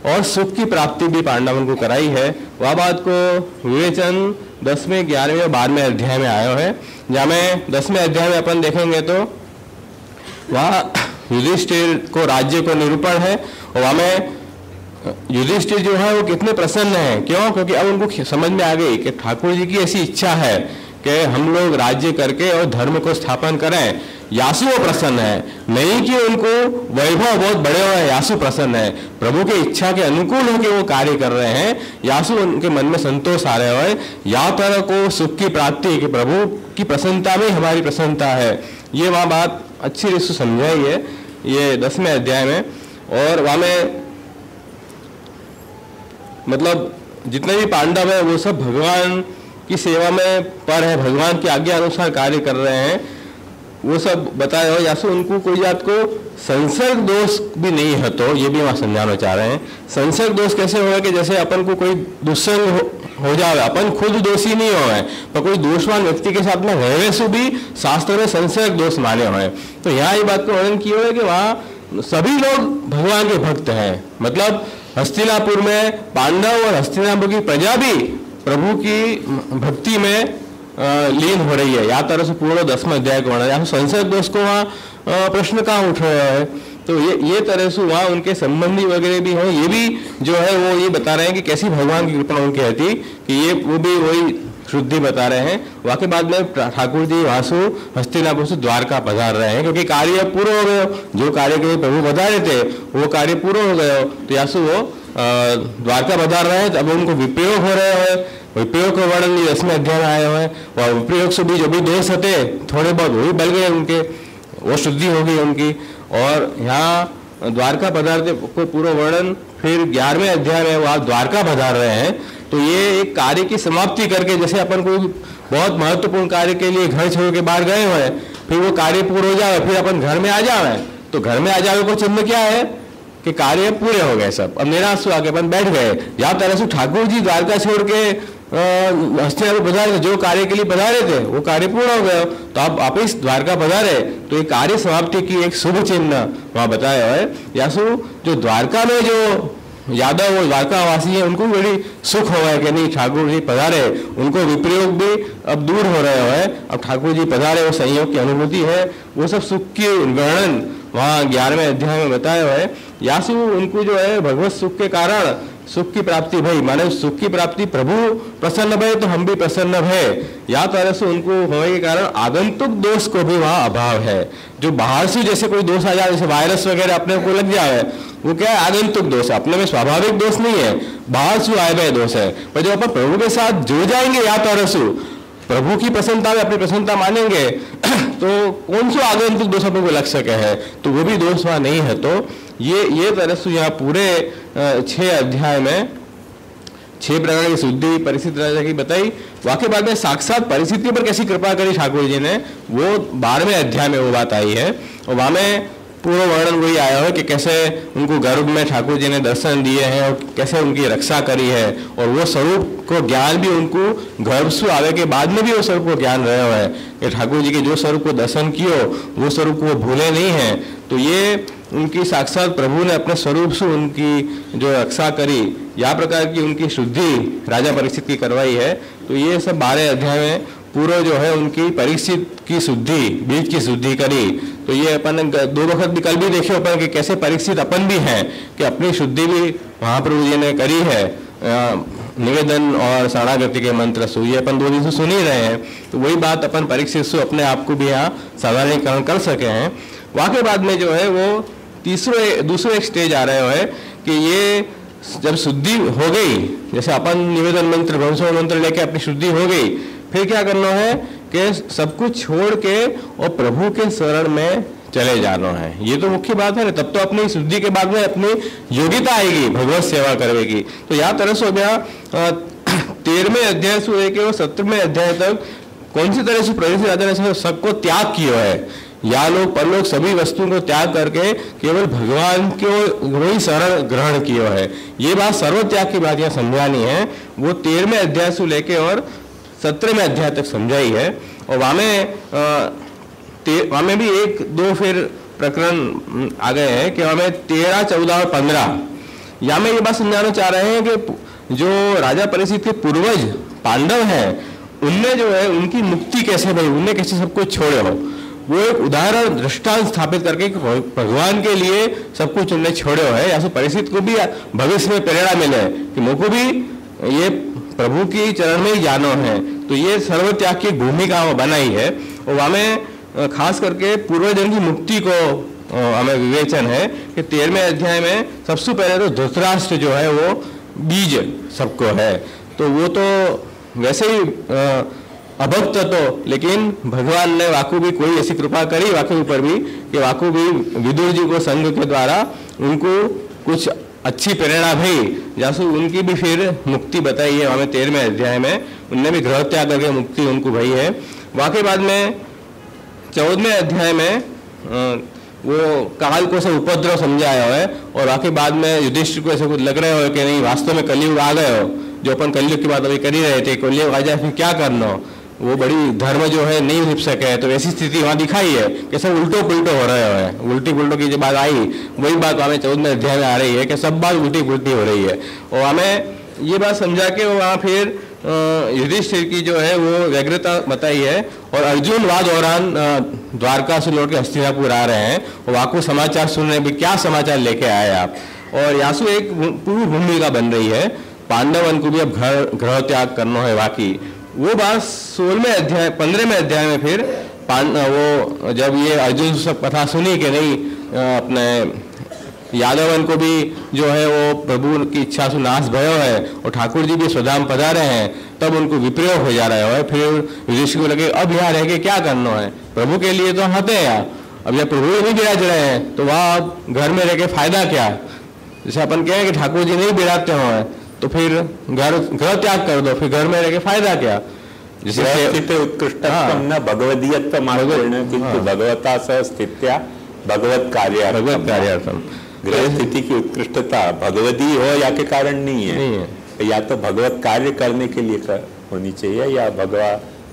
और सुख की प्राप्ति भी पांडवन को कराई है। वह बात को विवेचन दसवें ग्यारहवें और बारहवें अध्याय में आयो है, जहाँ में दसवें अध्याय में अपन देखेंगे तो वहाँ युधिष्ठिर को राज्य को निरूपण है और वहाँ में युधिष्ठिर जो है वो कितने प्रसन्न है। क्यों? क्योंकि अब उनको समझ में आ गई कि ठाकुर जी की ऐसी इच्छा है कि हम लोग राज्य करके और धर्म को स्थापन करें। यासु वो प्रसन्न है, नहीं कि उनको वैभव बहुत बड़े हुए, यासु प्रसन्न है, प्रभु की इच्छा के अनुकूल होकर वो कार्य कर रहे हैं। यासु उनके मन में संतोष आ रहे हुए, या तरह को सुख की प्राप्ति कि प्रभु की प्रसन्नता में हमारी प्रसन्नता है। ये वहाँ बात अच्छी रीत से समझाई है ये दसवें अध्याय में। और वहाँ में मतलब जितने भी पांडव है वो सब भगवान की सेवा में पर है, भगवान की आज्ञा अनुसार कार्य कर रहे हैं, वो सब बताया हो। या सो उनको कोई जात को संसर्ग दोष भी नहीं है, तो ये भी वहाँ समझाना चाह रहे हैं। संसर्ग दोष कैसे होगा कि जैसे अपन को कोई दुस्संग हो, हो जाए, अपन खुद दोषी नहीं हो पर कोई दोषवान व्यक्ति के साथ में रहने से भी शास्त्र में संसर्ग दोष माने हुए। तो यहाँ ये बात को वर्णन किया है कि वहाँ सभी लोग भगवान के भक्त हैं। मतलब हस्तिनापुर में पांडव और हस्तिनापुर की प्रजा भी प्रभु की भक्ति में लीन हो रही है। या तरह से पूर्ण दसवें अध्याय को वर्णन, या संसर्ग दोष को वहाँ प्रश्न कहाँ उठ रहा है। तो ये ये तरह से वहाँ उनके संबंधी वगैरह भी हैं, ये भी जो है वो ये बता रहे हैं कि कैसी भगवान की कृपा उनकी रहती कि ये वो भी वही शुद्धि बता रहे हैं। वहाँ के बाद में ठाकुर जी वासु हस्तिनापुर से द्वारका पधार रहे हैं, क्योंकि कार्य पूरा हो गया, जो कार्य के लिए प्रभु पधारे थे वो कार्य पूरा हो गया। तो यासु वो द्वारका पधार रहे हैं, अब उनको विप्रयोग हो रहे हैं। विप्रयोग का वर्णन दसवें अध्याय में आए हुए हैं। वह विप्रयोग से भी जो भी दोष होते थोड़े बहुत वो भी बल गए उनके, वो शुद्धि हो गई उनकी। और यहाँ द्वारका पधारते को पूरा वर्णन फिर ग्यारहवें अध्याय में वह द्वारका पधार रहे हैं। तो ये एक कार्य की समाप्ति करके, जैसे अपन को बहुत महत्वपूर्ण कार्य के लिए घर छोड़ के बाहर गए हुए हैं, फिर वो कार्य पूर्ण हो जाए, फिर अपन घर में आ जाए, तो घर में आ जाने को चिन्ह क्या है कि कार्य पूरे हो गए सब, अब निराश आके अपन बैठ गए। या तरह से ठाकुर जी द्वारका छोड़ के हस्तिनापुर पधारे, जो कार्य के लिए पधारे थे वो कार्य पूर्ण हो गया, तो आप वापिस द्वारका पधारे, तो ये कार्य समाप्ति की एक शुभ चिन्ह वहाँ बताया है। यासु जो द्वारका में जो यादव और द्वारका वासी है उनको भी बड़ी सुख हो गया कि नहीं ठाकुर जी पधारे, उनको विप्रयोग भी अब दूर हो रहे हुए, अब ठाकुर जी पधारे वो संयोग की अनुभूति है, वो सब सुख की वर्णन वहाँ ग्यारहवें अध्याय में बताया है। यासु उनको जो है भगवत सुख के कारण सुख की प्राप्ति भई, माने सुख की प्राप्ति प्रभु प्रसन्न भय तो हम भी प्रसन्न भय। या तरह से उनको होने के कारण आगंतुक दोष को भी वहाँ अभाव है। जो बाहर से जैसे कोई दोष आ जाए, जैसे वायरस वगैरह अपने को लग जाए, वो क्या है आगंतुक दोष, अपने में स्वाभाविक दोष नहीं है, बाहर से आए हुए दोष है। पर जब अपन प्रभु के साथ जुड़ जाएंगे, या तरह से प्रभु की प्रसन्नता में अपनी प्रसन्नता मानेंगे, तो कौन सा आगंतुक दोष अपने को लग सके है, तो वो भी दोष वहाँ नहीं है। तो ये ये तरह से यहाँ पूरे छह अध्याय में छह प्रकार की शुद्धि परिस्थिति राजा की बताई। वाकई बाद में साक्षात परिस्थिति पर कैसी कृपा करी ठाकुर जी ने, वो बारहवें अध्याय में वो बात आई है। और वहाँ में पूरा वर्णन वही आया है कि कैसे उनको गर्भ में ठाकुर जी ने दर्शन दिए हैं और कैसे उनकी रक्षा करी है, और वो स्वरूप को ज्ञान भी उनको गर्भ से आवे के बाद में भी वो स्वरूप को ज्ञान रहे हुए हैं कि ठाकुर जी के जो स्वरूप को दर्शन कियो वो स्वरूप को वो भूले नहीं हैं। तो ये उनकी साक्षात प्रभु ने अपने स्वरूप से उनकी जो रक्षा करी, या प्रकार की उनकी शुद्धि राजा परीक्षित की करवाई है। तो ये सब बारह अध्याय में पूरा जो है उनकी परीक्षित की शुद्धि, बीज की शुद्धि करी। तो ये अपन दो वक्त भी कल भी देखे अपन कि कैसे परीक्षित अपन भी हैं कि अपनी शुद्धि भी महाप्रभु जी ने करी है निवेदन और शरणागति के मंत्र से, ये अपन दो दिन से सुन ही रहे हैं। तो वही बात अपन परीक्षित से अपने आप को भी यहाँ साधारणीकरण कर सके हैं। वाकई बाद में जो है वो तीसरे दूसरे एक स्टेज आ रहे हो कि ये जब शुद्धि हो गई, जैसे अपन निवेदन मंत्र भवंसो मंत्र लेके अपनी शुद्धि हो गई, फिर क्या करना है कि सब कुछ छोड़ के और प्रभु के शरण में चले जाना है। ये तो मुख्य बात है ना, तब तो अपनी शुद्धि के बाद में अपनी योग्यता आएगी भगवत सेवा करने की। तो यहाँ तरह से हो गया तेरहवें अध्याय से लेके और सत्रहवें अध्याय तक कौन सी तरह से प्रभु राजा ने सबको त्याग किया है, या लोग परलोक सभी वस्तुओं को त्याग करके केवल भगवान को वही शरण ग्रहण किया है। ये बात सर्व त्याग की बात यहाँ समझानी है, वो तेरहवें अध्याय से लेके और सत्रहवें अध्याय तक समझाई है। और वहाँ में वहाँ में भी एक दो फिर प्रकरण आ गए हैं कि वहाँ में तेरह चौदह और पंद्रह या मैं ये बात समझाना चाह रहे हैं कि जो राजा परीक्षित के पूर्वज पांडव हैं, उनने जो है उनकी मुक्ति कैसे भई, उनने कैसे सब कुछ छोड़े हो, वो एक उदाहरण दृष्टांत स्थापित करके भगवान के लिए सब कुछ उन्हें छोड़े हुए है। या परीक्षित को भी भविष्य में प्रेरणा मिले कि मुझको भी ये प्रभु की चरण में ही जानो है। तो ये सर्वत्याग की भूमिका बनाई है और हमें खास करके पूर्वजन की मुक्ति को हमें विवेचन है कि तेरहवें अध्याय में सबसे पहले तो धृतराष्ट्र जो है वो बीज सबको है। तो वो तो वैसे ही अभक्त तो, लेकिन भगवान ने वाकु भी कोई ऐसी कृपा करी वाकु ऊपर भी कि वाकु भी विदुर जी को संघ के द्वारा उनको कुछ अच्छी प्रेरणा भई, जासु उनकी भी फिर मुक्ति बताई है हमें तेरहवें अध्याय में। उनने भी गृह त्याग करके मुक्ति उनको भई है। वाकई बाद में चौदहवें अध्याय में वो काल को से उपद्रव समझाया है और वाकई बाद में युधिष्ठिर को ऐसे कुछ लग रहे हो कि नहीं वास्तव में कलयुग आ गए हो, जो अपन कलयुग की बात अभी कर ही रहे थे, कलयुग आ जाए फिर क्या करना हो, वो बड़ी धर्म जो है नहीं निभ सके। तो ऐसी स्थिति वहाँ दिखाई है कि सब उल्टो पुल्टो हो रहे हैं। उल्टी पुल्टो की जो बात आई वही बात हमें चौदहवें अध्याय में आ रही है कि सब बात उल्टी पुल्टी हो रही है। और हमें ये बात समझा के वहाँ फिर युधिष्ठिर की जो है वो व्यग्रता बताई है। और अर्जुन वाद दौरान द्वारका से लौट के हस्तिनापुर आ रहे हैं और वहाँ को समाचार सुन रहे हैं, क्या समाचार लेके आए आप। और यासु एक पूर्व भूमिका बन रही है, पांडवन को भी अब घर ग्रह त्याग करना है। बाकी वो बात सोलहवें अध्याय पंद्रहवें अध्याय में फिर पांड वो जब ये अर्जुन सब कथा सुनी कि नहीं अपने यादवन को भी जो है वो प्रभु की इच्छा से नाश भयो है और ठाकुर जी भी स्वधाम पधारे हैं, तब उनको विप्रयोग हो जा रहा है। फिर युधिष्ठिर को लगे अब यहाँ रह के क्या करना है, प्रभु के लिए तो हते हैं यहाँ, अब यहाँ प्रभु नहीं बिराज रहे हैं तो वहाँ घर में रह के फायदा क्या। जैसे अपन कहें कि ठाकुर जी नहीं बिराजते हो तो फिर घर घर त्याग कर दो, फिर घर में रह के फायदा क्या। जैसे उत्कृष्टत्वं न भगवदीयत्वम् आचरण किंतु भगवता सह स्थित्या भगवत कार्य भगवत कार्यार्थम। गृह स्थिति की उत्कृष्टता भगवदी हो या के कारण नहीं है, नहीं है। या तो भगवत कार्य करने के लिए कर, होनी चाहिए या भगवा।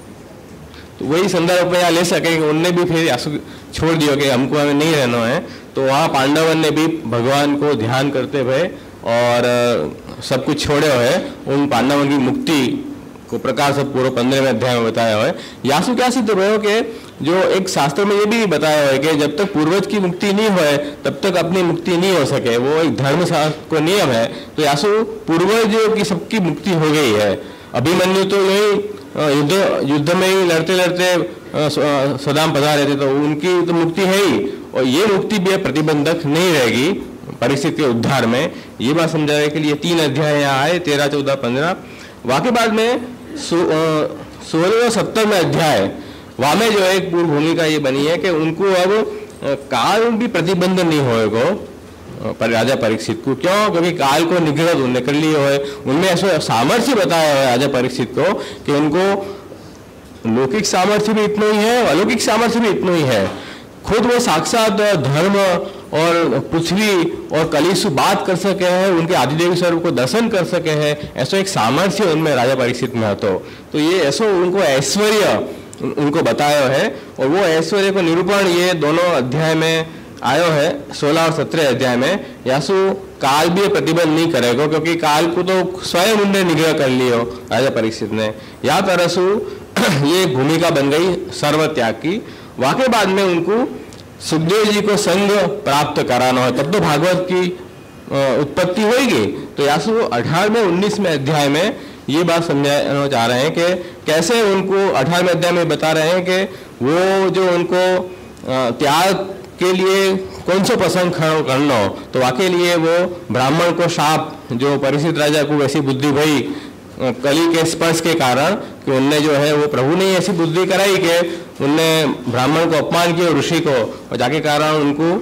तो वही संदर्भ में यहाँ ले सके कि उनने भी फिर छोड़ दिया कि हमको हमें नहीं रहना है। तो वहाँ पांडवन ने भी भगवान को ध्यान करते हुए और सब कुछ छोड़े हुए उन पांडवन की मुक्ति को प्रकार से पूर्व पंद्रहवें अध्याय में बताया हुआ है। यासु क्या सिद्ध हुआ कि जो एक शास्त्र में ये भी बताया हुआ है कि जब तक पूर्वज की मुक्ति नहीं होए तब तक अपनी मुक्ति नहीं हो सके, वो एक धर्म शास्त्र को नियम है। तो यासु पूर्वजों की सबकी मुक्ति हो गई है। अभिमन्यु तो यही युद्ध युद्ध में ही लड़ते लड़ते सदाम पधारे थे, तो उनकी तो मुक्ति है ही, और ये मुक्ति भी प्रतिबंधक नहीं रहेगी परिस्थिति के उद्धार में। ये बात समझाने के लिए तीन अध्याय यहाँ आए, तेरह चौदह पंद्रह। वाकई बाद में सोलह और सत्तरवें अध्याय वहाँ में जो है एक पूर्व भूमिका ये बनी है कि उनको अब काल भी प्रतिबंध नहीं होएगा पर राजा परीक्षित को। क्यों? क्योंकि काल को निग्रह उन्होंने कर लिए हुए, उनमें ऐसा सामर्थ्य बताया हुआ है राजा परीक्षित को कि उनको लौकिक सामर्थ्य भी इतना ही है, अलौकिक सामर्थ्य भी इतना ही है। खुद वो साक्षात धर्म और पृथ्वी और कलिसु बात कर सके हैं, उनके आदिदेवी स्वरूप को दर्शन कर सके हैं, ऐसा एक सामर्थ्य उनमें राजा परीक्षित में तो तो ये ऐसा उनको ऐश्वर्य उनको बताया है। और वो ऐश्वर्य को निरूपण ये दोनों अध्याय में आयो है, सोलह और सत्रह अध्याय में। यासु काल भी प्रतिबंध नहीं करेगा क्योंकि काल को तो स्वयं उनने निग्रह कर लियो राजा परीक्षित ने। या तरसु ये भूमिका बन गई सर्वत्याग की। वाकई बाद में उनको सुखदेव जी को संग प्राप्त कराना है, तब तो भागवत की उत्पत्ति होगी। तो यासु अठारहवें उन्नीसवें अध्याय में ये बात समझाना चाह रहे हैं कि कैसे उनको अठारहवें अध्याय में बता रहे हैं कि वो जो उनको त्याग के लिए कौन सा पसंद करना हो, तो वाकई लिए वो ब्राह्मण को शाप जो परीक्षित राजा को वैसी बुद्धि भई कली के स्पर्श के कारण कि उनने जो है वो प्रभु ने ऐसी बुद्धि कराई कि उनने ब्राह्मण को अपमान किया ऋषि को, और जाके कारण उनको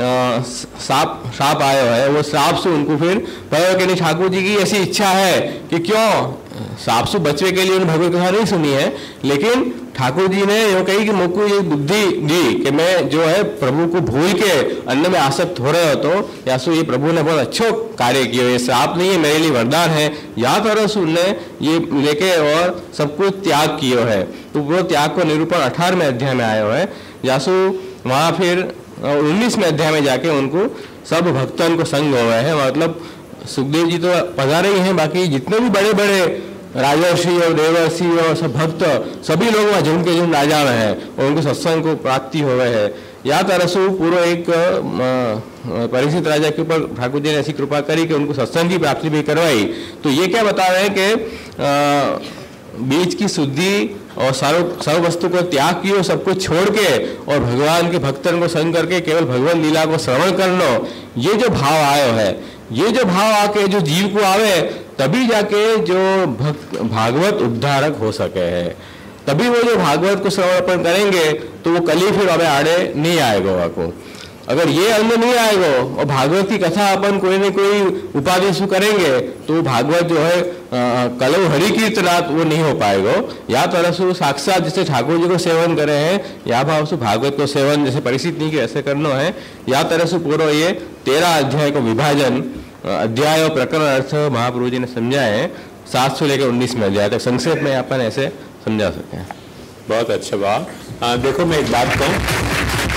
साप साप आया है। वो साप से उनको फिर पता कि नहीं ठाकुर जी की ऐसी इच्छा है कि क्यों साप से बचने के लिए उन्होंने भगवत कथा नहीं सुनी है, लेकिन ठाकुर जी ने यो कही कि मुझको ये बुद्धि दी कि मैं जो है प्रभु को भूल के अन्न में आसक्त हो रहे हो, तो यासु ये प्रभु ने बहुत अच्छा कार्य किया, ये श्राप नहीं है मेरे लिए वरदान है। या तरह ने ये लेके और सब कुछ त्याग किया है। तो वो त्याग को निरूपण अठारहवें अध्याय में आया है। यासु वहाँ फिर उन्नीसवें अध्याय में जाके उनको सब भक्तन को संग हुआ है, मतलब सुखदेव जी तो पधारे ही हैं, बाकी जितने भी बड़े बड़े राजर्षि और देवर्षि और सब भक्त सभी लोग वहाँ जन्म के जन्म राजा में हैं और उनको सत्संग को प्राप्ति हो गए है। या तरसु पूर्व एक परीक्षित राजा के ऊपर ठाकुर जी ने ऐसी कृपा करी कि उनको सत्संग की प्राप्ति भी करवाई। तो ये क्या बता रहे हैं कि बीज की शुद्धि और सर्व सर्व वस्तु को त्याग कियो, सबको छोड़ के और भगवान के भक्तन को संग करके केवल भगवान लीला को श्रवण कर लो, ये जो भाव आयो है, ये जो भाव आके जो जीव को आवे तभी जाके जो भक्त भागवत उद्धारक हो सके है। तभी वो जो भागवत को श्रवण अपन करेंगे तो वो कली फिर हमें आड़े नहीं आएगा वहाँ। अगर ये अंदर नहीं आएगा और भागवत की कथा अपन कोई न कोई उपाधि से करेंगे तो भागवत जो है कलव हरि कीर्तनाथ वो नहीं हो पाएगा। या तरह से साक्षात जैसे ठाकुर जी को सेवन करे हैं, या भाव से भागवत को सेवन जैसे परिचित नहीं कि ऐसे करना है। या तरह से पूरा ये तेरह अध्याय को विभाजन अध्याय और प्रकरण अर्थ महाप्रभु जी ने समझाए हैं, सात सौ लेकर उन्नीस में अध्याय तक संक्षेप में अपन ऐसे समझा सकते हैं। बहुत अच्छा बात। देखो मैं एक बात कहूँ,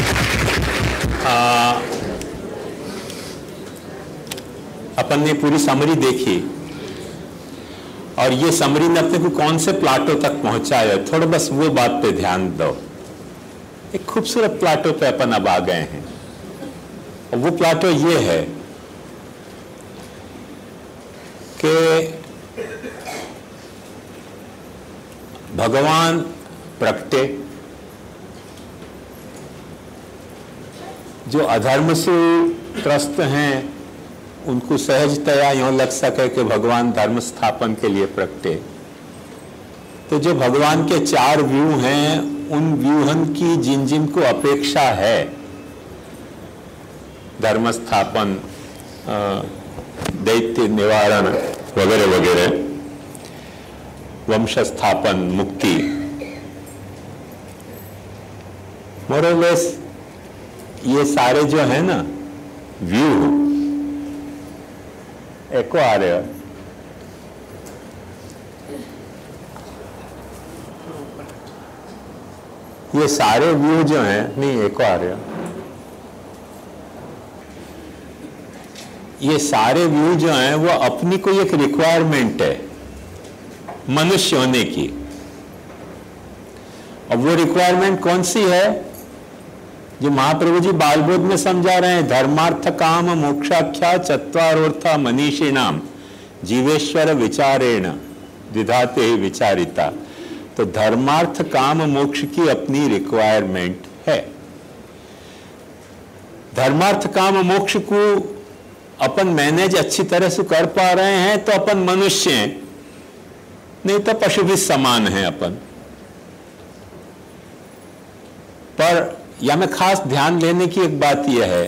अपन ने पूरी समरी देखी और ये समरी ने अपने को कौन से प्लाटो तक पहुंचाया, थोड़ा बस वो बात पे ध्यान दो। एक खूबसूरत प्लाटो पे अपन अब आ गए हैं और वो प्लाटो ये है कि भगवान प्रगटे, जो अधर्म से त्रस्त हैं उनको सहजतया यूं लग सके कि भगवान धर्म स्थापन के लिए प्रगटे। तो जो भगवान के चार व्यूह हैं उन व्यूहन की जिन जिन को अपेक्षा है, धर्म स्थापन, दैत्य निवारण वगैरह वगैरह, वंश स्थापन, मुक्ति, मोरलेस ये सारे जो है ना व्यू, एको आ रहे हो, ये सारे व्यू जो हैं, नहीं एको आ रहे हो, ये सारे व्यू जो हैं वो अपनी कोई एक रिक्वायरमेंट है मनुष्य होने की। और वो रिक्वायरमेंट कौन सी है जो महाप्रभु जी बालबोध में समझा रहे हैं, धर्मार्थ काम मोक्षाख्या चत्वारोर्था मनीषिणाम जीवेश्वर विचारेण विधाते ही विचारिता। तो धर्मार्थ काम मोक्ष की अपनी रिक्वायरमेंट है। धर्मार्थ काम मोक्ष को अपन मैनेज अच्छी तरह से कर पा रहे हैं तो अपन मनुष्य हैं, नहीं तो पशु भी समान है अपन। पर या में खास ध्यान देने की एक बात यह है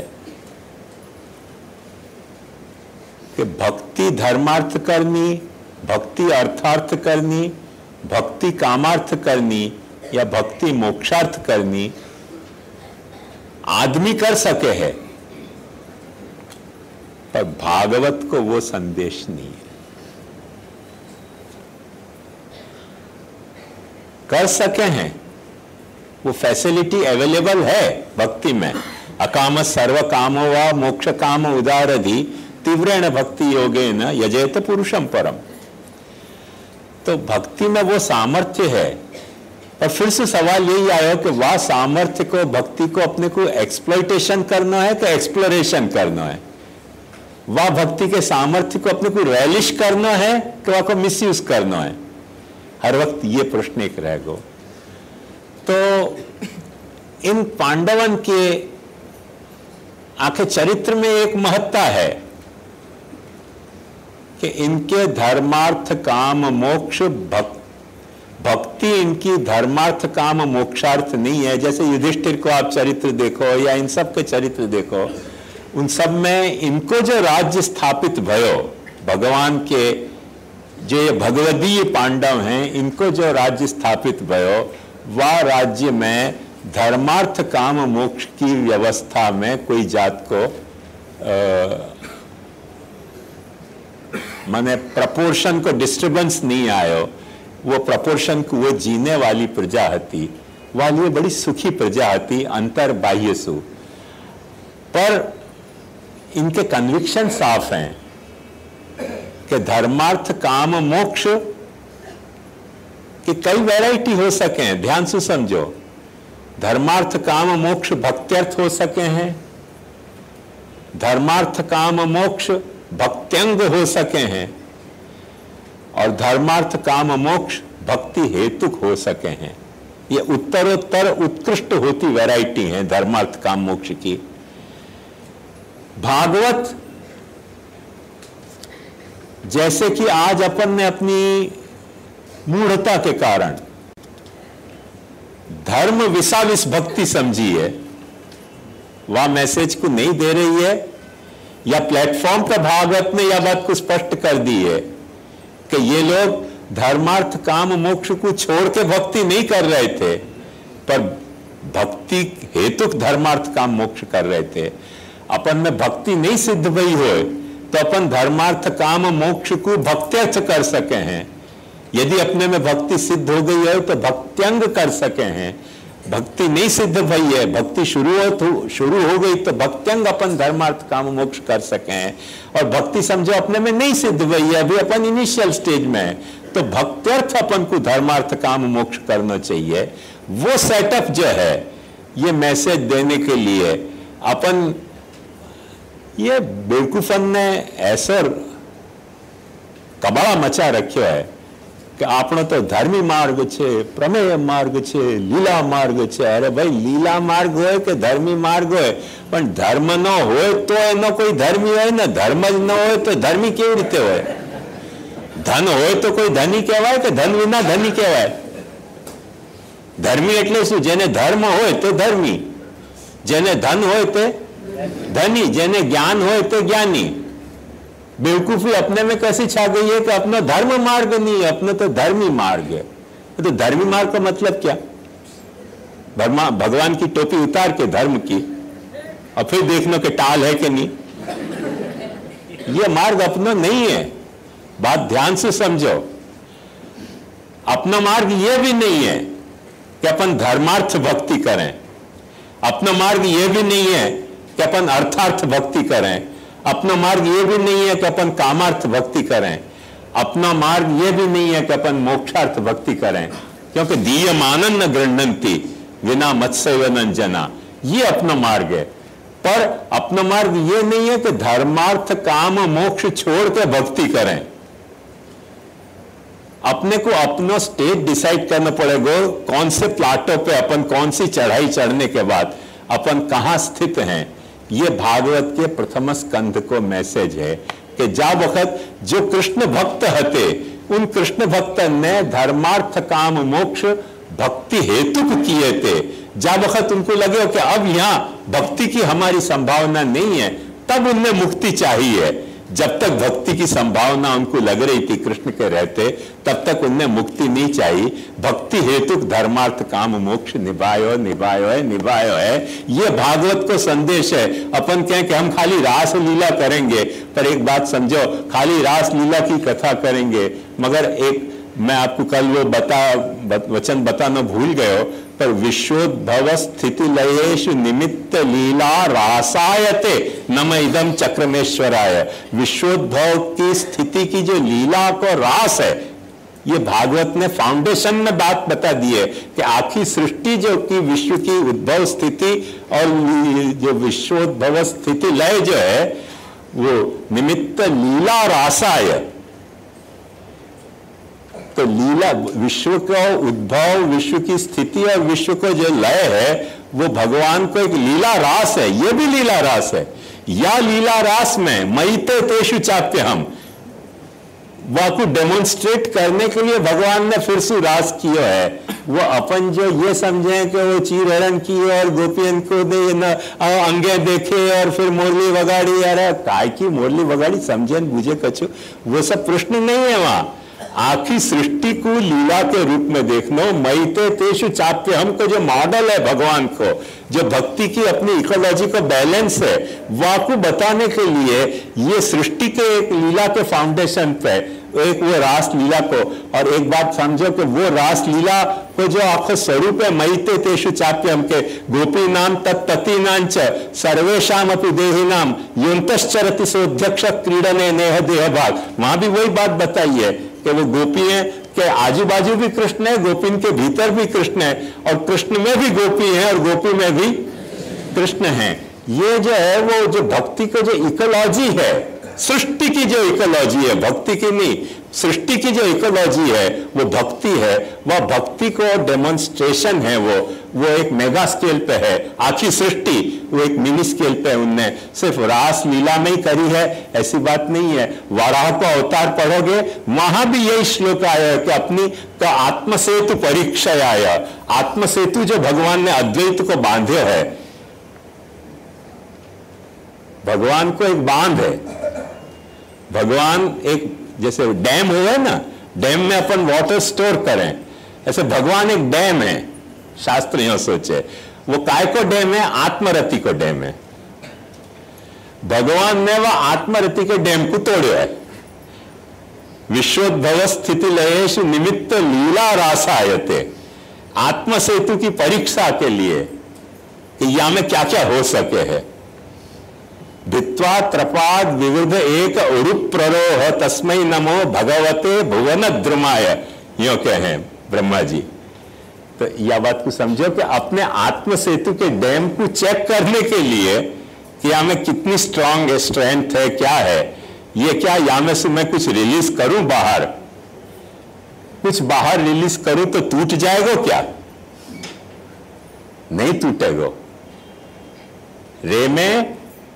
कि भक्ति धर्मार्थ करनी, भक्ति अर्थार्थ करनी, भक्ति कामार्थ करनी या भक्ति मोक्षार्थ करनी आदमी कर सके है, पर भागवत को वो संदेश नहीं है। कर सके हैं, वो फैसिलिटी अवेलेबल है भक्ति में। अकाम सर्व कामो वा मोक्ष काम उदारधि तीव्रेण भक्ति योगेन यजेत पुरुषम परम। तो भक्ति में वो सामर्थ्य है। और फिर से सवाल यही आया कि वह सामर्थ्य को, भक्ति को अपने को एक्सप्लॉइटेशन करना है कि एक्सप्लोरेशन करना है? वह भक्ति के सामर्थ्य को अपने को रैलिश करना है कि वह को मिसयूज करना है? हर वक्त ये प्रश्न एक रह गो। तो इन पांडवन के आखिर चरित्र में एक महत्ता है कि इनके धर्मार्थ काम मोक्ष, भक्ति भक्ति इनकी धर्मार्थ काम मोक्षार्थ नहीं है। जैसे युधिष्ठिर को आप चरित्र देखो या इन सब के चरित्र देखो, उन सब में इनको जो राज्य स्थापित भयो, भगवान के जो ये भगवदीय पांडव हैं, इनको जो राज्य स्थापित भयो, वह राज्य में धर्मार्थ काम मोक्ष की व्यवस्था में कोई जात को माने प्रपोर्शन को डिस्टर्बेंस नहीं आयो। वो प्रपोर्शन को वो जीने वाली प्रजा हती, वाली बड़ी सुखी प्रजा हती अंतर बाह्य सु। पर इनके कन्विक्शन साफ हैं कि धर्मार्थ काम मोक्ष की कई वैरायटी हो सके हैं। ध्यान से समझो, धर्मार्थ काम मोक्ष भक्त्यर्थ हो सके हैं, धर्मार्थ काम मोक्ष भक्त्यंग हो सके हैं, और धर्मार्थ काम मोक्ष भक्ति हेतुक हो सके हैं। ये उत्तरोत्तर उत्कृष्ट होती वैरायटी है धर्मार्थ काम मोक्ष की। भागवत जैसे कि आज अपन ने अपनी मूढ़ता के कारण धर्म विसाविस भक्ति समझी है, वह मैसेज को नहीं दे रही है, या प्लेटफॉर्म पर भागवत ने यह बात को स्पष्ट कर दी है कि ये लोग धर्मार्थ काम मोक्ष को छोड़ के भक्ति नहीं कर रहे थे, पर भक्ति हेतुक धर्मार्थ काम मोक्ष कर रहे थे। अपन में भक्ति नहीं सिद्ध हुई हो तो अपन धर्मार्थ काम मोक्ष को भक्त्यर्थ कर सके हैं, यदि अपने में भक्ति सिद्ध हो गई है तो भक्त्यंग कर सके हैं। भक्ति नहीं सिद्ध भई है, भक्ति शुरू हो तो शुरू हो गई तो भक्त्यंग अपन धर्मार्थ काम मोक्ष कर सके हैं। और भक्ति समझो अपने में नहीं सिद्ध भई है, अभी अपन इनिशियल स्टेज में है, तो भक्त्यर्थ अपन को धर्मार्थ काम मोक्ष करना चाहिए। वो सेटअप जो है ये मैसेज देने के लिए अपन, ये बेवकूफन ने ऐसा कबाड़ा मचा रखो है कि આપણો તો ધર્મી માર્ગ છે, પ્રમેય માર્ગ છે, લીલા માર્ગ છે। અરે ભાઈ, લીલા માર્ગ હોય કે ધર્મી માર્ગ હોય, પણ ધર્મ ન હોય તો એનો કોઈ ધર્મી હોય ને, ધર્મ જ ન હોય તો ધર્મી કેવી રીતે હોય? ધન હોય તો કોઈ ધની કહેવાય કે ધન વિના ધની કહેવાય? ધર્મી એટલે શું? જેને ધર્મ હોય તો ધર્મી, જેને ધન હોય તે ધની, જેને ज्ञान હોય તે ज्ञानी। बेवकूफी अपने में कैसी छा गई है कि अपना धर्म मार्ग नहीं है, अपना तो धर्मी मार्ग है। तो धर्मी मार्ग का मतलब क्या? भगवान की टोपी उतार के धर्म की और फिर देखना कि टाल है कि नहीं। ये मार्ग अपना नहीं है, बात ध्यान से समझो। अपना मार्ग ये भी नहीं है कि अपन धर्मार्थ भक्ति करें, अपना मार्ग ये भी नहीं है कि अपन अर्थार्थ भक्ति करें, अपना मार्ग ये भी नहीं है कि अपन कामार्थ भक्ति करें, अपना मार्ग ये भी नहीं है कि अपन मोक्षार्थ भक्ति करें, क्योंकि दीयमानन न गृह्णन्ति विना मत्स्यवनं जना, ये अपना मार्ग है। पर अपना मार्ग ये नहीं है कि धर्मार्थ काम मोक्ष छोड़ के भक्ति करें। अपने को अपना स्टेट डिसाइड करना पड़ेगा, कौन से प्लाटो पे अपन, कौन सी चढ़ाई चढ़ने के बाद अपन कहां स्थित हैं। ये भागवत के प्रथम स्कंध को मैसेज है कि जा वक्त जो कृष्ण भक्त हते, उन कृष्ण भक्त ने धर्मार्थ काम मोक्ष भक्ति हेतु किए थे। जा वक्त उनको लगे कि अब यहां भक्ति की हमारी संभावना नहीं है, तब उन्हें मुक्ति चाहिए। जब तक भक्ति की संभावना उनको लग रही थी कृष्ण के रहते, तब तक उन्हें मुक्ति नहीं चाहिए। भक्ति हेतु धर्मार्थ काम मोक्ष निभायो निभायो है निभायो है, ये भागवत को संदेश है। अपन कहें कि हम खाली रास लीला करेंगे, पर एक बात समझो, खाली रास लीला की कथा करेंगे, मगर एक मैं आपको कल वो बता वचन बताना भूल गए, पर विश्वोद्भव स्थिति लयेषु निमित्त लीला रासायते नम इदम चक्रमेश्वराय। विश्वोद्भव की स्थिति की जो लीला को रास है, ये भागवत ने फाउंडेशन में बात बता दी है कि आखिरी सृष्टि जो की विश्व की उद्भव स्थिति और जो विश्वोद्भव स्थिति लय जो है वो निमित्त लीला रासाय। तो लीला, विश्व का उद्भव, विश्व की स्थिति और विश्व को जो लय है वो भगवान को एक लीला रास है, ये भी लीला रास है। या लीला रास में मयिते तेषु चाप्य हम, वह को डेमोन्स्ट्रेट करने के लिए भगवान ने फिर से रास किया है। वो अपन जो ये समझे कि वो चीर हरण की और गोपियन को दे न अंगे देखे और फिर मुरली वगाड़ी, अरे काय की मुरली वगाड़ी, समझे बुझे कछु, वो सब प्रश्न नहीं है। वहां आखिरी सृष्टि को लीला के रूप में देखना। मयिते तेषु चाप्य हमको जो मॉडल है भगवान को, जो भक्ति की अपनी इकोलॉजी को बैलेंस है, वह को बताने के लिए ये सृष्टि के एक लीला के फाउंडेशन पे एक वो रास लीला को। और एक बात समझो कि वो रास लीला को जो आखो स्वरूप है, मयिते तेषु चाप्यम के गोपी नाम तत्पति नाम च सर्वेशाम अपि देहि नाम युन्तश्चरति सोध्यक्ष क्रीडने नेह देह भाग। वहां भी वही बात बताई है कि वो गोपी है के आजू बाजू भी कृष्ण है, गोपी के भीतर भी कृष्ण है, और कृष्ण में भी गोपी है और गोपी में भी कृष्ण है। ये जो है वो जो भक्ति का जो इकोलॉजी है, सृष्टि की जो इकोलॉजी है, भक्ति की नहीं, सृष्टि की जो इकोलॉजी है वो भक्ति है। वह भक्ति को डेमोन्स्ट्रेशन है, वो वो एक मेगा स्केल पे है। आखिर सृष्टि वो एक मिनी स्केल पे उनने सिर्फ रास लीला में ही करी है, ऐसी बात नहीं है। वाराह को अवतार पढ़ोगे वहां भी यही श्लोक आया है कि अपनी का आत्मसेतु परीक्षा आया। आत्मसेतु जो भगवान ने अद्वैत को बांधे है, भगवान को एक बांध है। भगवान एक जैसे डैम हुआ ना, डैम में अपन वाटर स्टोर करें, ऐसे भगवान एक डैम है। शास्त्र यूं सोचे, वो काय को डैम है? आत्मरति को डैम है। भगवान ने वह आत्मरति के डैम को तोड़ो है। विश्वोद्भव स्थिति लयेश निमित्त लीला रासायते, आत्म सेतु की परीक्षा के लिए कि या में क्या क्या हो सके है। भित्वा त्रपाद विविध एक उरुप प्ररोह तस्मै नमो भगवते भुवन द्रुमाय, यो कहे ब्रह्मा जी। तो यह बात को समझो कि अपने आत्म सेतु के डैम को चेक करने के लिए कि या में कितनी स्ट्रांग स्ट्रेंथ है, क्या है ये, क्या या में से मैं कुछ रिलीज करूं बाहर, कुछ बाहर रिलीज करूं तो टूट जाएगा क्या? नहीं टूटेगा। रे में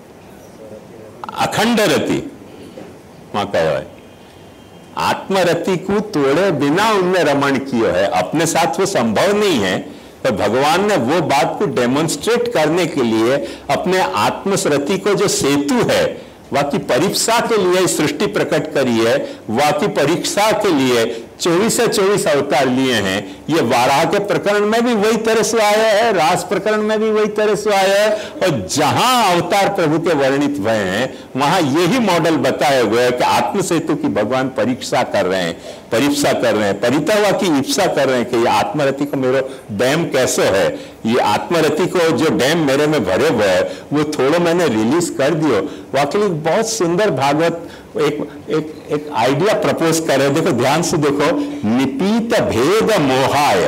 अखंड रति वहां कहो है, आत्मरति को तोड़े बिना उनने रमण किया है। अपने साथ वो संभव नहीं है, तो भगवान ने वो बात को डेमोन्स्ट्रेट करने के लिए अपने आत्मरति को जो सेतु है वह की परीक्षा के लिए सृष्टि प्रकट करी है। वह की परीक्षा के लिए चौबीस से चौबीस अवतार लिए हैं। ये वाराह के प्रकरण में भी वही तरह से आया है, रास प्रकरण में भी वही तरह से आया है, और जहां अवतार प्रभु के वर्णित हुए हैं वहां यही मॉडल बताया हुआ है कि आत्म सेतु की भगवान परीक्षा कर रहे हैं, परीक्षा कर रहे हैं, परितवा की इप्सा कर रहे हैं कि ये आत्मरति को मेरा डैम कैसे है, ये आत्मरति को जो डैम मेरे में भरे हुए है वो थोड़ा मैंने रिलीज कर दियो। वाकई बहुत सुंदर भागवत एक एक एक आइडिया प्रपोज कर रहे। देखो ध्यान से देखो, निपीत भेद मोहाय,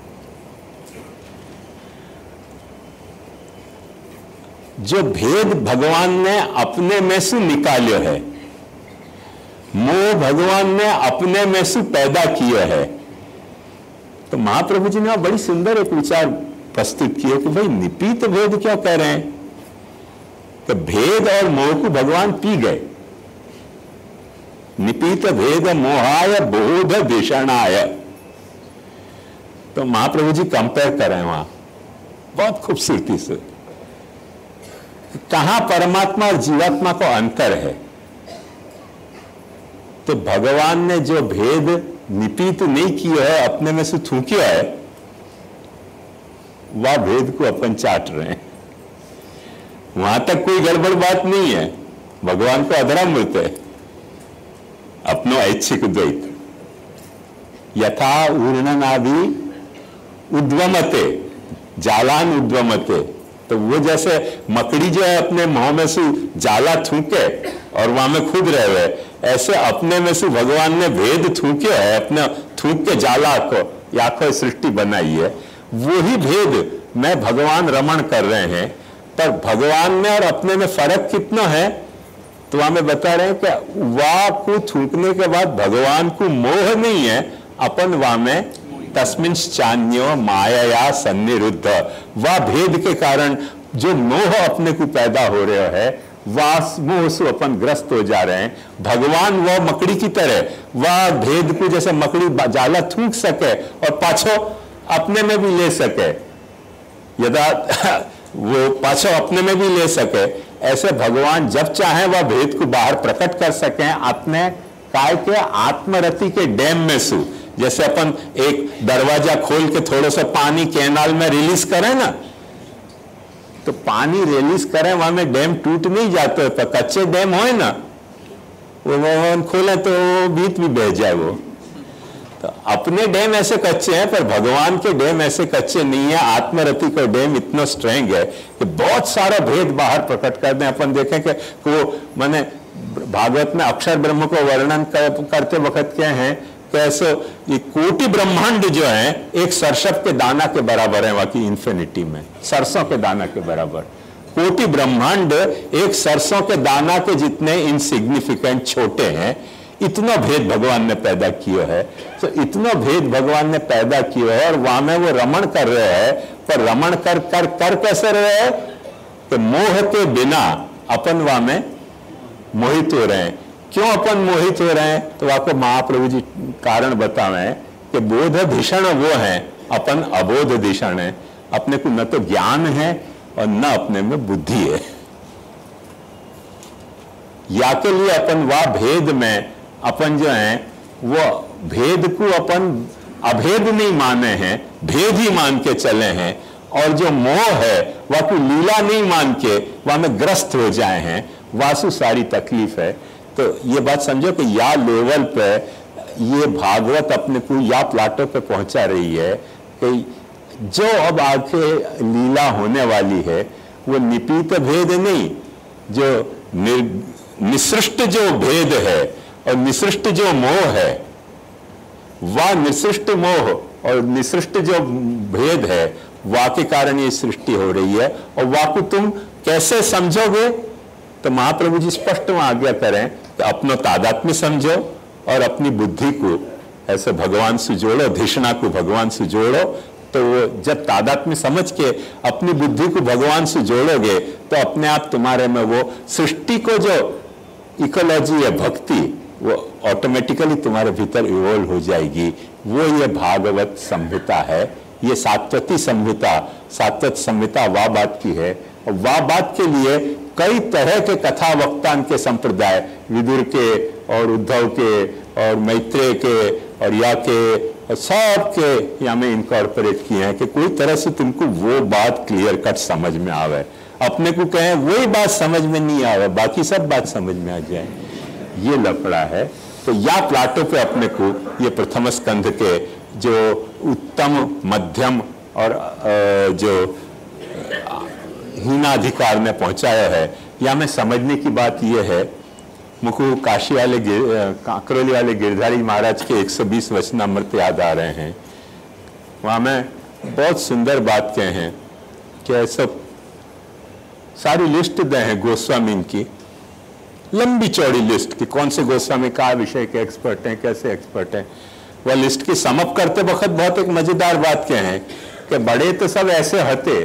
जो भेद भगवान ने अपने में से निकाले है, मोह भगवान ने अपने में से पैदा किया है। तो महाप्रभु जी ने बड़ी सुंदर एक विचार प्रस्तुत किया कि भाई निपीत भेद क्या कह रहे हैं, तो भेद और मोह को भगवान पी गए। निपीत भेद मोहाय बोध भीषणाय, तो महाप्रभु जी कंपेयर कर रहे हैं वहां बहुत खूबसूरती से, कहां परमात्मा और जीवात्मा को अंतर है। तो भगवान ने जो भेद निपीत नहीं किया है, अपने में से थूकिया है, वह भेद को अपन चाट रहे हैं। वहां तक कोई गड़बड़ बात नहीं है। भगवान को अधरामृत है, अपनो ऐच्छिक द्वैत। यथा ऊर्णनादि उद्वमते जालान उद्वमते, तो वो जैसे मकड़ी जो है अपने मुंह में से जाला थूके और वहां में खुद रहे हुए, ऐसे अपने में से भगवान ने भेद थूके है, अपने थूक के जाला को या कोई सृष्टि बनाई है। वही भेद में भगवान रमण कर रहे हैं। पर भगवान में और अपने में फर्क कितना है, तो हमें बता रहे हैं कि वाह को थूकने के बाद भगवान को मोह नहीं है, अपन वाह में तस्मिन् चान्यो माया सन्निरुद्ध, वह भेद के कारण जो मोह अपने को पैदा हो रहा है वह मोह से अपन ग्रस्त हो जा रहे हैं। भगवान वह मकड़ी की तरह वह भेद को जैसे मकड़ी जाला थूक सके और पाछो अपने में भी ले सके, यदा वो पाछो अपने में भी ले सके, ऐसे भगवान जब चाहे वह भेद को बाहर प्रकट कर सके अपने काय के आत्मरति के डैम में से। जैसे अपन एक दरवाजा खोल के थोड़ा सा पानी कैनाल में रिलीज करें ना, तो पानी रिलीज करें वहां में डैम टूट नहीं जाते, तो कच्चे डैम हो ना वो भगवान खोले तो बीत भी बह जाए वो। तो अपने डैम ऐसे कच्चे हैं, पर भगवान के डैम ऐसे कच्चे नहीं है। आत्मरति का डैम इतना स्ट्रेंग है कि बहुत सारा भेद बाहर प्रकट कर दें। अपन देखें कि वो माने भागवत में अक्षर ब्रह्म को वर्णन कर, करते वक्त क्या है, कैसे ये कोटि ब्रह्मांड जो है एक सरसप के दाना के बराबर है। वहां की इंफिनिटी में सरसों के दाना के बराबर कोटि ब्रह्मांड एक सरसों के दाना के जितने इनसिग्निफिकेंट छोटे हैं। इतना भेद भगवान ने पैदा किया है। तो इतना भेद भगवान ने पैदा किया है, और वहां में वो रमण कर रहे हैं। पर रमण कर कर कर कैसे रहे हैं कि मोह के बिना अपन वहां में मोहित हो रहे हैं। क्यों अपन मोहित हो रहे हैं? तो आपको महाप्रभु जी कारण बतावे कि बोध धिषण वो है, अपन अबोध धिषण है। अपने को न तो ज्ञान है और न अपने में बुद्धि है। या के लिए अपन वह भेद में अपन जो है वो भेद को अपन अभेद नहीं माने हैं, भेद ही मान के चले हैं। और जो मोह है वह को लीला नहीं मान के वह में ग्रस्त हो जाए हैं। वासु सारी तकलीफ है। तो ये बात समझो कि या लेवल पे ये भागवत अपने को या प्लाटो पे पहुंचा रही है कि जो अब आगे लीला होने वाली है वो निपीत भेद नहीं, जो निसृष्ट जो भेद है और निसृष्ट जो मोह है, वह निसृष्ट मोह और निसृष्ट जो भेद है वह के कारण ये सृष्टि हो रही है। और वह को तुम कैसे समझोगे? तो महाप्रभु जी स्पष्ट वहां आज्ञा करें कि अपनो तादात्म्य समझो और अपनी बुद्धि को ऐसे भगवान से जोड़ो, धिषणा को भगवान से जोड़ो। तो जब तादात्म्य समझ के अपनी बुद्धि को भगवान से जोड़ोगे तो अपने आप तुम्हारे में वो सृष्टि को जो इकोलॉजी है भक्ति वो ऑटोमेटिकली तुम्हारे भीतर इवोल्व हो जाएगी। वो ये भागवत संहिता है, ये सात्वती संहिता। सात्वत संहिता वाह बात की है, और वाह बात के लिए कई तरह के कथा वक्तान के संप्रदाय, विदुर के और उद्धव के और मैत्रेय के और या के और सब के यहाँ में इनकॉर्पोरेट किए हैं कि कोई तरह से तुमको वो बात क्लियर कट समझ में आवे। अपने को कहें वही बात समझ में नहीं आवे, बाकी सब बात समझ में आ जाए, ये लफड़ा है। तो या प्लाटो पे अपने को ये प्रथम स्कंध के जो उत्तम मध्यम और जो हीनाधिकार ने पहुंचाया है, या में समझने की बात यह है, मुझको काशी वाले कांकरोली वाले गिरधारी महाराज के एक सौ बीस वचनामृत याद आ रहे हैं। वहाँ में बहुत सुंदर बात कहे हैं कि ऐसा सारी लिस्ट दे हैं गोस्वामी की, लंबी चौड़ी लिस्ट कि कौन से गोस्वामी का विषय के एक्सपर्ट हैं, कैसे एक्सपर्ट हैं। वह लिस्ट की समअप करते वक्त बहुत एक मजेदार बात कहे हैं कि बड़े तो सब ऐसे हते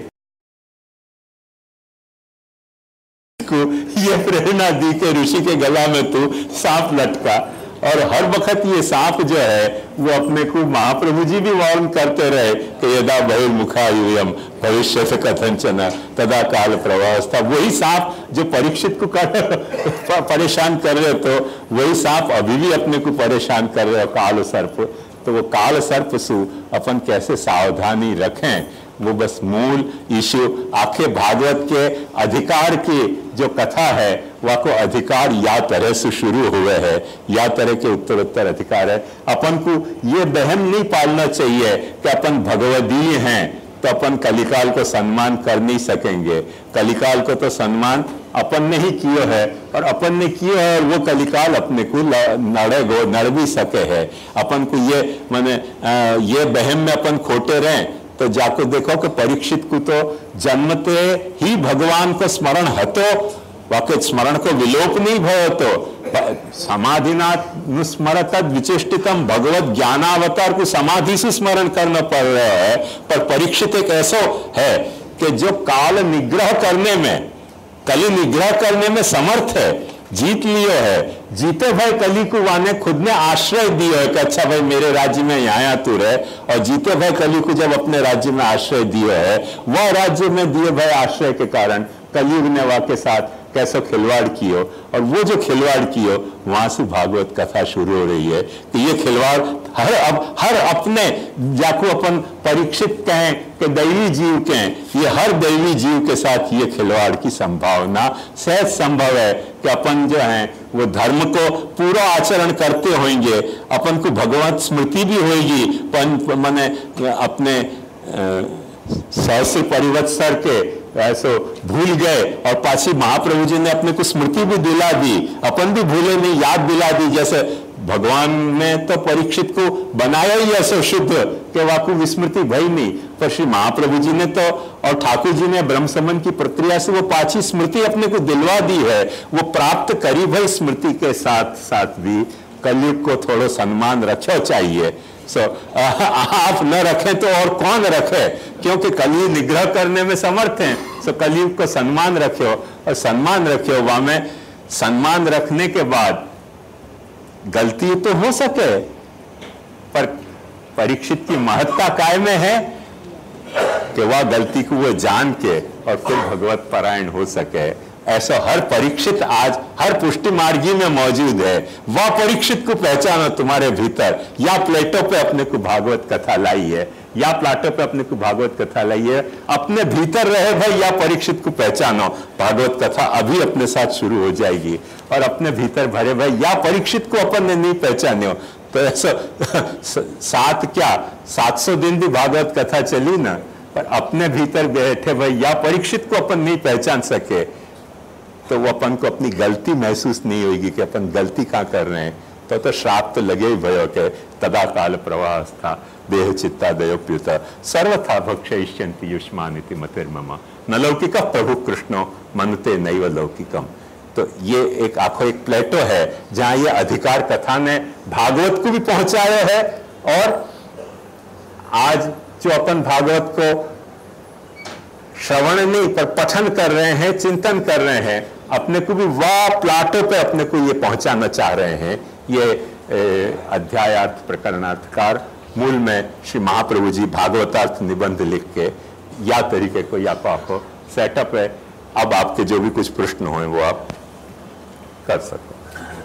ये प्रेरणा दी के ऋषि के गला में तू सांप लटका, और हर वक्त ये सांप जो है वो अपने को महाप्रभु जी भी वार्न करते रहे कि यदा बहिर्मुखा यूयम भविष्य से कथंचन तदा काल प्रवावस्था। वही सांप जो परीक्षित को कर परेशान कर रहे, तो वही सांप अभी भी अपने को परेशान कर रहे काल सर्प। तो वो काल सर्प सु अपन कैसे सावधानी रखें, वो बस मूल इश्यू आखे भागवत के अधिकार की जो कथा है वह को अधिकार या तरह से शुरू हुए है, या तरह के उत्तर उत्तर अधिकार है। अपन को ये बहम नहीं पालना चाहिए कि अपन भगवदीय हैं तो अपन कलिकाल को सम्मान कर नहीं सकेंगे। कलिकाल को तो सम्मान अपन ने ही किया है, और अपन ने किया है, और वो कलिकाल अपने को नड़े गो नड़ भी सके है। अपन को ये माने ये बहम में अपन खोटे रहें तो जाको देखो कि परीक्षित को तो जन्मते ही भगवान को स्मरण हतो, वाके स्मरण को विलोप नहीं भयो। तो समाधिनाथ स्मरत विचेष्टितम भगवत ज्ञानावतार को समाधि से स्मरण करना पड़ रहा है। पर परीक्षित एक ऐसा है कि जो काल निग्रह करने में, कली निग्रह करने में समर्थ है, जीत लियो है। जीते भाई कली को वाने खुद ने आश्रय दियो है कि अच्छा भाई मेरे राज्य में यहाँ तू रहे, और जीते भाई कली को जब अपने राज्य में आश्रय दियो है, वह राज्य में दिए भाई आश्रय के कारण कलयुग ने वह के साथ कैसो खिलवाड़ कियो, और वो जो खिलवाड़ कियो वहां से भागवत कथा शुरू हो रही है कि ये खिलवाड़ हर अब हर अपने जाको अपन परीक्षित कहें कि दैवी जीव कहें, ये हर दैवी जीव के साथ ये खिलवाड़ की संभावना सहज संभव है कि अपन जो है वो धर्म को पूरा आचरण करते होंगे, अपन को भगवत स्मृति भी होगी, पर मैंने अपने सहस्र परिवत्सर के ऐसो भूल गए और पाछी महाप्रभु जी ने अपने को स्मृति भी दिला दी, अपन भी भूले नहीं, याद दिला दी। जैसे भगवान ने तो परीक्षित को बनाया ही ऐसा शुद्ध कि वाकु विस्मृति भई नहीं, पर श्री महाप्रभु जी ने तो और ठाकुर जी ने ब्रह्म समन की प्रक्रिया से वो पाछी स्मृति अपने को दिलवा दी है, वो प्राप्त करी भाई स्मृति के साथ साथ भी कलयुग को थोड़ा सम्मान रखो चाहिए। सो so, आप न रखें तो और कौन रखे, क्योंकि कलयुग निग्रह करने में समर्थ हैं। सो so, कलयुग को सम्मान रखो, और सम्मान रखो वहां में सम्मान रखने के बाद गलती तो हो सके, पर परीक्षित की महत्ता काय में है कि वह गलती को वो जान के और फिर भगवत पारायण हो सके। ऐसा हर परीक्षित आज हर पुष्टि मार्गी में मौजूद है। वह परीक्षित को पहचानो तुम्हारे भीतर, या प्लेटो पे अपने को भागवत कथा लाई है, या प्लाटो पे अपने को भागवत कथा लाई है, अपने भीतर रहे भाई, या परीक्षित को पहचानो, भागवत कथा अभी अपने साथ शुरू हो जाएगी। और अपने भीतर भरे भाई, या परीक्षित को अपन ने नहीं पहचानो तो ऐसा सात क्या सात सौ दिन भी भागवत कथा चली ना, पर अपने भीतर बैठे भाई, या परीक्षित को अपन नहीं पहचान सके तो वो अपन को अपनी गलती महसूस नहीं होगी कि अपन गलती कहाँ कर रहे हैं, तो तो श्राप तो लगे ही भयो के तदा काल प्रवाहस्था देह चित्ता दयोप्युत सर्वथा भक्षयिष्यन्ति युष्मानिति मतिर्मम न लौकिक प्रभु कृष्णो मनते नैव लौकिकम। तो ये एक आखो एक प्लेटो है जहां ये अधिकार कथा ने भागवत को भी पहुंचाया है, और आज जो अपन भागवत को श्रवण नहीं पर पठन कर रहे हैं, चिंतन कर रहे हैं, अपने को भी वाह प्लाटो पे अपने को ये पहुंचाना चाह रहे हैं। ये अध्यायार्थ प्रकरणार्थकार मूल में श्री महाप्रभु जी भागवतार्थ निबंध लिख के या तरीके को या पाको सेटअप है। अब आपके जो भी कुछ प्रश्न हो वो आप कर सको।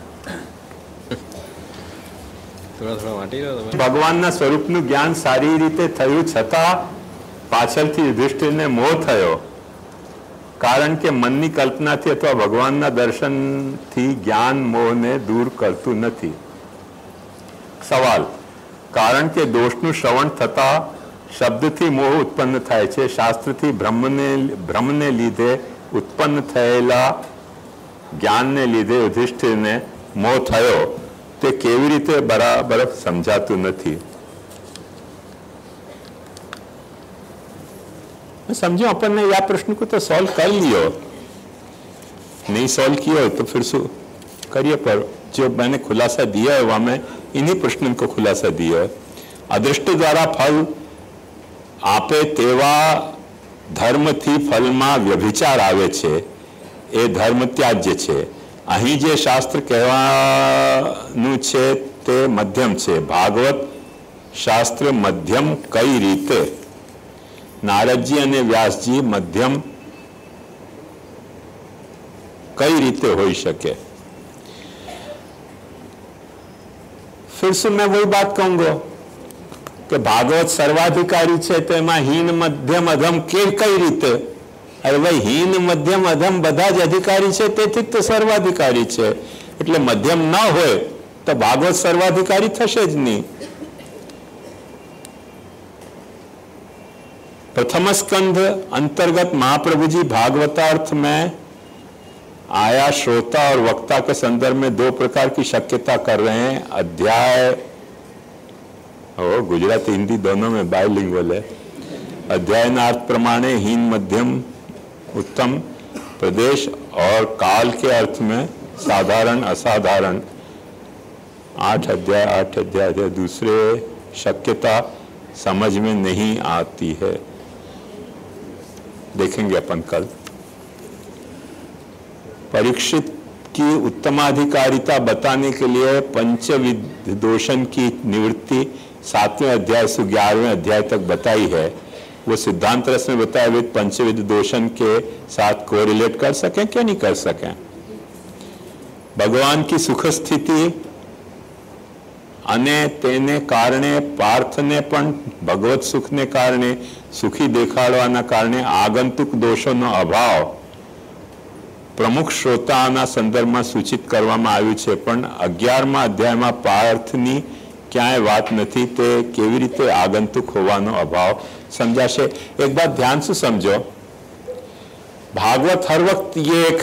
ભગવાનના સ્વરૂપનું જ્ઞાન સારી રીતે થયું છતાં પાછળથી યુધિષ્ઠિરને મોહ થયો, કારણ કે મનની કલ્પનાથી અથવા ભગવાનના દર્શનથી જ્ઞાન મોહને દૂર કરતું નથી। સવાલ, કારણ કે દોષનું શ્રવણ થતા શબ્દથી મોહ ઉત્પન્ન થાય છે, શાસ્ત્રથી ભ્રમને ભ્રમને લીધે ઉત્પન્ન થયેલા જ્ઞાનને લીધે યુધિષ્ઠિરને મોહ થયો, તે કેવી રીતે બરાબર સમજાતું નથી। समझो अपन ने यह प्रश्न को तो सॉल्व कर लियो, नहीं सॉल्व किया हो तो फिर शू करिए, पर जो मैंने खुलासा दिया है वहां में इन्हीं प्रश्न को खुलासा दिया है। अदृष्ट द्वारा फल आपे तेवा धर्म थी फल में व्यभिचार आवे छे, ए धर्म त्याज्य छे। अहीं जे शास्त्र कहवानुं छे ते मध्यम छे। भागवत शास्त्र मध्यम कई रीते? नारदजी અને व्यासजी मध्यम कई रीते हो सके? फिर से मैं वही बात कहूंगा कि भागवत सर्वाधिकारी है, तो एम हीन मध्यम अधम के कई रीते? अरे भाई हीन मध्यम अधम बधा ज अधिकारी है, तेथी तो सर्वाधिकारी है, એટલે मध्यम न होय तो भागवत सर्वाधिकारी थशे ज नहीं। प्रथम स्कंध अंतर्गत महाप्रभु जी भागवतार्थ में आया श्रोता और वक्ता के संदर्भ में दो प्रकार की शक्यता कर रहे हैं। अध्याय ओ गुजराती हिंदी दोनों में बायलिंगुअल है। अध्यायनार्थ प्रमाणे हीन मध्यम उत्तम प्रदेश और काल के अर्थ में साधारण असाधारण। आठ अध्याय आठ अध्याय दूसरे शक्यता समझ में नहीं आती है, देखेंगे अपन कल। परीक्षित की उत्तमाधिकारिता बताने के लिए पंचविध दोषण की निवृत्ति सातवें अध्याय से ग्यारहवें अध्याय तक बताई है। वो सिद्धांत रस में बताया हुए पंचविध दोषण के साथ कोरिलेट कर सकें क्या नहीं कर सकें? भगवान की सुख स्थिति અને તેને કારણે પાર્થને પણ ભગવત સુખને કારણે સુખી દેખાડવાના કારણે આગંતુક દોષોનો અભાવ પ્રમુખ શ્રોતાના સંદર્ભમાં સૂચિત કરવામાં આવ્યું છે, પણ અગિયારમા અધ્યાયમાં પાર્થની ક્યાંય વાત નથી. તે કેવી રીતે આગંતુક હોવાનો અભાવ સમજાશે? એક બાત ધ્યાન से समझो, भागवत हर वक्त ये एक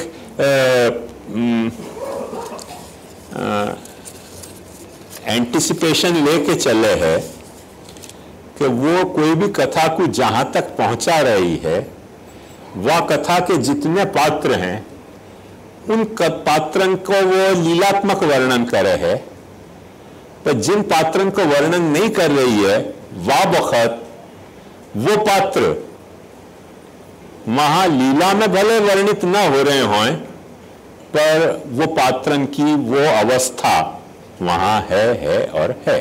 एंटिसिपेशन लेके चले हैं कि वो कोई भी कथा को जहां तक पहुंचा रही है वह कथा के जितने पात्र हैं उन पात्रों को वो लीलात्मक वर्णन करे है, पर जिन पात्रों को वर्णन नहीं कर रही है वह वक्त वो पात्र वहां लीला में भले वर्णित न हो रहे हों, पर वो पात्रों की वो अवस्था वहां है है और है.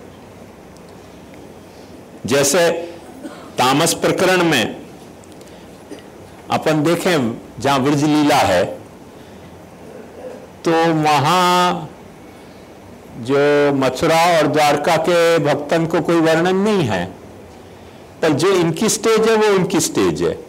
जैसे तामस प्रकरण में अपन देखें जहां व्रज लीला है तो वहां जो मथुरा और द्वारका के भक्तन को कोई वर्णन नहीं है, पर जो इनकी स्टेज है वो उनकी स्टेज है.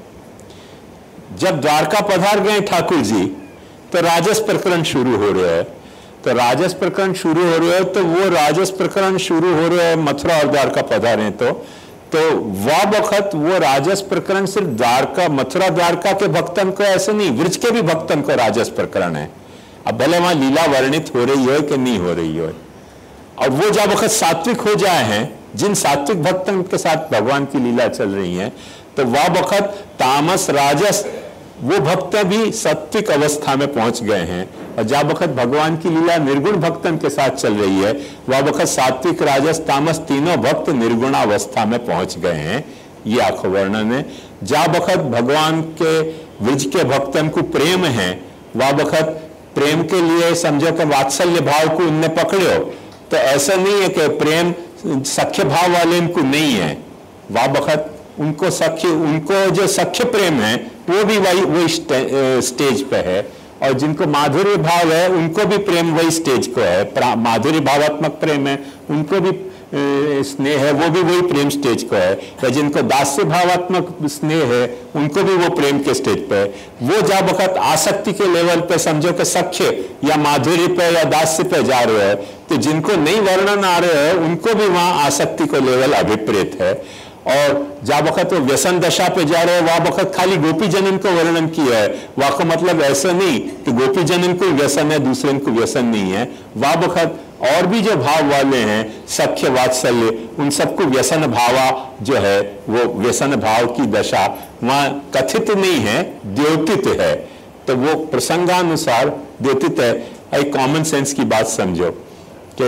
जब द्वारका पधार गए ठाकुर जी तो राजस प्रकरण शुरू हो रहा है, तो राजस प्रकरण शुरू हो रहे हो तो वो राजस प्रकरण शुरू हो रहे हैं मथुरा और द्वारका पधारे तो तो वह वक्त वो राजस प्रकरण सिर्फ द्वारका मथुरा द्वारका के भक्तन को ऐसे नहीं, व्रज के भी भक्तन को राजस प्रकरण है. अब भले वहां लीला वर्णित हो रही हो कि नहीं हो रही हो, और वो जब वक्त सात्विक हो जाए हैं, जिन सात्विक भक्तन के साथ भगवान की लीला चल रही है, तो वह वक्त तामस राजस वो भक्त भी सात्विक अवस्था में पहुंच गए हैं, और जब वक्त भगवान की लीला निर्गुण भक्तन के साथ चल रही है वह वक्त सात्विक राजस तामस तीनों भक्त निर्गुण अवस्था में पहुंच गए हैं. ये आखो वर्णन है. जब वक्त भगवान के व्रज के भक्तन को प्रेम है वह वक्त प्रेम के लिए समझो कि वात्सल्य भाव को उनने पकड़ो, तो ऐसा नहीं है कि प्रेम सख्य भाव वाले इनको नहीं है. वह वक्त उनको सख्य उनको जो सख्य प्रेम है वो भी वही वही स्टेज पे है, और जिनको माधुर्य भाव है उनको भी प्रेम वही स्टेज को है. माधुर्य भावात्मक प्रेम है उनको भी स्नेह है वो भी वही प्रेम स्टेज को है, या जिनको दास्य भावात्मक स्नेह है उनको भी वो प्रेम के स्टेज पे है. वो जब वक्त आसक्ति के लेवल पे समझो कि सख्य या माधुर्य पे या दास्य पे जा रहे हैं, तो जिनको नहीं वर्णन आ रहे हैं उनको भी वहां आसक्ति को लेवल अभिप्रेत है. और जब वक्त वो व्यसन दशा पे जा रहे हैं वह वक्त खाली गोपी जनन को वर्णन किया है. वह का मतलब ऐसा नहीं कि गोपी जनन को व्यसन है दूसरे को व्यसन नहीं है. वह वक्त और भी जो भाव वाले हैं सख्य वात्सल्य उन सबको व्यसन भावा जो है वो व्यसन भाव की दशा वहां कथित नहीं है, द्योतित है. तो वो प्रसंगानुसार द्योतित है. एक कॉमन सेंस की बात समझो कि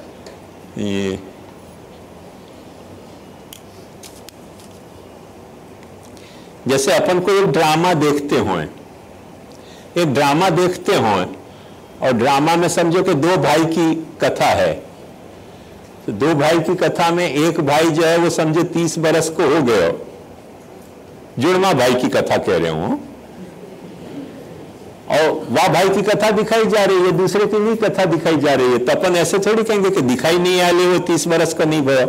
ये जैसे अपन को एक ड्रामा देखते हों एक ड्रामा देखते हों और ड्रामा में समझो कि दो भाई की कथा है, तो दो भाई की कथा में एक भाई जो है वो समझो तीस बरस को हो गए, जुड़वा भाई की कथा कह रहे हूं, और वह भाई की कथा दिखाई जा रही है, दूसरे की नहीं कथा दिखाई जा रही है. तो अपन ऐसे थोड़ी कहेंगे कि दिखाई नहीं आ रही वो तीस बरस का नहीं भया.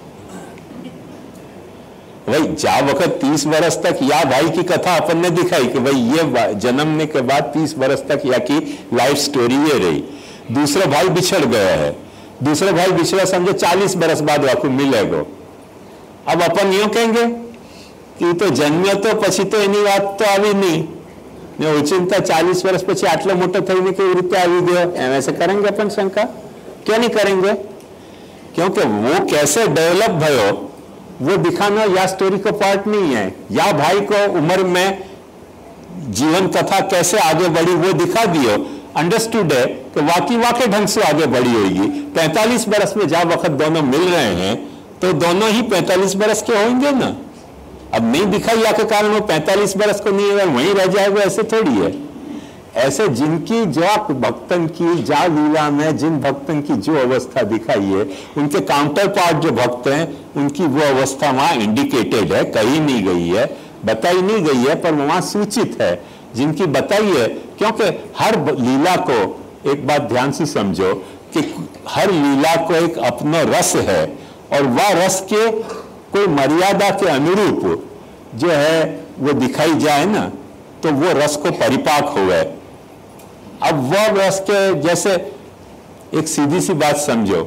भाई जा वक्त तीस बरस तक या भाई की कथा अपन ने दिखाई कि भाई ये जन्मने के बाद तीस बरस तक या की लाइफ स्टोरी ये रही. दूसरा भाई बिछड़ गया है, दूसरा भाई बिछड़ा समझो चालीस बरस बाद वाकू मिलेगो. अब अपन यूं कहेंगे कि तो जन्म्यो तो पछी तो एनी बात तो આવી नहीं ने ओचिंता चालीस वर्ष પછી આટલો મોટો થઈને કેવી રીતે આવી ગયો, એમ ऐसे करेंगे अपन शंका? क्यों नहीं करेंगे? क्योंकि वो कैसे डेवलप भयो वो दिखाना या स्टोरी का पार्ट नहीं है. या भाई को उम्र में जीवन कथा कैसे आगे बढ़ी वो दिखा दियो, अंडरस्टूड है कि वाकई वाकई ढंग से आगे बढ़ी होगी. पैंतालीस बरस में जब वक्त दोनों मिल रहे हैं तो दोनों ही पैंतालीस बरस के होंगे ना. अब नहीं दिखाई या के कारण वो पैंतालीस बरस को नहीं है वहीं रह जाएगा, ऐसे थोड़ी है. ऐसे जिनकी जो आप भक्तन की जा लीला में जिन भक्तन की जो अवस्था दिखाई है, उनके काउंटर पार्ट जो भक्त हैं उनकी वो अवस्था वहां इंडिकेटेड है, कही नहीं गई है, बताई नहीं गई है, पर वहां सूचित है जिनकी बताई है। क्योंकि हर लीला को, एक बात ध्यान से समझो कि हर लीला को एक अपना रस है, और वह रस के कोई मर्यादा के अनुरूप जो है वो दिखाई जाए ना, तो वो रस को परिपाक हो गए। अब वह रस के, जैसे एक सीधी सी बात समझो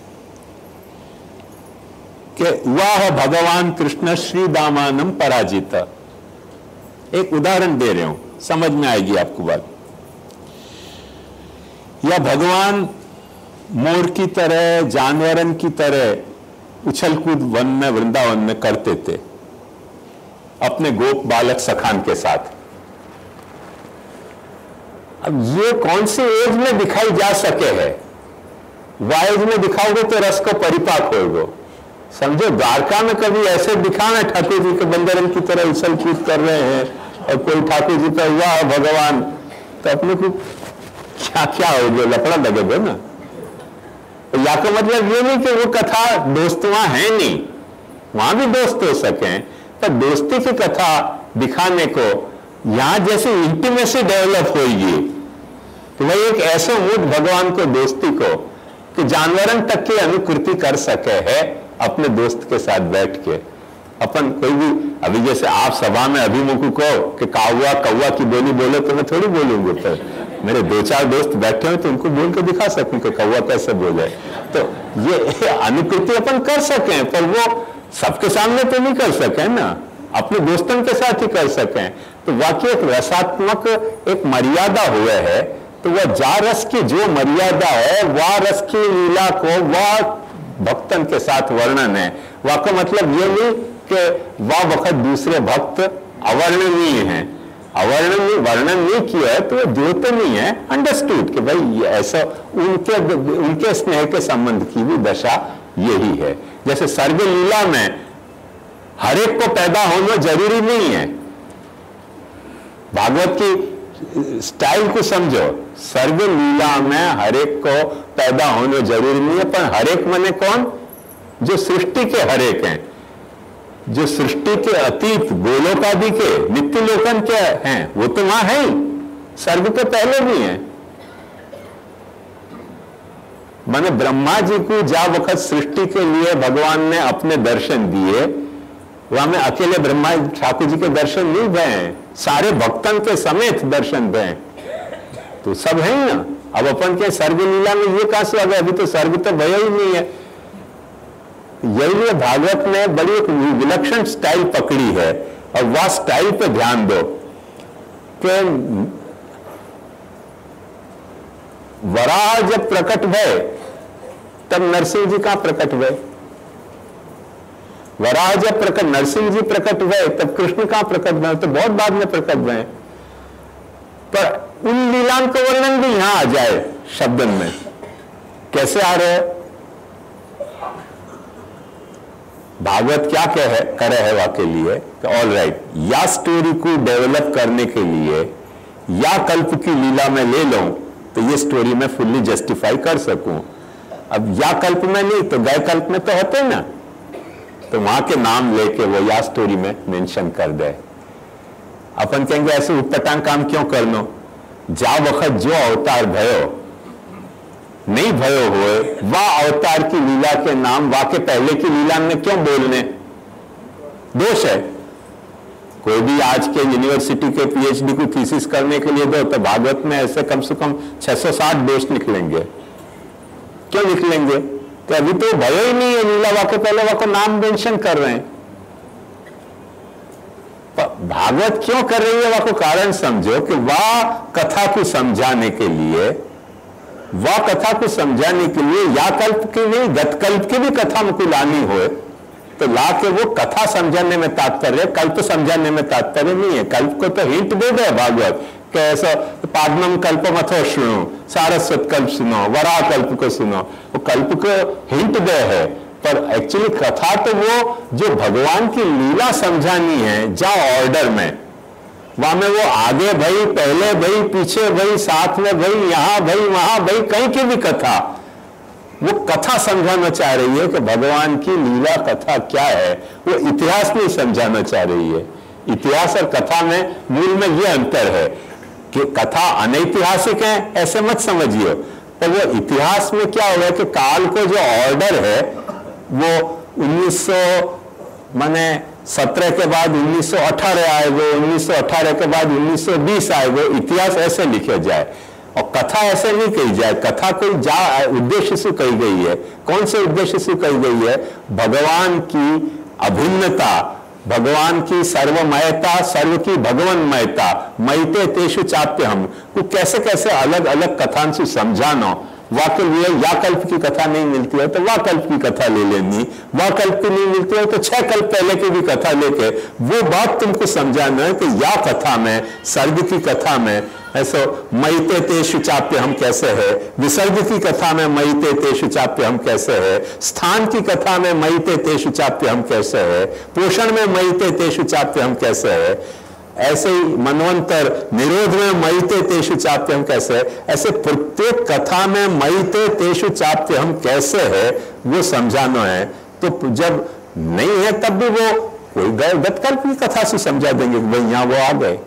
कि वह है भगवान कृष्ण श्री दामानम पराजित। एक उदाहरण दे रहे हूं, समझ में आएगी आपको बात। या भगवान मोर की तरह, जानवरन की तरह उछल कूद वन में, वृंदावन में करते थे अपने गोप बालक सखान के साथ। अब ये कौन सी एज में दिखाई जा सके है? वाइज में दिखाओगे तो रस को परिपाक होगा। समझो द्वारका में कभी ऐसे दिखाना ठाकुर जी के बंदरन की तरह उछल कूद कर रहे हैं, और कोई ठाकुर जी का हुआ है भगवान, तो अपने को क्या क्या हो गया, लफड़ा लगेगा ना। तो या का मतलब ये नहीं कि वो कथा दोस्त वहां है नहीं, वहां भी दोस्त हो सके, पर दोस्ती की कथा दिखाने को यहां जैसे इंटीमेसी डेवलप होगी कि भाई एक ऐसा मूड भगवान को, दोस्ती को, कि जानवरन तक की अनुकृति कर सके है अपने दोस्त के साथ बैठ के। अपन कोई भी, अभी जैसे आप सभा में अभिमुख को कि कावा कौवा की बोली बोले तो मैं थोड़ी बोलूंगा, पर मेरे दो चार दोस्त बैठे हो तो उनको बोल के दिखा सकूं कि कौवा कैसे बोले। तो ये अनुकृति अपन कर सकें, पर वो सबके सामने तो नहीं कर सके ना, अपने दोस्तों के साथ ही कर सकें। तो वाकई एक रसात्मक एक मर्यादा हुए है, तो वह जा रस की जो मर्यादा है, वह रस की लीला को वह भक्तन के साथ वर्णन है। वह का मतलब ये नहीं कि वह वक्त दूसरे भक्त अवर्णनीय हैं, अवर्णनीय वर्णन नहीं किया है तो वो द्योत नहीं है, अंडरस्टूड कि भाई ऐसा उनके उनके स्नेह के संबंध की भी दशा यही है। जैसे सर्ग लीला में हर एक को पैदा होना जरूरी नहीं है। भागवत की स्टाइल को समझो, सर्ग लीला में हर एक को पैदा होना जरूरी नहीं है, पर हर एक मने कौन? जो सृष्टि के हर एक हैं, जो सृष्टि के अतीत गोलोक आदि के नित्य लोकन के हैं, वो तो वहां है ही, सर्ग के पहले भी हैं। माने ब्रह्मा जी को जा वक्त सृष्टि के लिए भगवान ने अपने दर्शन दिए, वहां में अकेले ब्रह्मा ठाकुर जी के दर्शन नहीं भय हैं, सारे भक्तन के समेत दर्शन भय, तो सब है ही ना। अब अपन के सर्ग लीला में ये कहां से आ गया? अभी तो सर्ग तो भय ही नहीं है। यही भागवत ने बड़ी एक विलक्षण स्टाइल पकड़ी है, और वह स्टाइल पे ध्यान दो कि वराह जब प्रकट भय तब नरसिंह जी कहां प्रकट भय? वराह जब प्रकट, नरसिंह जी प्रकट भय तब कृष्ण कहां प्रकट भय? तो बहुत बाद में प्रकट भय। पर उन लीलाओं का वर्णन भी यहां आ जाए शब्दन में, कैसे आ रहे हैं? भागवत क्या कहे करे है वाके लिए कि ऑल राइट, या स्टोरी को डेवलप करने के लिए या कल्प की लीला में ले लूं तो ये स्टोरी मैं फुल्ली जस्टिफाई कर सकूं। अब या कल्प में नहीं तो गए कल्प में तो होते ना, तो वहां के नाम लेके वो या स्टोरी में मेंशन कर दे। अपन कहेंगे ऐसे उटपटांग काम क्यों करनो? जा वक्त जो अवतार भयो नहीं भयो हुए, वह अवतार की लीला के नाम वाके पहले की लीला में क्यों बोलने? दोष है। कोई भी आज के यूनिवर्सिटी के पीएचडी को थीसिस करने के लिए दो तो भागवत में ऐसे कम से कम छह सौ साठ दोष निकलेंगे। क्यों निकलेंगे? तो अभी तो भयो ही नहीं है लीला, वाके पहले वाको नाम मेंशन कर रहे हैं। भागवत क्यों कर रही है वाको कारण समझो कि वह कथा को समझाने के लिए, वह कथा को समझाने के लिए या कल्प की नहीं गतकल्प की भी कथा मुझको लानी हो तो ला के वो कथा समझाने में तात्पर्य, कल्प समझाने में तात्पर्य नहीं है। कल्प को तो हिंट दे दे भागवत कि ऐसा पाद्मम कल्पम अथो सुनो, सारस्वत कल्प सुनो, वराह कल्प को सुनो, वो कल्प को हिंट दे है, पर एक्चुअली कथा तो वो जो भगवान की लीला समझानी है जा ऑर्डर में, वहां में वो आगे भाई, पहले भाई, पीछे भाई, साथ में भाई, यहां भाई, वहां भाई, कहीं की भी कथा, वो कथा समझाना चाह रही है कि भगवान की लीला कथा क्या है, वो इतिहास नहीं समझाना चाह रही है। इतिहास और कथा में मूल में ये अंतर है कि कथा अनैतिहासिक है ऐसे मत समझिए, पर वो इतिहास में क्या हो रहा है कि काल को जो ऑर्डर है वो उन्नीस सौ माने सत्रह के बाद उन्नीस सौ अठारह आएगा, उन्नीस सौ अठारह के बाद उन्नीस सौ बीस आएगा, इतिहास ऐसे लिखे जाए और कथा ऐसे नहीं कही जाए। कथा कोई जा उद्देश्य से कही गई है। कौन से उद्देश्य से कही गई है? भगवान की अभिन्नता, भगवान की सर्वमयता, सर्व की भगवन्मयता, मयते तेषु चाप्य हम को कैसे कैसे अलग अलग कथांशु समझाना। वाकल्प या कल्प की कथा नहीं मिलती है तो वाकल्प की कथा ले लेनी, वाकल्प की नहीं मिलती है तो छह कल्प पहले की भी कथा लेके वो बात तुमको समझाना है कि या कथा में, सर्ग की कथा में ऐसा मयते तेषु चाप्य हम कैसे है, विसर्ग की कथा में मयते तेषु चाप्य हम कैसे है, स्थान की कथा में मयते तेषु चाप्य हम कैसे है, पोषण में मयते तेषु चाप्य हम कैसे है, ऐसे ही मनवंतर निरोध में मयते तेषु चाप्य हम कैसे है, ऐसे प्रत्येक कथा में मयते तेषु चाप्य हम कैसे है वो समझाना है। तो जब नहीं है तब भी वो कोई गतकल्प की कथा से समझा देंगे कि भाई यहां वो आ गए।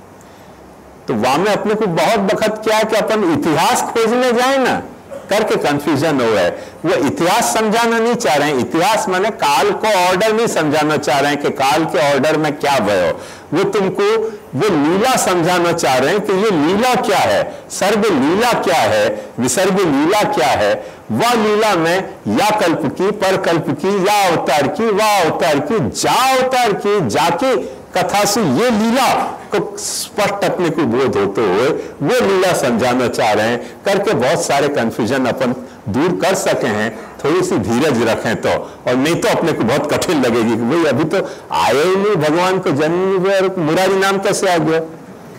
तो वहां में अपने को बहुत बखत क्या है कि अपन इतिहास खोजने जाए ना, करके कंफ्यूजन हो है। वो इतिहास समझाना नहीं चाह रहे हैं, इतिहास माने काल को ऑर्डर नहीं समझाना चाह रहे हैं कि काल के ऑर्डर में क्या भयो, वो तुमको वो लीला समझाना चाह रहे हैं कि ये लीला क्या है, सर्ग लीला क्या है, विसर्ग लीला क्या है। वह लीला में या कल्प की, पर कल्प की, या अवतार की, वह अवतार की, जा अवतार की, जाके कथा से ये लीला को स्पष्ट अपने को बोध होते हुए वो लीला समझाना चाह रहे हैं। करके बहुत सारे कंफ्यूजन अपन दूर कर सके हैं, थोड़ी सी धीरज रखें तो, और नहीं तो अपने को बहुत कठिन लगेगी कि भाई अभी तो आए ही नहीं, भगवान को जन्म हुआ और मुरारी नाम कैसे आ गया,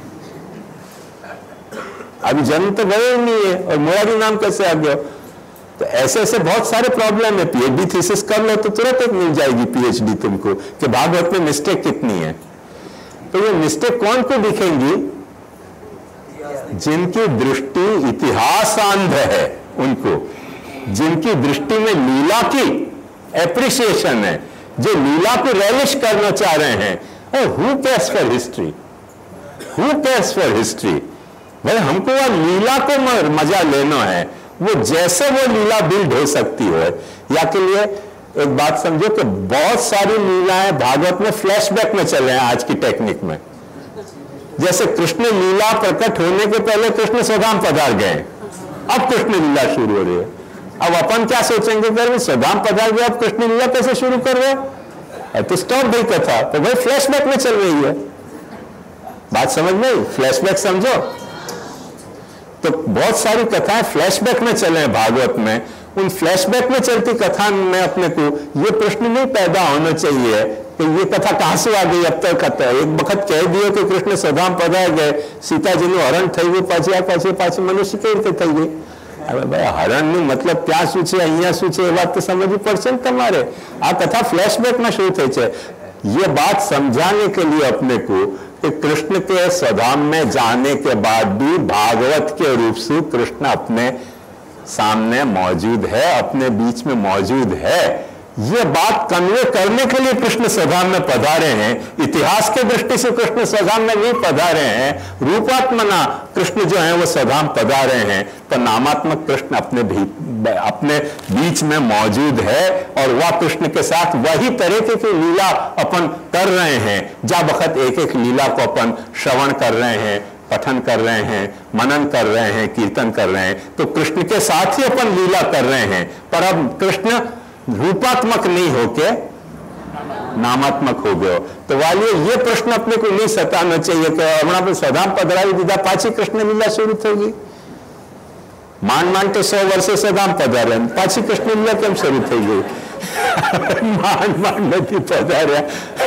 अभी जन्म तो गए ही नहीं है और मुरारी नाम कैसे आ गया। तो ऐसे ऐसे बहुत सारे प्रॉब्लम है। पीएचडी थीसिस कर लो तो तुरंत एक मिल जाएगी पीएचडी तुमको कि भागवत में मिस्टेक कितनी है। तो ये मिस्टेक कौन को दिखेंगी? जिनकी दृष्टि इतिहास आंध है उनको, जिनकी दृष्टि में लीला की एप्रिसिएशन है, जो लीला को रेलिश करना चाह रहे हैं। Who cares for history, who cares for history? भाई हमको वह लीला को मजा लेना है, वो जैसे वो लीला बिल्ड हो सकती हो। या के लिए एक बात समझो कि बहुत सारी लीलाएं भागवत में फ्लैशबैक में चल रहे हैं आज की टेक्निक में। जैसे कृष्ण लीला प्रकट होने के पहले कृष्ण स्वधाम पधार गए, अब कृष्ण लीला शुरू हो रही है। अब अपन क्या सोचेंगे कि स्वधाम पधार गए, अब कृष्ण लीला कैसे शुरू कर रहे हैं? तो स्टॉप भाई कथा, तो भाई फ्लैशबैक में चल रही है। बात समझ में? फ्लैशबैक समझो तो बहुत सारी कथाएं फ्लैशबैक में चले हैं भागवत में। उन फ्लैशबैक में चलती कथा में अपने को ये प्रश्न नहीं पैदा होना चाहिए कि ये कथा कहां से आ गई। अब तक कथा एक वक्त कह दियो कि कृष्ण स्वधाम पधार गए, सीताजी નું હરણ થઈ ગયું, પાછી આ પાછી પાછી મનુષ્ય કેવી રીતે થઈ ગઈ? હવે ભાઈ હરણનું મતલબ ત્યાં શું છે, અહીંયા શું છે, એ વાત તો સમજવી પડશે ને તમારે। આ કથા ફ્લેશબેકમાં શું થઈ છે ये बात समझाने के लिए अपने को कि कृष्ण के स्वधाम में जाने के बाद भी भागवत के रूप से कृष्ण अपने सामने मौजूद है, अपने बीच में मौजूद है। ये बात कन्वे करने के लिए कृष्ण स्वधाम में पधारे हैं। इतिहास के दृष्टि से कृष्ण स्वधाम में नहीं पधारे हैं, रूपात्मना कृष्ण जो है वो स्वधाम पधारे हैं, पर नामात्मक कृष्ण अपने भी अपने बीच में मौजूद है और वह कृष्ण के साथ वही तरीके की लीला अपन कर रहे हैं। जा वक्त एक एक लीला को अपन श्रवण कर रहे हैं, पठन कर रहे हैं, मनन कर रहे हैं, कीर्तन कर रहे हैं, तो कृष्ण के साथ ही अपन लीला कर रहे हैं। पर अब कृष्ण रूपात्मक नहीं होके नामात्मक हो गयो। तो वालिए ये प्रश्न अपने को नहीं सताना चाहिए कि हमारा पर स्वधाम पधरावी दीदा पाची कृष्ण लीला शुरू थी। માંડ માંડ તો સો વર્ષે સદામ પધાર્યા, પાછી કૃષ્ણ લીલા કેમ શરૂ થઈ ગઈ? માંડ માંડ નથી પધાર્યા,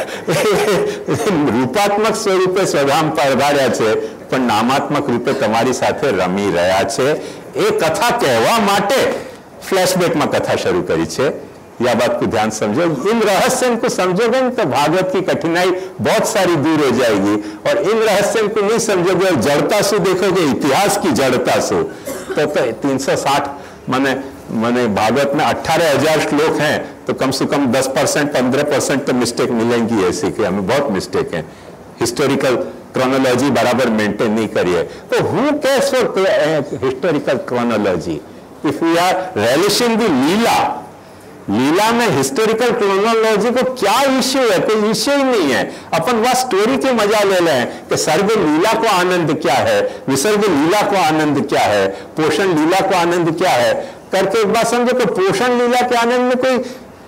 રૂપાત્મક સ્વરૂપે સદામ પધાર્યા છે, પણ નામાત્મક રૂપે તમારી સાથે રમી રહ્યા છે। એ કથા કહેવા માટે ફ્લેશબેકમાં કથા શરૂ કરી છે। यह बात को ध्यान समझो। इन रहस्यों को समझोगे तो भागवत की कठिनाई बहुत सारी दूर हो जाएगी। और इन रहस्यों को नहीं समझोगे और जड़ता से देखोगे, इतिहास की जड़ता से, तो, तो तीन सौ साठ माने माने भागवत में अट्ठारह हजार श्लोक हैं, तो कम से कम दस परसेंट पंद्रह परसेंट तो मिस्टेक मिलेंगी ऐसी कि हमें बहुत मिस्टेक है। हिस्टोरिकल क्रोनोलॉजी बराबर मेंटेन नहीं करिए। तो who cares for historical chronology if we are relishing the lila. लीला में हिस्टोरिकल क्रोनोलॉजी को क्या इश्यू है? कोई इश्यू ही नहीं है। अपन वह स्टोरी के मजा ले रहे हैं कि सर्ग लीला को आनंद क्या है, विसर्ग लीला को आनंद क्या है, पोषण लीला को आनंद क्या है करके एक बात समझो कि पोषण लीला के आनंद में कोई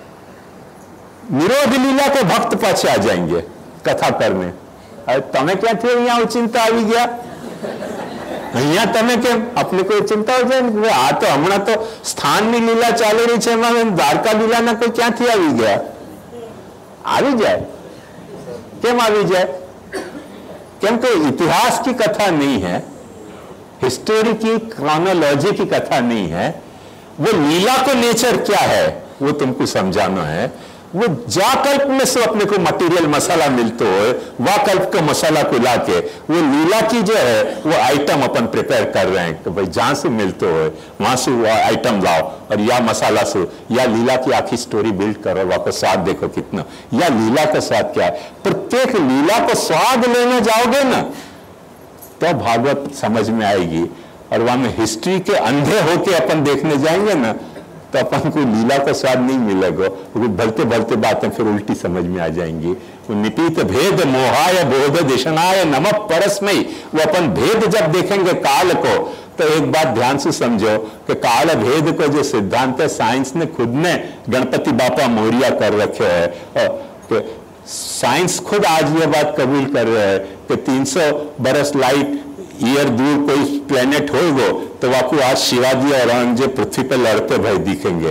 निरोध लीला के भक्त पाछे आ जाएंगे कथा करने। अरे तमें क्या थे यहाँ चिंता आ गया, અહીંયા તમે કેમ આપણે કોઈ ચિંતા હોય છે? આ તો હમણાં તો સ્થાનની લીલા ચાલી રહી છે, એમાં દ્વારકા લીલાના કોઈ ક્યાંથી આવી ગયા? આવી જાય કેમ આવી જાય? કેમ કે इतिहास की कथा नहीं है, हिस्टोरी की क्रोनोलॉजी की कथा नहीं है। वो लीला को नेचर क्या है वो तुमको समझाना है। वो जा कल्प में से अपने को मटेरियल मसाला मिलते हो, वह कल्प के मसाला को लाके वो लीला की जो है वो आइटम अपन प्रिपेयर कर रहे हैं कि भाई जहां से मिलते हो वहां से वो आइटम लाओ और या मसाला से या लीला की आखिरी स्टोरी बिल्ड करो। वहां का स्वाद देखो कितना, या लीला का स्वाद क्या है। प्रत्येक लीला को स्वाद लेने जाओगे ना तो भागवत समझ में आएगी। और वहां में हिस्ट्री के अंधे होके अपन देखने जाएंगे ना तो अपन को लीला का स्वाद नहीं मिलेगा। वो भलते भलते बातें फिर उल्टी समझ में आ जाएंगी। वो निपीत भेद मोहाय बोध दिशनाय नमः परस्मय, वो अपन भेद जब देखेंगे काल को तो एक बात ध्यान से समझो कि काल भेद को जो सिद्धांत है साइंस ने खुद ने गणपति बापा मौर्य कर रखे है। और साइंस खुद आज ये बात कबूल कर रहे हैं कि तीन सौ बरस लाइट ईयर दूर कोई प्लेनेट होगा तो वाकू आज शिवाजी और औरंगजेब पृथ्वी पर लड़ते भाई दिखेंगे।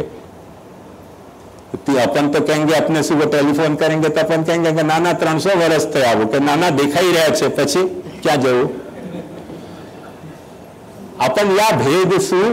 अपन तो कहेंगे अपने से वो टेलीफोन करेंगे तो अपन कहेंगे कि नाना त्रण सौ वर्ष थे आवो कि नाना देखा ही रहे छे पछी क्या जरूर। अपन या भेद सु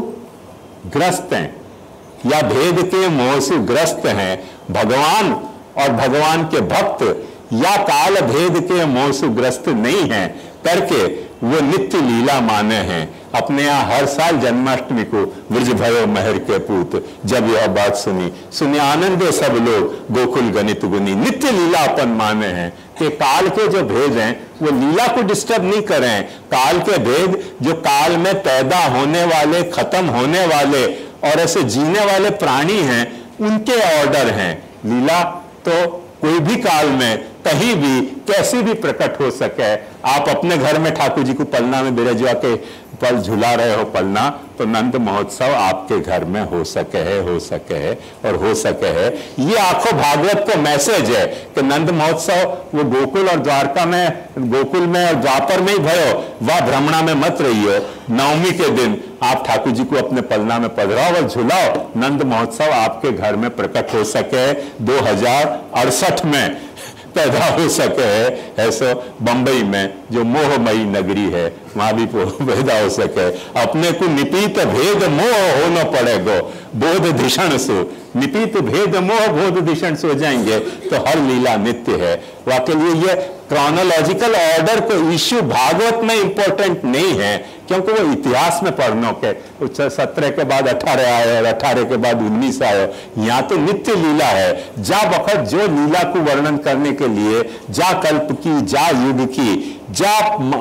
ग्रस्त हैं, या भेद के मोह से ग्रस्त हैं भगवान और भगवान के भक्त, या काल भेद के मोह से ग्रस्त नहीं है करके वो नित्य लीला माने हैं। अपने यहाँ हर साल जन्माष्टमी को ब्रज भयो महर के पूत, जब यह बात सुनी सुने आनंदे सब लोग गोकुल गणित गुनी। नित्य लीला अपन माने हैं कि काल के जो भेद हैं वो लीला को डिस्टर्ब नहीं करें। काल के भेद जो काल में पैदा होने वाले, खत्म होने वाले और ऐसे जीने वाले प्राणी हैं उनके ऑर्डर हैं। लीला तो कोई भी काल में कहीं भी कैसी भी प्रकट हो सके। आप अपने घर में ठाकुर जी को पलना में बिराजवा के पल झुला रहे हो पलना, तो नंद महोत्सव आपके घर में हो सके है, हो सके है और हो सके है। ये आखो भागवत को मैसेज है कि नंद महोत्सव वो गोकुल और द्वारका में, गोकुल में और द्वापर में ही भयो, वह भ्रमणा में मत रहियो। नवमी के दिन आप ठाकुर जी को अपने पलना में पधराओ और झुलाओ। नंद महोत्सव आपके घर में प्रकट हो सके, दो हजार अड़सठ में पैदा हो सके है। ऐसा बंबई में जो मोहमयी नगरी है वहां भी पैदा हो सके। अपने को निपीत भेद मोह होना पड़ेगा बोध धिषण से। निपीत भेद मोह बोध धिषण से हो जाएंगे तो हर लीला नित्य है। वाकई लिए ये क्रोनोलॉजिकल ऑर्डर को इश्यू भागवत में इंपॉर्टेंट नहीं है क्योंकि वो इतिहास में पढ़ने के सत्रह के बाद अठारह आए और अठारह के बाद उन्नीस आए। यहाँ तो नित्य लीला है। जा वक्त जो लीला को वर्णन करने के लिए जा कल्प की, जा युग की, जा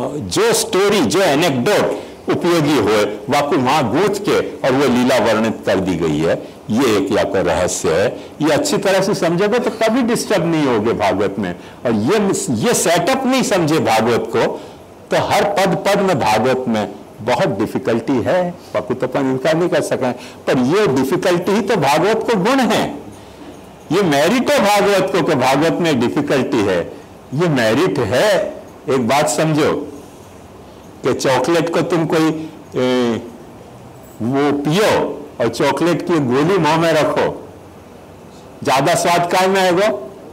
जो स्टोरी, जो एनेक्डोट उपयोगी हो वाकु वहां गूंथ के और वो लीला वर्णित कर दी गई है। ये एक या का रहस्य है। ये अच्छी तरह से समझोगे तो कभी डिस्टर्ब नहीं होगे भागवत में। और ये ये सेटअप नहीं समझे भागवत को तो हर पद पद में भागवत में बहुत डिफिकल्टी है। वाकु तो अपन इनकार नहीं कर सकें, पर ये डिफिकल्टी ही तो भागवत को गुण है। ये मेरिट है भागवत को कि भागवत में डिफिकल्टी है। ये मेरिट है। एक बात समझो कि चॉकलेट को तुम कोई ए, वो पियो और चॉकलेट की गोली मुंह में रखो, ज्यादा स्वाद काय में आएगा?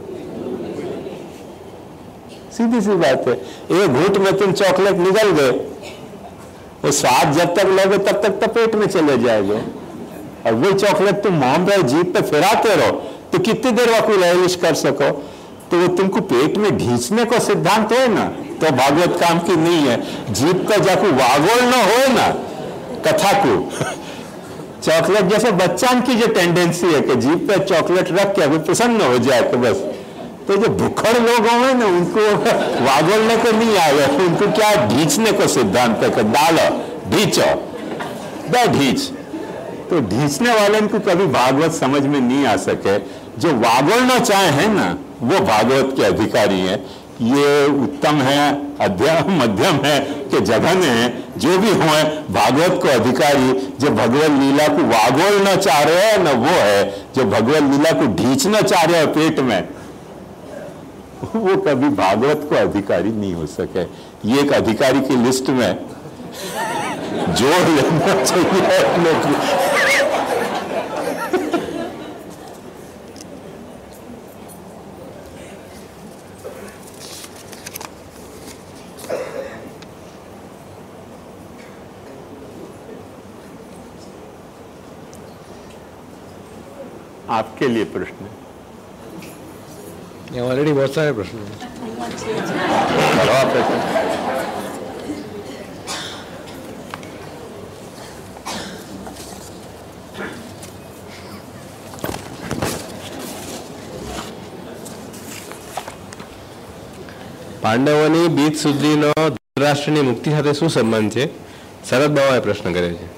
सीधी सी बात है। एक घूंट में तुम चॉकलेट निगल गए, वो स्वाद जब तक लोगे तब तक तो पेट में चले जाएगा। और वही चॉकलेट तुम मुंह पे जीभ पे फिराते रहो तो कितनी देर वाकई रहिश कर सको। तो वो तुमको पेट में ढींचने को सिद्धांत हो ना तो भागवत काम की नहीं है। जीभ का जाकू वागोल न हो ना कथा को चॉकलेट जैसे बच्चान की जो टेंडेंसी है कि जीभ पे चॉकलेट रख के अभी प्रसन्न हो जाए तो बस। तो जो भुखड़ लोग होंगे ना उनको वागोलने को नहीं आएगा, उनको क्या ढींचने को सिद्धांत है कि डालो ढींचो दे ढींच। तो ढींचने वाले को कभी भागवत समझ में नहीं आ सके। जो वागोलना चाहे है ना वो भागवत के अधिकारी हैं। ये उत्तम है, अध्यम मध्यम है कि जघन है, जो भी हो भागवत को अधिकारी जो भगवत लीला को वागोलना चाह रहे हैं ना वो है। जो भगवत लीला को ढींचना चाह रहे हैं पेट में वो कभी भागवत को अधिकारी नहीं हो सके। ये एक अधिकारी की लिस्ट में जोड़ लेना चाहिए लोग। आपके लिए प्रश्न है। ऑलरेडी बहुत सारे प्रश्न हैं। પાંડવોની બીજ સુધીનો ધૃતરાષ્ટ્રની મુક્તિ સાથે શું સંબંધ છે? શરદ બાવાએ પ્રશ્ન કર્યો છે।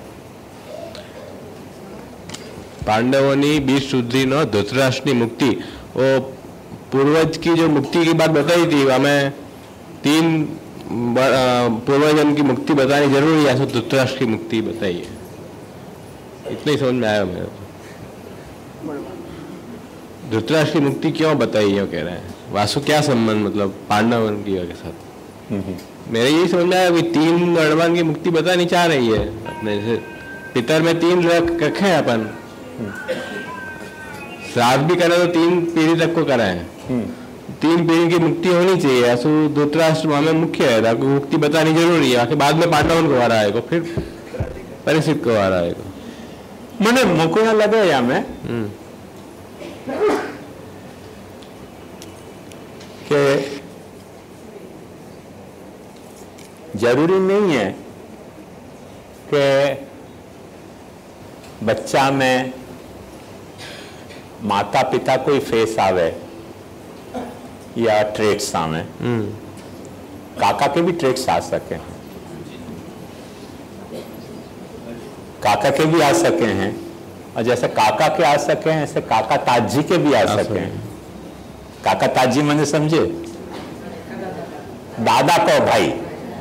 पांडवों बीज शुद्धि नो धृतराष्ट्र की मुक्ति वो पूर्वज की जो मुक्ति की बात बताई थी हमें तीन पूर्वजन की मुक्ति बतानी जरूरी है। धृतराष्ट्र की मुक्ति बताई है, इतना ही समझ में आया मेरे को। धृतराष्ट्र की मुक्ति क्यों बताई है कह रहे हैं? वासु क्या संबंध मतलब पांडव की के साथ? मेरे यही समझ में आया कि तीन गणवान की मुक्ति बतानी चाह रही है अपने से। पितर में तीन रखे हैं अपन, श्राद्ध भी करे तो तीन पीढ़ी तक को कराए, तीन पीढ़ी की मुक्ति होनी चाहिए। ऐसा धृतराष्ट्र हमें मुख्य है, ताकि मुक्ति बतानी जरूरी है। बाद में पांडवन को आ रहा है, फिर परीक्षित को आ रहा है। मैंने मुको लगे या मैं कि जरूरी नहीं है कि बच्चा में माता पिता कोई फेस आवे या ट्रेट्स आवे। काका के भी ट्रेट्स आ सके, काका के भी आ सके हैं, और जैसे काका के आ सके हैं ऐसे काका ताजी के भी आ सके हैं। काका ताजी मैंने समझे दादा को भाई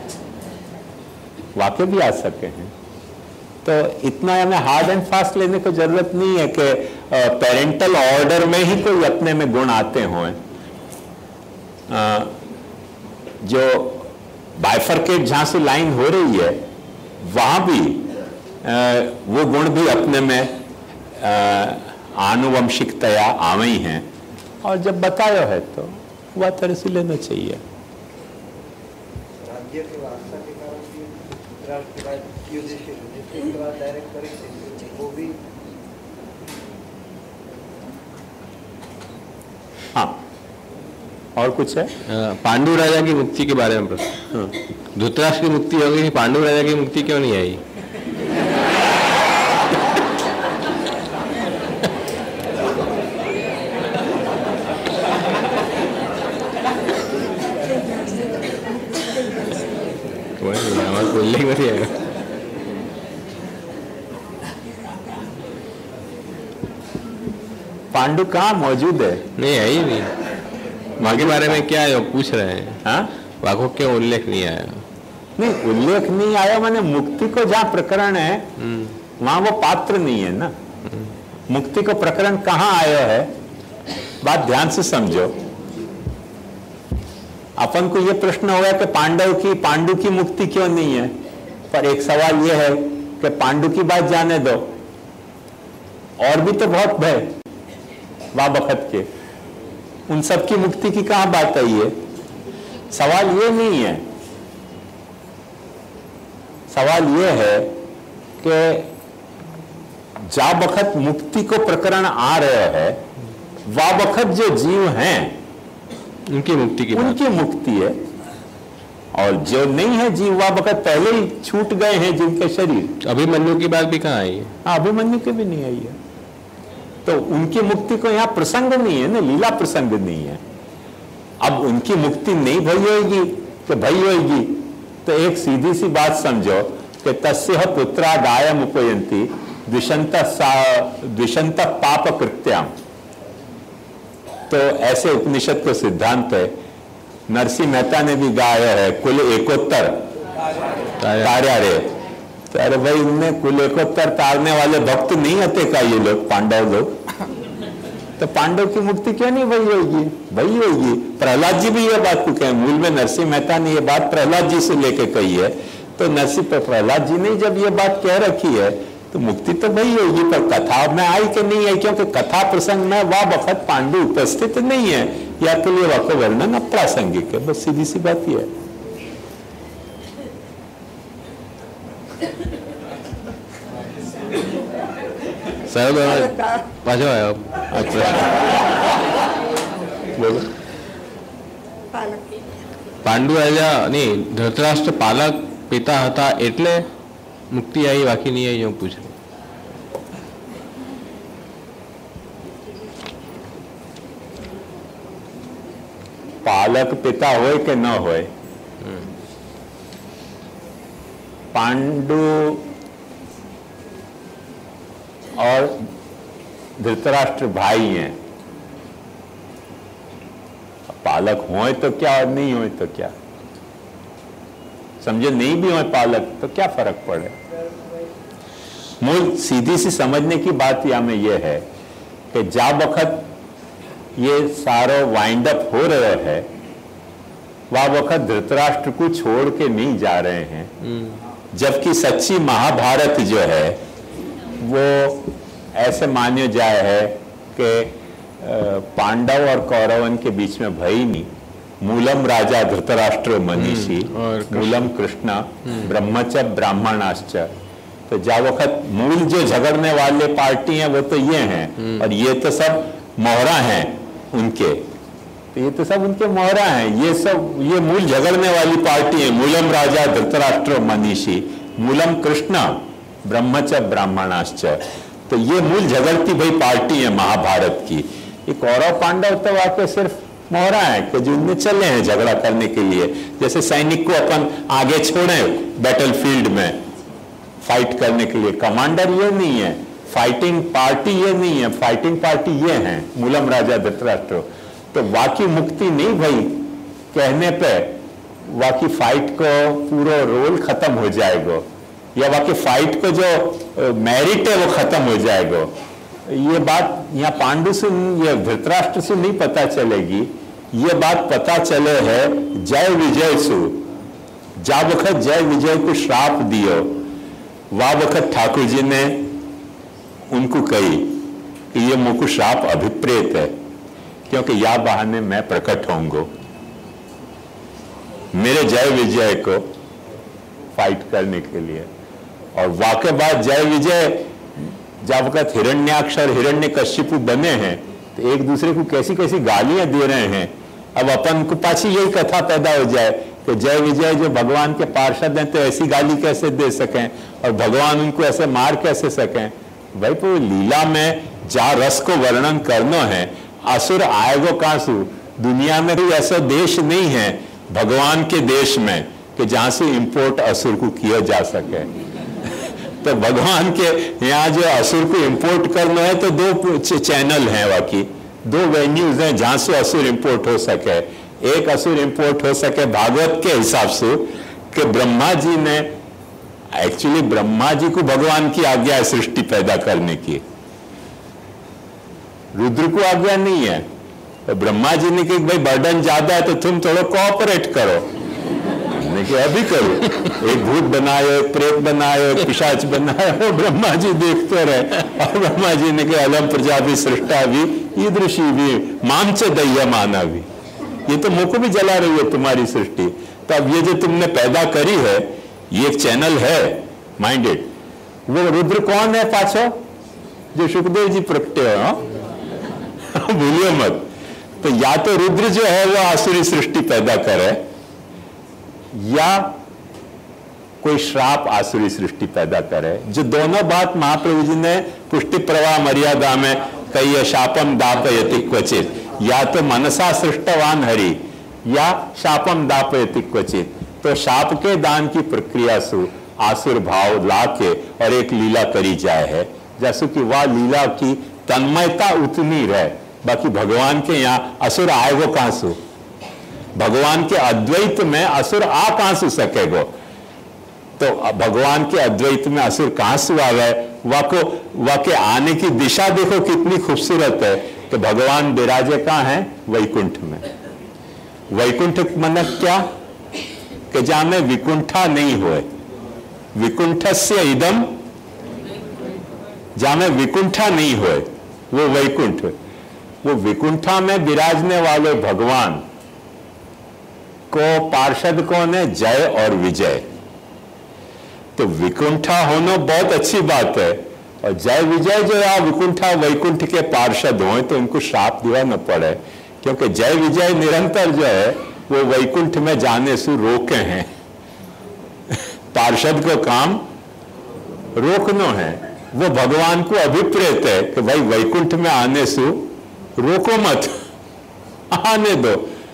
वाके भी आ सके हैं। तो इतना हमें हार्ड एंड फास्ट लेने को जरूरत नहीं है कि पेरेंटल ऑर्डर में ही कोई अपने में गुण आते हों। जो बाइफरकेट जहां से लाइन हो रही है वहां भी आ, वो गुण भी अपने में आनुवंशिकतया आवे ही हैं, और जब बताया है तो वह तरह से लेना चाहिए। राज्य के वास्ता के कारण भी राष्ट्र के बाद युधिष्ठिर युधिष्ठिर के बाद डायरेक्ट परीक्षित वो भी। हाँ, और कुछ है? पांडु राजा की मुक्ति के बारे में प्रश्न। धृतराष्ट्र की मुक्ति हो गई, पांडु राजा की मुक्ति क्यों नहीं आई? उल्लेख नहीं आएगा। पांडु कहाँ मौजूद है? नहीं है ही नहीं। वहां के बारे में क्या है पूछ रहे हैं? हाँ, वहां क्यों उल्लेख नहीं आया? नहीं, उल्लेख नहीं आया माने मुक्ति को जहाँ प्रकरण है वहां वो पात्र नहीं है ना। मुक्ति को प्रकरण कहाँ आया है, बात ध्यान से समझो। अपन को ये प्रश्न होगा कि पांडव की पांडु की मुक्ति क्यों नहीं है, पर एक सवाल ये है कि पांडु की बात जाने दो, और भी तो बहुत है वा बखत के, उन सब की मुक्ति की कहां बात आई है? सवाल ये नहीं है, सवाल ये है कि जा वक्त मुक्ति को प्रकरण आ रहे है वा वक्त जो जीव हैं उनकी मुक्ति की उनकी मुक्ति है, और जो नहीं है जीव वा वक्त पहले ही छूट गए हैं जिनके शरीर। अभिमन्यु की बात भी कहाँ आई है? हाँ, अभिमन्यु की भी नहीं आई है, तो उनकी मुक्ति को यहाँ प्रसंग नहीं है ना, लीला प्रसंग नहीं है। अब उनकी मुक्ति नहीं भई होगी तो भई होगी, तो एक सीधी सी बात समझो कि तस्य पुत्रादायम उपयंती द्विशंत द्विशंत पाप कृत्याम, तो ऐसे उपनिषद को सिद्धांत है। नरसिंह मेहता ने भी गाया है कुल एकोत्तर तार्या रे, तो अरे भाई इनमें कुल एकोत्तर तारने वाले भक्त नहीं आते का ये लोग पांडव लोग, तो पांडव की मुक्ति क्यों नहीं वही होगी? वही होगी। प्रहलाद जी भी ये बात को कहे, मूल में नरसिंह मेहता ने ये बात प्रहलाद जी से लेके कही है, तो नरसिंह प्रहलाद जी ने जब ये बात कह रखी है तो मुक्ति तो वही होगी, पर कथा में आई कि नहीं आई, क्योंकि कथा प्रसंग में वह वक्त पांडु उपस्थित नहीं है, या के लिए वह वर्णन अप्रासंगिक है, बस सीधी सी बात यह है। પાછો આવ્યો अच्छा बोलो। પાંડુ રાજા ની ધૃતરાષ્ટ્ર પાલક પિતા હતા એટલે મુક્તિ આવી, બાકી નહીં આવી? હું પૂછું पालक पिता होय के न होय, पांडु और धृतराष्ट्र भाई हैं, पालक होए तो क्या और नहीं होए तो क्या, समझे, नहीं भी होए पालक तो क्या फर्क पड़े। मूल सीधी सी समझने की बात यहाँ में यह है कि जा वक्त ये सारो वाइंड अप हो रहे है वह वक्त धृतराष्ट्र को छोड़ के नहीं जा रहे हैं, जबकि सच्ची महाभारत जो है वो ऐसे मान्य जाए है कि पांडव और कौरवन के बीच में भई नहीं, मूलम राजा धृतराष्ट्र मनीषी मूलम कृष्ण ब्रह्मच ब्राह्मणाश्च, तो जा वक्त मूल जो झगड़ने वाले पार्टी हैं वो तो ये हैं, और ये तो सब मोहरा हैं उनके, तो ये तो सब उनके मोहरा हैं, ये सब ये मूल झगड़ने वाली पार्टी है। मूलम राजा धृतराष्ट्र मनीषी मूलम कृष्ण ब्रह्मच ब्राह्मणाश्च, तो ये मूल झगड़ती भाई पार्टी है महाभारत की। ये कौरव पांडव तो वाकई सिर्फ मोहरा है कि जो उनमें चले हैं झगड़ा करने के लिए, जैसे सैनिक को अपन आगे छोड़े बैटलफील्ड में फाइट करने के लिए, कमांडर ये नहीं है, फाइटिंग पार्टी ये नहीं है, फाइटिंग पार्टी ये है मूलम राजा धृतराष्ट्र। तो वाकी मुक्ति नहीं भाई कहने पे वाकी फाइट को पूरा रोल खत्म हो जाएगा, या वाकी फाइट को जो मेरिट है वो खत्म हो जाएगा। ये बात यहाँ पांडु से या धृतराष्ट्र से नहीं पता चलेगी, ये बात पता चले है जय विजय सु, जा वक्त जय विजय को श्राप दियो, वह वक्त ठाकुर जी ने उनको कही कि ये मुझको श्राप अभिप्रेत है, क्योंकि या बहाने मैं प्रकट होऊंगा मेरे जय विजय को फाइट करने के लिए। और वाकई बात जय विजय जब वक्त हिरण्याक्ष और हिरण्यकश्यपु बने हैं तो एक दूसरे को कैसी कैसी गालियां दे रहे हैं। अब अपन को पाछी यही कथा पैदा हो जाए कि जय विजय जो भगवान के पार्षद हैं तो ऐसी गाली कैसे दे सकें और भगवान उनको ऐसे मार कैसे सकें। भाई तो लीला में जा रस को वर्णन करना है, असुर आएगो कासु, दुनिया में भी ऐसा देश नहीं है भगवान के देश में कि जहां से इंपोर्ट असुर को किया जा सके। तो भगवान के यहाँ जो असुर को इंपोर्ट करना है तो दो चैनल हैं, बाकी दो वेन्यूज हैं जहां से असुर इंपोर्ट हो सके। एक असुर इंपोर्ट हो सके भागवत के हिसाब से कि ब्रह्मा जी ने, एक्चुअली ब्रह्मा जी को भगवान की आज्ञा है सृष्टि पैदा करने की, रुद्र को आज्ञा नहीं है। तो ब्रह्मा जी ने कहा भाई बर्डन ज्यादा है तो तुम थोड़ा कोऑपरेट करो, कि अभी करो, एक भूत बनायो, एक प्रेत बनायो, एक पिशाच बनायो, ब्रह्मा जी देखते रहे। और ब्रह्मा जी ने कहा अलम प्रजा भी सृष्टा भी ईदृशी भी मामच दह्य माना भी, ये तो मुझको भी जला रही है तुम्हारी सृष्टि। तो अब ये जो तुमने पैदा करी है ये एक चैनल है माइंडेड। वो रुद्र कौन है पाछो? जो सुखदेव जी प्रगटे हो, भूलियो मत। तो या तो रुद्र जो है वो आसुरी सृष्टि पैदा करे, या कोई श्राप आसुरी सृष्टि पैदा करे। जो दोनों बात महाप्रभु जी ने पुष्टि प्रवाह मर्यादा में कही है, शापम दापयति क्वचित, या तो मनसा सृष्टवान हरि या शापम दापयति क्वचित। तो शाप के दान की प्रक्रिया सु आसुर भाव लाके और एक लीला करी जाए है, जैसे कि वह लीला की तन्मयता उतनी रहे। बाकी भगवान के यहाँ असुर आएगो कहां सु? भगवान के अद्वैत में असुर आ कहां सु सकेगो? तो भगवान के अद्वैत में असुर कहां से आवे? वाको वाके आने की दिशा देखो कितनी खूबसूरत है कि भगवान विराजे कहां है? वैकुंठ में। वैकुंठ मन क्या? कि जहां में विकुंठा नहीं होए, विकुंठस्य इदम, जहां में विकुंठा नहीं होए वो वैकुंठ। वो विकुंठा में विराजने वाले भगवान को पार्षद कौन है? जय और विजय। तो विकुंठा होना बहुत अच्छी बात है, और जय विजय जो है विकुंठा वैकुंठ के पार्षद हो तो उनको श्राप दिया न पड़े, क्योंकि जय विजय निरंतर जो है वो वैकुंठ में जाने से रोके हैं। पार्षद को काम रोकना है। वो भगवान को अभिप्रेत है कि भाई वैकुंठ में आने से रोको मत, आने दो।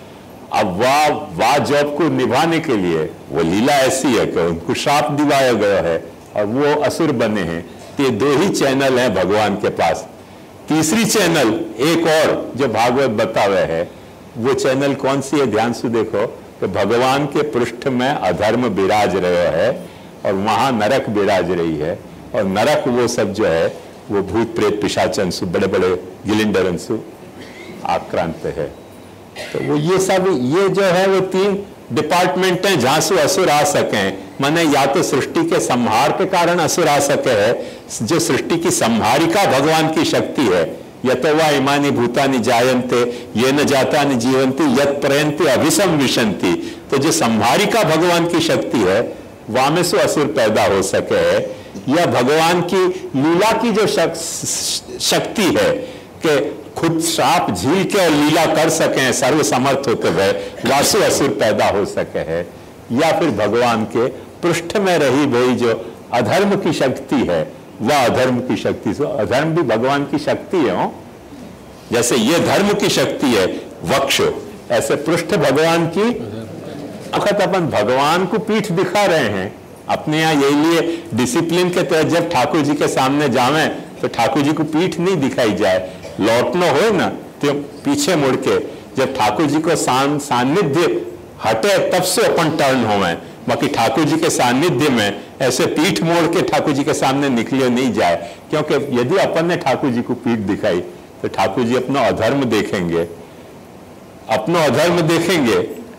अब वाह वाह जॉब को निभाने के लिए वो लीला ऐसी है कि उनको श्राप दिवाया गया है और वो असुर बने हैं। ये दो ही चैनल हैं भगवान के पास। तीसरी चैनल एक और जो भागवत बतावे है, वो चैनल कौन सी है? ध्यान से देखो कि भगवान के पृष्ठ में अधर्म विराज रहा है और वहां नरक विराज रही है, और नरक वो सब जो है वो भूत प्रेत पिशाचन से बड़े बड़े गिलिंडरन से आक्रांत है। तो वो ये सब ये जो है वो तीन डिपार्टमेंट हैं जहां से असुर आ सके। माने या तो सृष्टि के संहार के कारण असुर आ सके है, जो सृष्टि की संहारिका भगवान की शक्ति है, यतो वा इमानि भूतानि जायन्ते ये न जातानि जीवन्ति यत् प्रयन्ति अभिसम विशन्ति। तो जो संहारिका भगवान की शक्ति है वहां में से असुर पैदा हो सके है, या भगवान की लीला की जो शक्ति है कि खुद श्राप झील के लीला कर सके, सर्व समर्थ होते हुए वासु असुर पैदा हो सके है, या फिर भगवान के पृष्ठ में रही गई जो अधर्म की शक्ति है वह अधर्म की शक्ति से, अधर्म भी भगवान की शक्ति है हो? जैसे ये धर्म की शक्ति है वक्ष, ऐसे पृष्ठ भगवान की। वक्त अपन भगवान को पीठ दिखा रहे हैं अपने यहाँ, यही लिए डिसिप्लिन के तहत जब ठाकुर जी के सामने जावे तो ठाकुर जी को पीठ नहीं दिखाई जाए, लौटना हो ना तो पीछे मुड़ के, जब ठाकुर जी को सानिध्य हटे तब से अपन टर्न होवे। बाकी ठाकुर जी के सानिध्य में ऐसे पीठ मोड़ के ठाकुर जी के सामने निकले नहीं जाए, क्योंकि यदि अपन ने ठाकुर जी को पीठ दिखाई तो ठाकुर जी अपना अधर्म देखेंगे, अपना अधर्म देखेंगे,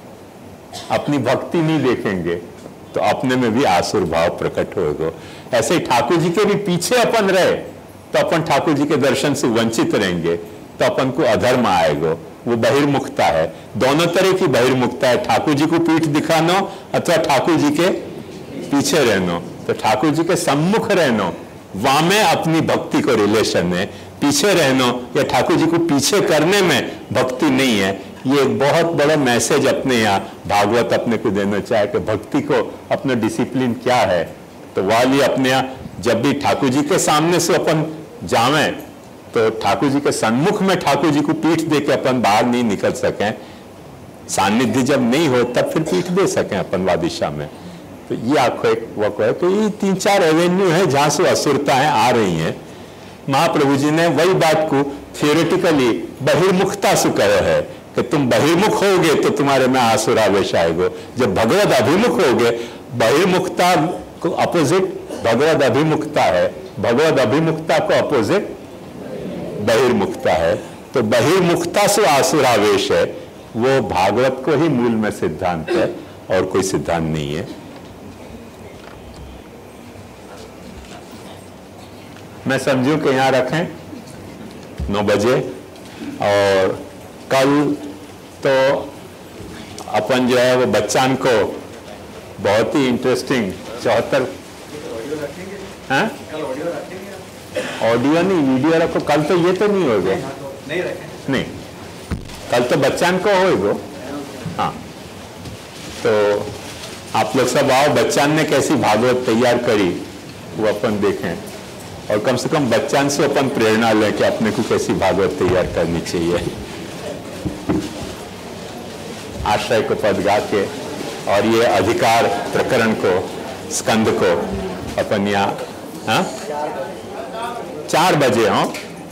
अपनी भक्ति नहीं देखेंगे, तो अपने में भी आसुर भाव प्रकट होगा। ऐसे ही ठाकुर जी के भी पीछे अपन रहे तो अपन ठाकुर जी के दर्शन से वंचित रहेंगे, तो अपन को अधर्म आएगा। वो बहिर्मुखता है, दोनों तरह की बहिर्मुखता है, ठाकुर जी को पीठ दिखाना अथवा ठाकुर जी के पीछे रहना। तो ठाकुर जी के सम्मुख रहना वहां में अपनी भक्ति को रिलेशन है, पीछे रहना या ठाकुर जी को पीछे करने में भक्ति नहीं है। ये एक बहुत बड़ा मैसेज अपने यहाँ भागवत अपने को देना चाहे कि भक्ति को अपना डिसिप्लिन क्या है। तो वाली अपने यहाँ जब भी ठाकुर जी के सामने से अपन जावे तो ठाकुर जी के सन्मुख में ठाकुर जी को पीठ दे के अपन बाहर नहीं निकल सकें, सानिध्य जब नहीं हो तब फिर पीठ दे सकें अपन वा दिशा में। तो ये आपको एक वक्त है कि ये तीन चार एवेन्यू है जहां से असुरताएं आ रही हैं। महाप्रभु जी ने वही बात को थियोरेटिकली बहिर्मुखता से कहा है कि तुम बहिर्मुख होगे तो तुम्हारे में आसुरावेश आएगा। जब भगवत अभिमुख होगे, बहिर्मुखता को अपोजिट भगवत अभिमुखता है, भगवत अभिमुखता को अपोजिट बहिर्मुखता है। तो बहिर्मुखता से आसुरावेश है, वो भागवत को ही मूल में सिद्धांत है और कोई सिद्धांत नहीं है। मैं समझूं कि यहां रखें नौ बजे, और कल तो अपन जो है वो बच्चान को बहुत ही इंटरेस्टिंग चौहत्तर ऑडियो नहीं, वीडियो रखो। कल तो ये तो नहीं होगा, नहीं रखें। नहीं, कल तो बच्चन को होगा। हाँ, तो आप लोग सब आओ, बच्चन ने कैसी भागवत तैयार करी वो अपन देखें, और कम से कम बच्चन से अपन प्रेरणा लें कि अपने को कैसी भागवत तैयार करनी चाहिए। आश्रय को पद गा के और ये अधिकार प्रकरण को, स्कंद को अपन यहाँ, हाँ, चार बजे हो।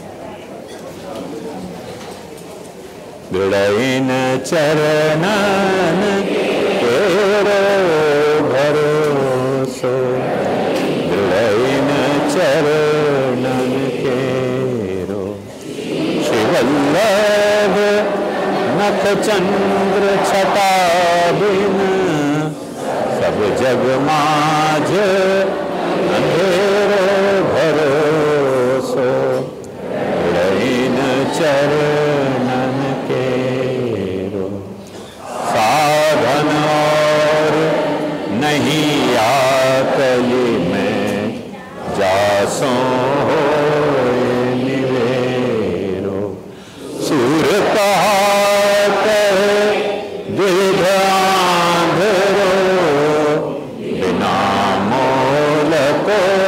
दृढ़ चरणन तेरो भरोसो, दृढ़ चरणन केरो, श्रीवल्लभ नख चंद्र छटा बिन, सब जग माझ अंधेरो भरोसो, दृढ़ चरणन केरो, साधन और नहीं आकली में, जासों होए निवेरो, सूर कहा द्विध आंधरो, बिना मोल को